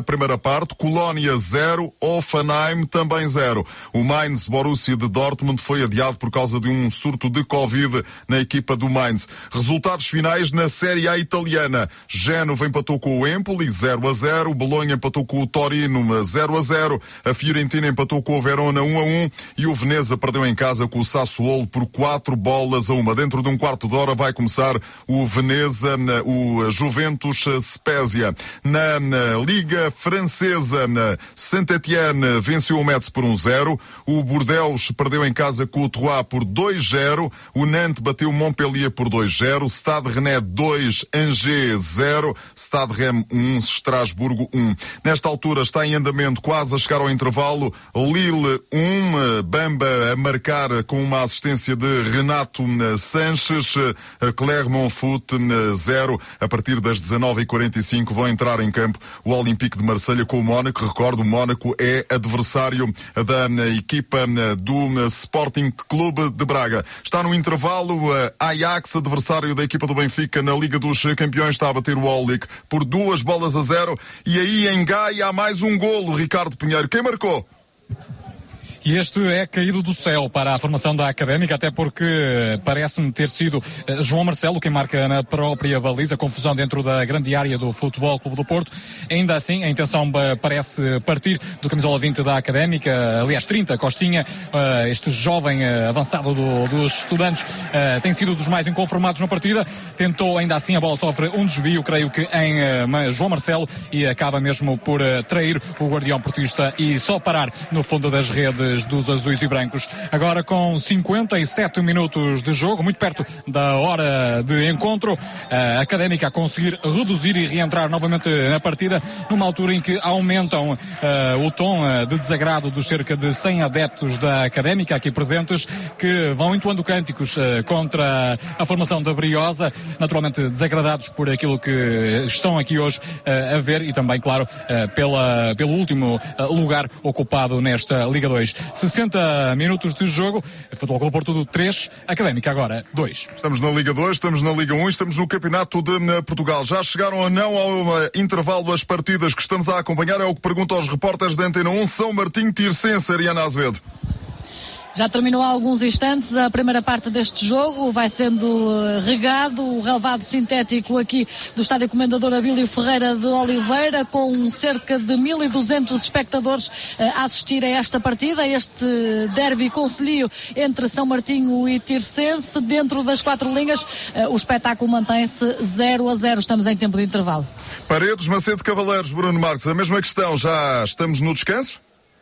primeira parte, Colónia zero, Hoffenheim também zero. O Mainz Borussia de Dortmund foi adiado por causa de um surto de Covid na equipa do Mainz. Resultados finais na Série A italiana. Génova empatou com o Empoli zero a zero, o Bolonha empatou com o Torino zero a zero, a Fiorentina empatou com o Verona um a um e o Veneza perdeu em casa com o Sassuolo por quatro bolas a uma. Dentro de um quarto de hora vai começar o Veneza, o Juventus Spezia. Na, na Liga Francesa, Saint-Étienne venceu o Metz por um zero, o Bordeaux perdeu em casa com o Troyes por dois a zero, o Nantes bateu o Montpellier por dois a zero, Stade Rennais dois, Angers zero, Stade Reims um, Estrasburgo um. Nesta altura está em andamento, quase a chegar ao intervalo, Lille um, Bamba a marcar com uma assistência de Renato Sanches, Clermont Foot zero. A partir das dezanove e quarenta e cinco vão entrar em campo o Olympique de Marselha com o Mónaco. Recordo, o Mónaco é adversário da equipa do Sporting Clube de Braga. Está no intervalo, Ajax, adversário da equipa do Benfica na Liga dos Campeões, está a bater o Olympique por duas bolas a zero. E aí em Gaia há mais um golo, Ricardo Pinheiro. Quem marcou? E este é caído do céu para a formação da Académica, até porque parece-me ter sido João Marcelo quem marca na própria baliza, confusão dentro da grande área do Futebol Clube do Porto. Ainda assim, a intenção parece partir do camisola vinte da Académica, aliás trinta, Costinha, este jovem avançado do, dos estudantes, tem sido dos mais inconformados na partida. Tentou, ainda assim, a bola sofre um desvio, creio que em João Marcelo, e acaba mesmo por trair o guardião portista e só parar no fundo das redes dos azuis e brancos. Agora com cinquenta e sete minutos de jogo, muito perto da hora de encontro, a Académica a conseguir reduzir e reentrar novamente na partida, numa altura em que aumentam uh, o tom uh, de desagrado dos cerca de cem adeptos da Académica aqui presentes, que vão entoando cânticos uh, contra a formação da Briosa, naturalmente desagradados por aquilo que estão aqui hoje uh, a ver, e também, claro, uh, pela, pelo último uh, lugar ocupado nesta Liga dois. sessenta minutos de jogo, Futebol Clube Porto três, Académica agora dois. Estamos na Liga dois, estamos na Liga um, estamos no Campeonato de Portugal. Já chegaram ou não ao intervalo as partidas que estamos a acompanhar? É o que pergunto aos repórteres da Antena um. São Martinho, Tirsense, Ariana Azevedo. Já terminou há alguns instantes a primeira parte deste jogo, vai sendo regado o relvado sintético aqui do Estádio Comendador Abílio Ferreira de Oliveira, com cerca de mil e duzentos espectadores a assistir a esta partida, a este derby concelhio entre São Martinho e Tirsense. Dentro das quatro linhas, o espetáculo mantém-se zero a zero, estamos em tempo de intervalo. Paredes, Macedo, Cavaleiros, Bruno Marques, a mesma questão, já estamos no descanso?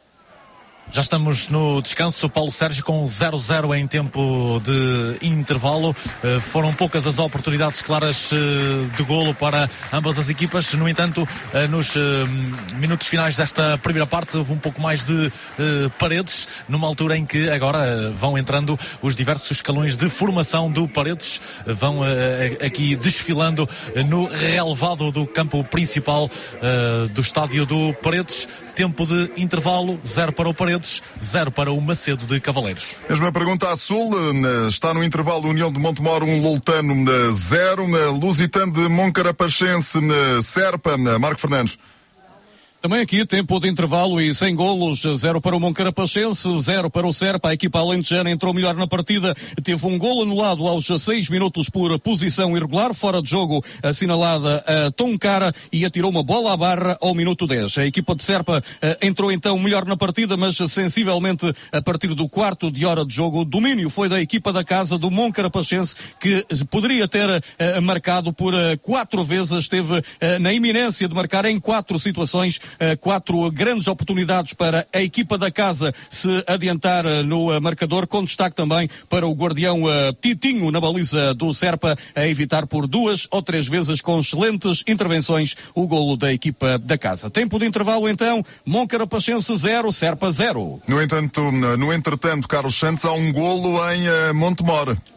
Já estamos no descanso, Paulo Sérgio, com zero a zero em tempo de intervalo. Uh, foram poucas as oportunidades claras uh, de golo para ambas as equipas. No entanto, uh, nos uh, minutos finais desta primeira parte houve um pouco mais de uh, Paredes, numa altura em que agora uh, vão entrando os diversos escalões de formação do Paredes, uh, vão uh, aqui desfilando uh, no relevado do campo principal uh, do estádio do Paredes. Tempo de intervalo, zero para o Paredes, zero para o Macedo de Cavaleiros. Mesma pergunta à Sul, está no intervalo União de Montemor um, Loutano zero, Lusitano de Moncarapachense, Serpa, Marco Fernandes. Também aqui, tempo de intervalo e sem golos, zero para o Moncarapachense, zero para o Serpa. A equipa alentejana entrou melhor na partida, teve um golo anulado aos seis minutos por posição irregular, fora de jogo assinalada a Toncara, e atirou uma bola à barra ao minuto dez. A equipa de Serpa uh, entrou então melhor na partida, mas sensivelmente a partir do quarto de hora de jogo. O domínio foi da equipa da casa do Moncarapachense, que poderia ter uh, marcado por uh, quatro vezes, esteve uh, na iminência de marcar em quatro situações. Uh, quatro grandes oportunidades para a equipa da casa se adiantar uh, no uh, marcador, com destaque também para o guardião uh, Titinho na baliza do Serpa, a evitar por duas ou três vezes com excelentes intervenções o golo da equipa da casa. Tempo de intervalo então, Moncarapachense zero, Serpa zero. No entanto, no entretanto, Carlos Santos, há um golo em uh, Montemor.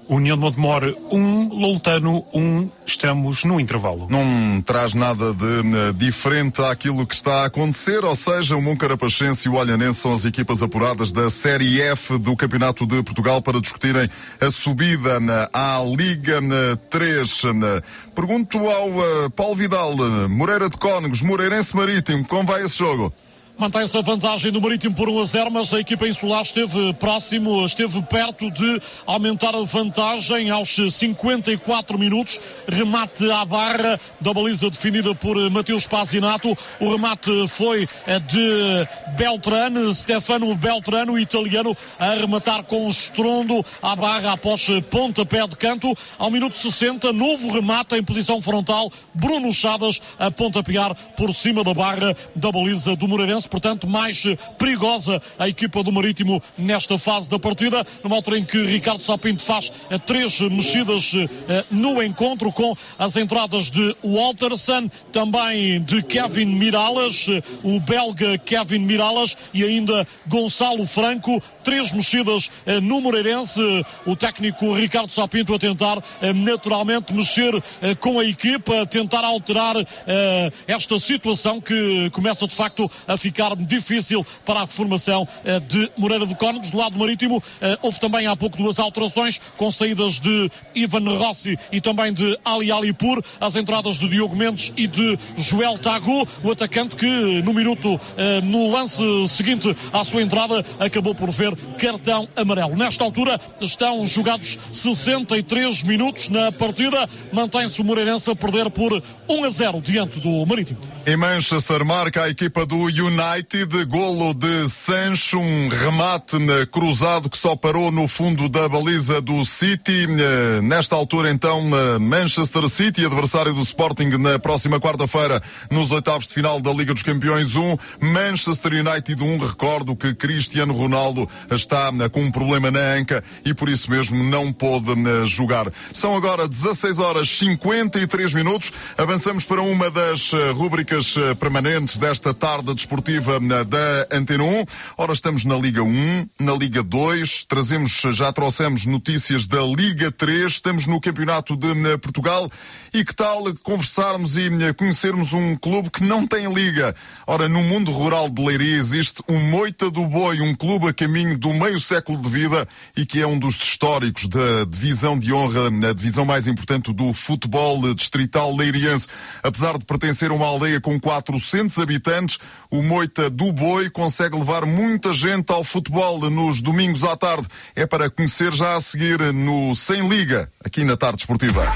União de Montemor um, Loutano um, estamos no intervalo. Não traz nada de uh, diferente àquilo que está a acontecer, ou seja, o Moncarapachense e o Olhanense são as equipas apuradas da Série F do Campeonato de Portugal para discutirem a subida na à Liga três. Pergunto ao uh, Paulo Vidal, Moreira de Cónegos, Moreirense Marítimo, como vai esse jogo? Mantém-se a vantagem do Marítimo por um a zero, mas a equipa insular esteve próximo, esteve perto de aumentar a vantagem aos cinquenta e quatro minutos. Remate à barra da baliza definida por Mateus Pazinato. O remate foi de Beltrano, Stefano Beltrano, italiano, a rematar com estrondo à barra após pontapé de canto. Ao minuto sessenta, novo remate em posição frontal. Bruno Chadas a pontapear por cima da barra da baliza do Moreirense. Portanto, mais perigosa a equipa do Marítimo nesta fase da partida, numa altura em que Ricardo Sá Pinto faz três mexidas no encontro, com as entradas de Walterson, também de Kevin Mirallas, o belga Kevin Mirallas, e ainda Gonçalo Franco. Três mexidas no Moreirense, o técnico Ricardo Sá Pinto a tentar naturalmente mexer com a equipa, tentar alterar esta situação que começa de facto a ficar difícil para a formação de Moreira de Cónegos. Do lado marítimo houve também há pouco duas alterações, com saídas de Ivan Rossi e também de Ali Alipur, as entradas de Diogo Mendes e de Joel Tagu, o atacante que no minuto, no lance seguinte à sua entrada, acabou por ver cartão amarelo. Nesta altura estão jogados sessenta e três minutos na partida, mantém-se o Moreirense a perder por um a zero diante do Marítimo. Em Manchester marca a equipa do United, golo de Sancho, um remate cruzado que só parou no fundo da baliza do City. Nesta altura então Manchester City, adversário do Sporting na próxima quarta-feira nos oitavos de final da Liga dos Campeões um, Manchester United um. Recordo que Cristiano Ronaldo está com um problema na anca e por isso mesmo não pôde jogar. São agora dezasseis horas e cinquenta e três minutos. Avançamos para uma das rubricas permanentes desta tarde desportiva da Antena um. Ora, estamos na Liga um, na Liga dois, trazemos, já trouxemos notícias da Liga três, estamos no Campeonato de Portugal. E que tal conversarmos e conhecermos um clube que não tem liga? Ora, no mundo rural de Leiria existe o Moita do Boi, um clube a caminho do meio século de vida e que é um dos históricos da divisão de honra, a divisão mais importante do futebol distrital leiriense. Apesar de pertencer a uma aldeia com quatrocentos habitantes, o Moita do Boi consegue levar muita gente ao futebol nos domingos à tarde. É para conhecer já a seguir no Sem Liga, aqui na Tarde Esportiva.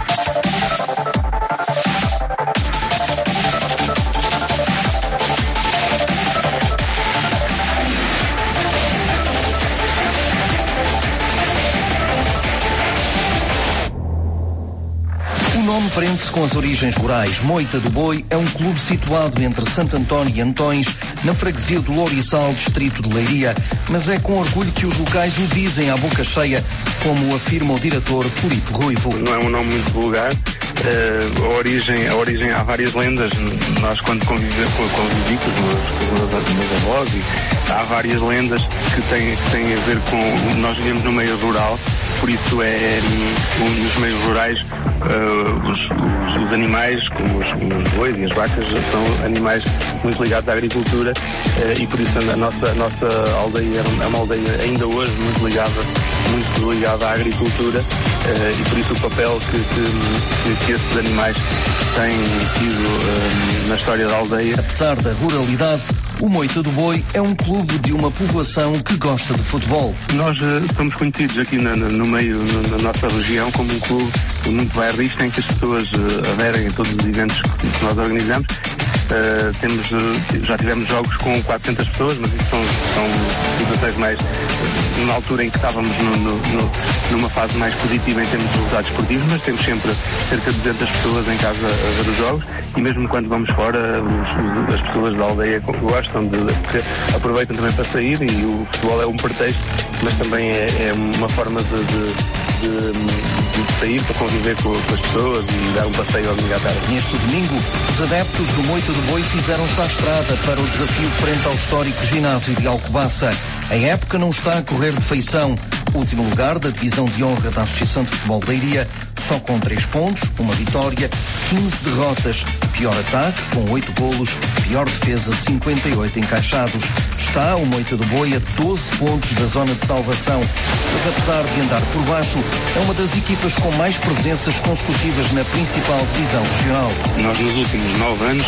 O nome prende-se com as origens rurais. Moita do Boi é um clube situado entre Santo António e Antões, na freguesia do Louriçal, distrito de Leiria, mas é com orgulho que os locais o dizem à boca cheia, como afirma o diretor Filipe Ruivo. Não é um nome muito vulgar. Uh, a, origem, a origem há várias lendas. Nós, quando convivemos com, convivi com os meus, meus avós, e há várias lendas que têm, que têm a ver com. Nós vivemos no meio rural, por isso é um dos meios rurais. Uh, os, os, os animais, como os, os bois e as vacas, são animais muito ligados à agricultura, uh, e por isso a nossa, a nossa aldeia é uma aldeia ainda hoje muito ligada, muito ligada à agricultura, uh, e por isso o papel que, que, que esses animais têm tido uh, na história da aldeia. Apesar da ruralidade, o Moita do Boi é um clube de uma povoação que gosta de futebol. Nós uh, somos conhecidos aqui na, no meio, no, na nossa região, como um clube muito bairrista, em que as pessoas uh, aderem a todos os eventos que nós organizamos. Uh, temos, uh, já tivemos jogos com quatrocentas pessoas, mas isso são, são situações mais uh, na altura em que estávamos no, no, no, numa fase mais positiva em termos de resultados esportivos, mas temos sempre cerca de duzentas pessoas em casa a ver os jogos, e mesmo quando vamos fora, os, os, as pessoas da aldeia gostam de, de aproveitam também para sair, e o futebol é um pretexto, mas também é, é uma forma de, de De, de sair para conviver com, com as pessoas e dar um passeio ao domingo à tarde. Neste domingo, os adeptos do Moita do Boi fizeram-se à estrada para o desafio frente ao histórico ginásio de Alcobaça. A época não está a correr de feição. último lugar da divisão de honra da Associação de Futebol de Leiria, só com três pontos, uma vitória, quinze derrotas, pior ataque com oito golos, pior defesa, cinquenta e oito encaixados. Está o Moita do Boi a doze pontos da zona de salvação, mas apesar de andar por baixo, é uma das equipas com mais presenças consecutivas na principal divisão regional. Nós nos últimos nove anos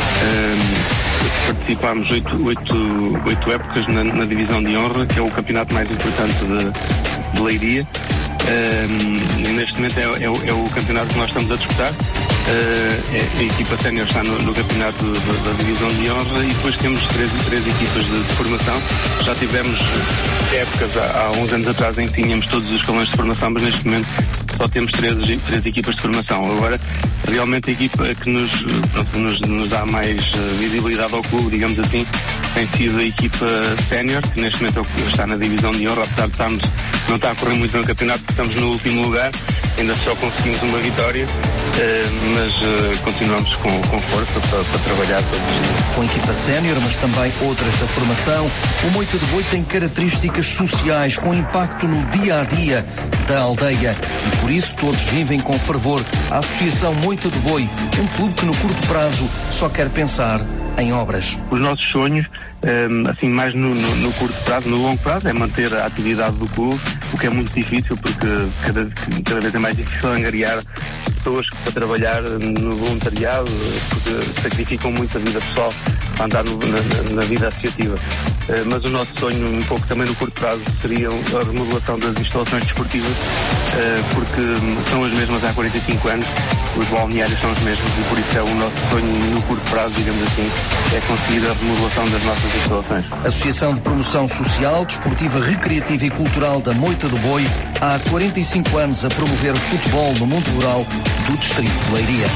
um, participámos oito, oito, oito épocas na, na divisão de honra, que é o campeonato mais importante de, de Leiria. Um, neste momento é, é, é o campeonato que nós estamos a disputar. Uh, a equipa sénior está no, no campeonato da, da divisão de honra e depois temos três, três equipas de, de formação. Já tivemos épocas há, há uns anos atrás em que tínhamos todos os escalões de formação, mas neste momento só temos três, três equipas de formação. Agora, realmente a equipa que nos, pronto, nos, nos dá mais visibilidade ao clube, digamos assim, tem sido a equipa sénior, que neste momento está na divisão de honra, apesar de estarmos, não está a correr muito no campeonato, porque estamos no último lugar, ainda só conseguimos uma vitória, mas continuamos com, com força para, para trabalhar todos os dias. Com a equipa sénior, mas também outras da formação, o Moita do Boi tem características sociais com impacto no dia-a-dia da aldeia e por isso todos vivem com fervor a Associação Moita do Boi, um clube que no curto prazo só quer pensar em obras. Os nossos sonhos, assim mais no, no, no curto prazo, no longo prazo, é manter a atividade do clube, o que é muito difícil porque cada, cada vez é mais difícil angariar pessoas para trabalhar no voluntariado, porque sacrificam muito a vida pessoal para andar no, na, na vida associativa. Mas o nosso sonho, um pouco também no curto prazo, seria a remodelação das instalações desportivas, porque são as mesmas há quarenta e cinco anos, os balneários são os mesmos e por isso é o nosso sonho no curto prazo, digamos assim, é conseguir a remodelação das nossas instalações. Associação de Promoção Social, Desportiva, Recreativa e Cultural da Moita do Boi, há quarenta e cinco anos a promover o futebol no mundo rural do distrito de Leiria.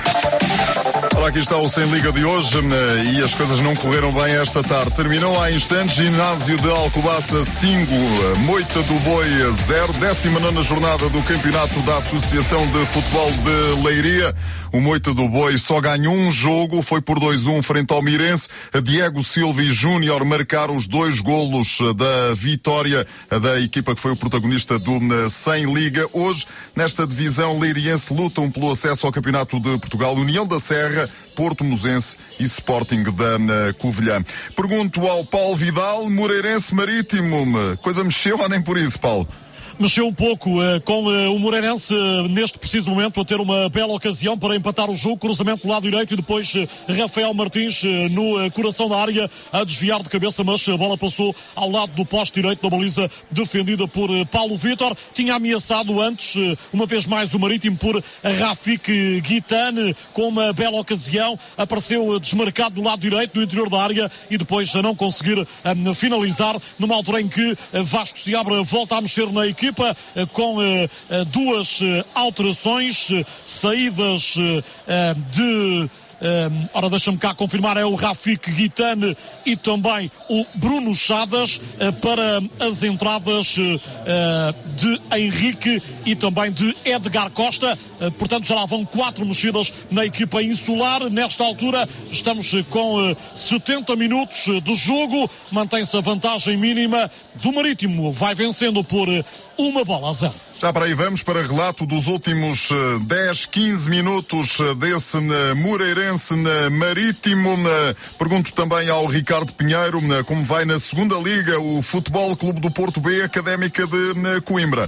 Ora, aqui está o Sem Liga de hoje e as coisas não correram bem esta tarde. Terminou há instantes, Ginásio de Alcobaça cinco, Moita do Boi zero, décima nona jornada do Campeonato da Associação de Futebol de Leiria. O Moita do Boi só ganhou um jogo, foi por dois a um frente ao Mirense. Diego Silva e Júnior marcaram os dois golos da vitória da equipa que foi o protagonista do Sem Liga. Hoje, nesta divisão leiriense, lutam pelo acesso ao Campeonato de Portugal, União da Serra, Porto Mozense e Sporting da Covilhã. Pergunto ao Paulo Vidal, Moreirense Marítimo, coisa mexeu ou nem por isso, Paulo? Mexeu um pouco uh, com uh, o Moreirense uh, neste preciso momento a ter uma bela ocasião para empatar o jogo, cruzamento do lado direito e depois uh, Rafael Martins uh, no uh, coração da área a desviar de cabeça, mas a bola passou ao lado do poste direito da baliza defendida por uh, Paulo Vítor. Tinha ameaçado antes uh, uma vez mais o Marítimo por Rafik Guitane com uma bela ocasião, apareceu uh, desmarcado do lado direito do interior da área e depois a não conseguir uh, finalizar numa altura em que uh, Vasco Seabra volta a mexer na equipe com uh, duas uh, alterações, uh, saídas uh, de... Um, ora, deixa-me cá confirmar, é o Rafik Guitane e também o Bruno Chadas uh, para as entradas uh, de Henrique e também de Edgar Costa. Uh, portanto, já lá vão quatro mexidas na equipa insular. Nesta altura, estamos uh, com uh, setenta minutos uh, de jogo. Mantém-se a vantagem mínima do Marítimo. Vai vencendo por uh, uma bola a zero. Já para aí vamos para relato dos últimos uh, dez, quinze minutos uh, desse uh, Moreirense uh, Marítimo. Uh, pergunto também ao Ricardo Pinheiro uh, como vai na segunda liga o Futebol Clube do Porto B, Académica de uh, Coimbra.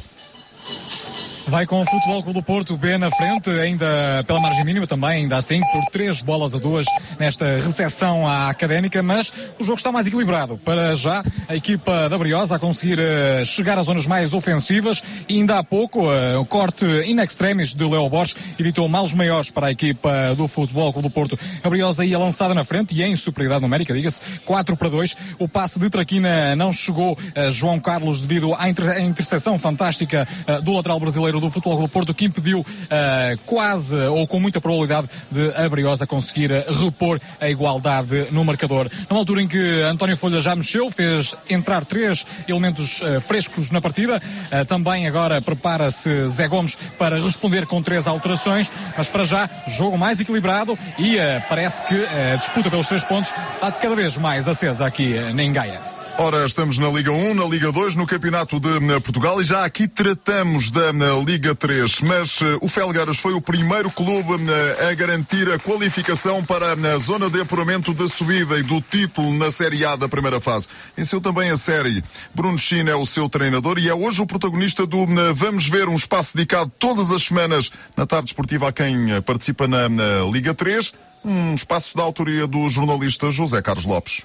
Vai com o Futebol Clube do Porto B na frente, ainda pela margem mínima também, ainda assim, por três bolas a duas nesta recepção à Académica, mas o jogo está mais equilibrado. Para já, a equipa da Briosa a conseguir uh, chegar às zonas mais ofensivas e ainda há pouco uh, o corte in extremis de Leo Borges evitou males maiores para a equipa do Futebol Clube do Porto. A Briosa ia lançada na frente e em superioridade numérica, diga-se, quatro para dois. O passe de Traquina não chegou a João Carlos devido à, inter à interseção fantástica uh, do lateral brasileiro do Futebol Clube do Porto, que impediu uh, quase ou com muita probabilidade de a Briosa conseguir repor a igualdade no marcador. Numa altura em que António Folha já mexeu, fez entrar três elementos uh, frescos na partida, uh, também agora prepara-se Zé Gomes para responder com três alterações, mas para já jogo mais equilibrado e uh, parece que a disputa pelos três pontos está cada vez mais acesa aqui uh, na Engaia. Ora, estamos na Liga um, na Liga dois, no Campeonato de Portugal e já aqui tratamos da Liga três, mas uh, o Felgueiras foi o primeiro clube uh, a garantir a qualificação para a zona de apuramento da subida e do título na Série A da primeira fase. Venceu também a série. Bruno China é o seu treinador e é hoje o protagonista do uh, Vamos Ver, um espaço dedicado todas as semanas na tarde esportiva a quem uh, participa na, na Liga três, um espaço da autoria do jornalista José Carlos Lopes.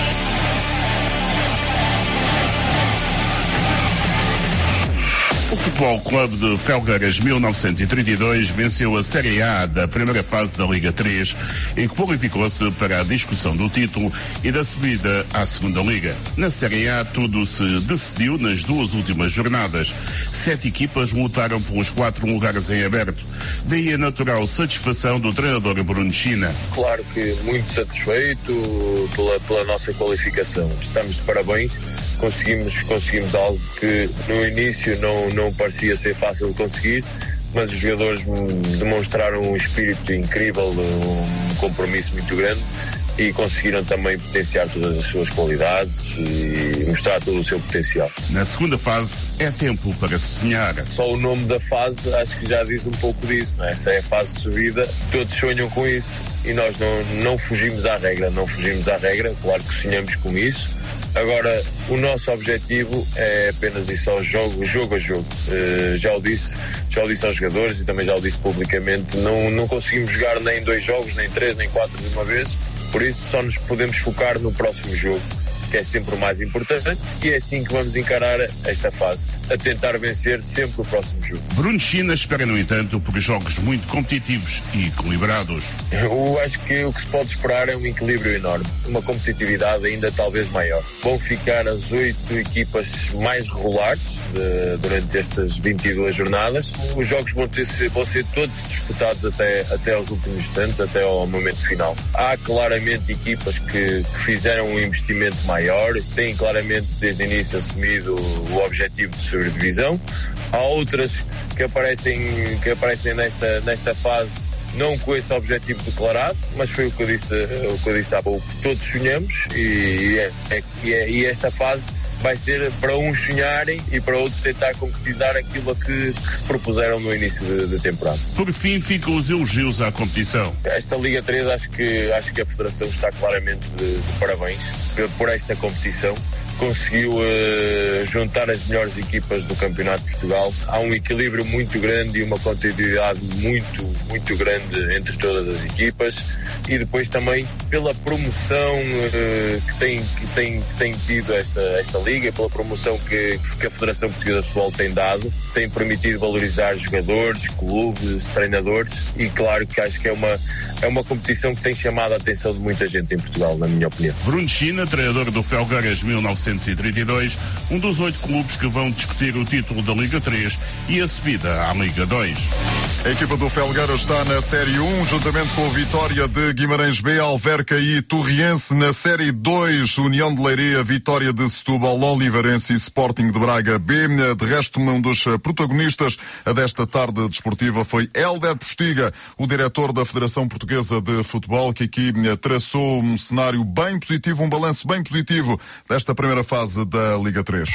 O Futebol Clube de Felgueiras mil novecentos e trinta e dois venceu a Série A da primeira fase da Liga três e qualificou-se para a discussão do título e da subida à segunda Liga. Na Série A tudo se decidiu nas duas últimas jornadas. Sete equipas lutaram pelos quatro lugares em aberto. Daí a natural satisfação do treinador Bruno China. Claro que muito satisfeito pela, pela nossa qualificação. Estamos de parabéns. Conseguimos, conseguimos algo que no início não, não parecia ser fácil de conseguir, mas os jogadores demonstraram um espírito incrível, um compromisso muito grande e conseguiram também potenciar todas as suas qualidades e mostrar todo o seu potencial. Na segunda fase é tempo para sonhar. Só o nome da fase acho que já diz um pouco disso, não é? Essa é a fase de subida, todos sonham com isso e nós não, não fugimos à regra, não fugimos à regra, claro que sonhamos com isso. Agora, o nosso objetivo é apenas ir só jogo, jogo a jogo. Uh, já o disse, já o disse aos jogadores e também já o disse publicamente, não, não conseguimos jogar nem dois jogos, nem três, nem quatro de uma vez, por isso só nos podemos focar no próximo jogo, que é sempre o mais importante, e é assim que vamos encarar esta fase, a tentar vencer sempre o próximo jogo. Bruno China espera, no entanto, por jogos muito competitivos e equilibrados. Eu acho que o que se pode esperar é um equilíbrio enorme, uma competitividade ainda talvez maior. Vão ficar as oito equipas mais regulares de, durante estas vinte e duas jornadas. Os jogos vão, ter, vão ser todos disputados até, até aos últimos instantes, até ao momento final. Há claramente equipas que, que fizeram um investimento maior, têm claramente desde o início assumido o objetivo de sobredivisão. Há outras que aparecem, que aparecem nesta, nesta fase não com esse objetivo declarado, mas foi o que eu disse, o que eu disse há pouco. Todos sonhamos e, e, é, e, é, e esta fase vai ser para uns sonharem e para outros tentar concretizar aquilo que, que se propuseram no início de, de temporada. Por fim, ficam os elogios à competição. Esta Liga três, acho que, acho que a Federação está claramente de, de parabéns por, por esta competição. Conseguiu uh, juntar as melhores equipas do Campeonato de Portugal. Há um equilíbrio muito grande e uma continuidade muito, muito grande entre todas as equipas e depois também pela promoção uh, que, tem, que, tem, que tem tido esta, esta Liga, pela promoção que, que a Federação Portuguesa de Futebol tem dado, tem permitido valorizar jogadores, clubes, treinadores e claro que acho que é uma, é uma competição que tem chamado a atenção de muita gente em Portugal, na minha opinião. Bruno China, treinador do Felgueiras mil novecentos e trinta e dois, um dos oito clubes que vão discutir o título da Liga três e a subida à Liga dois. A equipa do Felgueiras está na Série um, juntamente com a Vitória de Guimarães B, Alverca e Torriense. Na Série dois, União de Leiria, Vitória de Setúbal, Oliveirense e Sporting de Braga B. De resto, um dos protagonistas desta tarde desportiva foi Hélder Postiga, o diretor da Federação Portuguesa de Futebol, que aqui traçou um cenário bem positivo, um balanço bem positivo desta primeira fase da Liga três.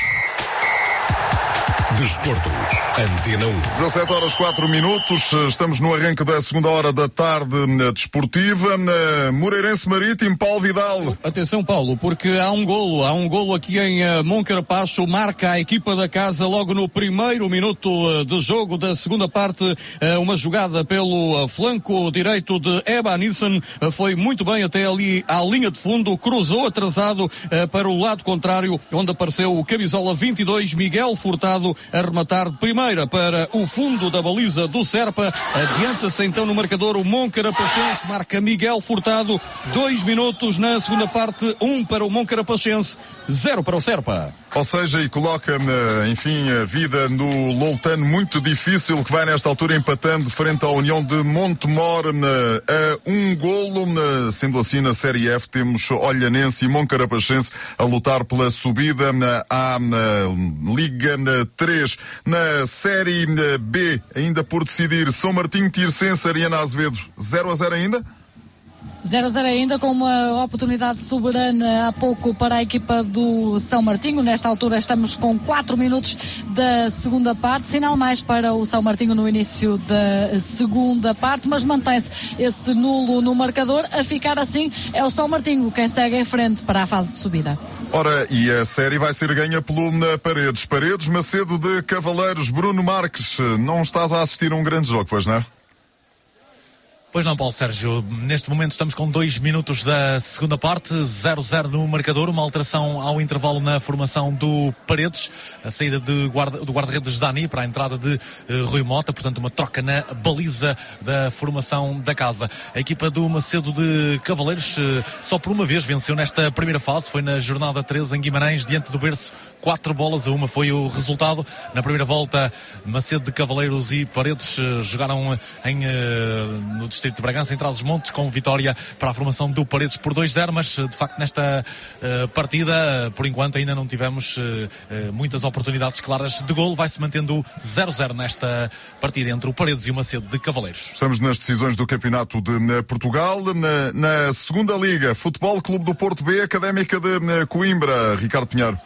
Desporto, Antena um. dezassete horas quatro minutos, estamos no arranque da segunda hora da tarde desportiva. Moreirense Marítimo, Paulo Vidal. Atenção, Paulo, porque há um golo, há um golo aqui em uh, Moncarapaz, marca a equipa da casa logo no primeiro minuto uh, de jogo da segunda parte, uh, uma jogada pelo uh, flanco direito de Eba Nilsson, uh, foi muito bem até ali à linha de fundo, cruzou atrasado uh, para o lado contrário, onde apareceu o camisola vinte e dois, Miguel Furtado, a rematar de primeira para o fundo da baliza do Serpa. Adianta-se então no marcador o Moncarapachense, marca Miguel Furtado, dois minutos na segunda parte, um para o Moncarapachense, zero para o Serpa. Ou seja, e coloca, enfim, a vida no Loutano muito difícil, que vai nesta altura empatando frente à União de Montemor a um golo. Sendo assim, na Série F temos Olhanense e Moncarapachense a lutar pela subida à Liga três. Na Série B, ainda por decidir, São Martinho, Tirsense, Ariana Azevedo, zero a zero ainda? zero a zero ainda, com uma oportunidade soberana há pouco para a equipa do São Martinho. Nesta altura estamos com quatro minutos da segunda parte, sinal mais para o São Martinho no início da segunda parte, mas mantém-se esse nulo no marcador. A ficar assim é o São Martinho quem segue em frente para a fase de subida. Ora, e a série vai ser ganha pelo Paredes. Paredes, Macedo de Cavaleiros. Bruno Marques, não estás a assistir a um grande jogo, pois não? Pois não, Paulo Sérgio. Neste momento estamos com dois minutos da segunda parte, zero a zero no marcador, uma alteração ao intervalo na formação do Paredes, a saída de guarda, do guarda-redes Dani para a entrada de uh, Rui Mota, portanto uma troca na baliza da formação da casa. A equipa do Macedo de Cavaleiros uh, só por uma vez venceu nesta primeira fase, foi na jornada treze em Guimarães, diante do Berço, quatro bolas a uma foi o resultado. Na primeira volta, Macedo de Cavaleiros e Paredes uh, jogaram em, uh, no Distrito de Bragança, em Trás-os-Montes, com vitória para a formação do Paredes por dois a zero, mas de facto nesta uh, partida, por enquanto ainda não tivemos uh, uh, muitas oportunidades claras de golo. Vai-se mantendo zero a zero nesta partida entre o Paredes e o Macedo de Cavaleiros. Estamos nas decisões do Campeonato de uh, Portugal. Na, na segunda Liga, Futebol Clube do Porto B, Académica de uh, Coimbra. Ricardo Pinheiro.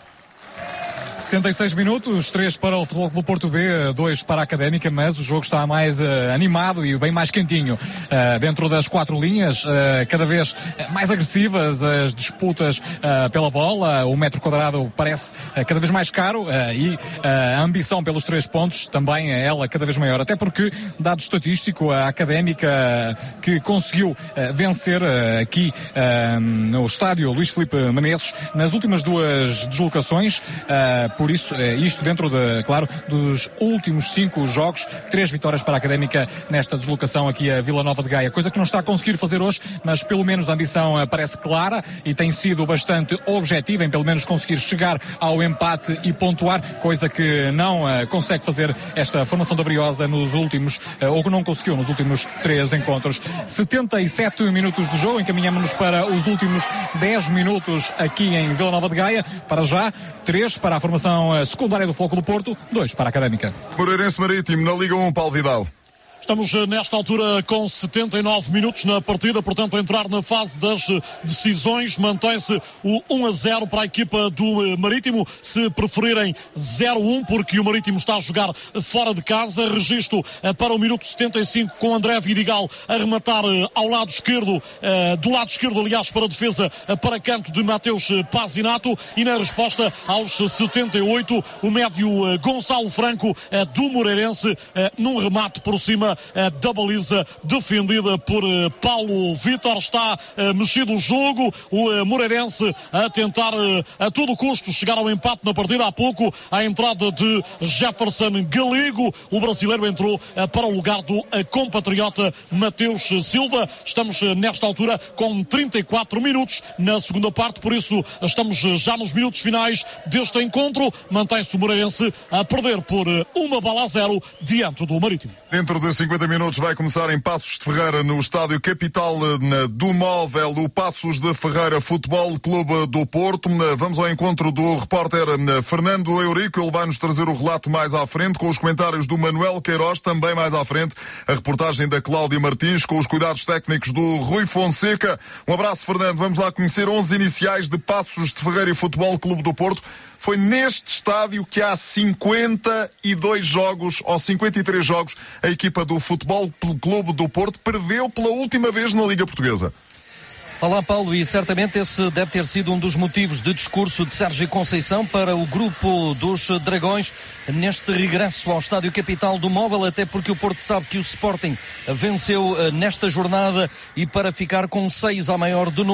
setenta e seis minutos, três para o Futebol Clube Porto B, dois para a Académica, mas o jogo está mais uh, animado e bem mais quentinho. Uh, dentro das quatro linhas, uh, cada vez mais agressivas as disputas uh, pela bola, o metro quadrado parece uh, cada vez mais caro uh, e uh, a ambição pelos três pontos também é ela cada vez maior, até porque, dado estatístico, a Académica uh, que conseguiu uh, vencer uh, aqui uh, no estádio Luís Filipe Menezes nas últimas duas deslocações, uh, por isso, isto dentro, de, claro, dos últimos cinco jogos, três vitórias para a Académica nesta deslocação aqui a Vila Nova de Gaia, coisa que não está a conseguir fazer hoje, mas pelo menos a ambição parece clara e tem sido bastante objetiva em pelo menos conseguir chegar ao empate e pontuar, coisa que não uh, consegue fazer esta formação da Briosa nos últimos, uh, ou que não conseguiu nos últimos três encontros. setenta e sete minutos de jogo, encaminhamos-nos para os últimos dez minutos aqui em Vila Nova de Gaia. Para já, três para a formação secundária do Futebol Clube do Porto, dois para a Académica. Moreirense Marítimo, na Liga um, Paulo Vidal. Estamos nesta altura com setenta e nove minutos na partida, portanto a entrar na fase das decisões. Mantém-se o um a zero para a equipa do Marítimo, se preferirem zero a um, porque o Marítimo está a jogar fora de casa. Registro para o minuto setenta e cinco com André Vidigal a rematar ao lado esquerdo, do lado esquerdo aliás para a defesa, para canto de Mateus Pazinato, e na resposta aos setenta e oito o médio Gonçalo Franco do Moreirense num remate por cima da baliza defendida por uh, Paulo Vítor. Está uh, mexido o jogo, o uh, Moreirense a tentar uh, a todo custo chegar ao empate na partida. Há pouco a entrada de Jefferson Galego, o brasileiro entrou uh, para o lugar do uh, compatriota Mateus Silva. Estamos uh, nesta altura com trinta e quatro minutos na segunda parte, por isso estamos uh, já nos minutos finais deste encontro. Mantém-se o Moreirense a perder por uh, uma bola a zero diante do Marítimo. Dentro de cinquenta minutos vai começar em Passos de Ferreira, no estádio Capital do Móvel, o Passos de Ferreira Futebol Clube do Porto. Vamos ao encontro do repórter Fernando Eurico. Ele vai nos trazer o relato mais à frente, com os comentários do Manuel Queiroz, também mais à frente, a reportagem da Cláudia Martins, com os cuidados técnicos do Rui Fonseca. Um abraço, Fernando. Vamos lá conhecer onze iniciais de Passos de Ferreira e Futebol Clube do Porto. Foi neste estádio que há cinquenta e dois jogos, ou cinquenta e três jogos, a equipa do Futebol Clube do Porto perdeu pela última vez na Liga Portuguesa. Olá, Paulo, e certamente esse deve ter sido um dos motivos de discurso de Sérgio Conceição para o grupo dos Dragões neste regresso ao estádio Capital do Móvel, até porque o Porto sabe que o Sporting venceu nesta jornada e para ficar com seis à maior do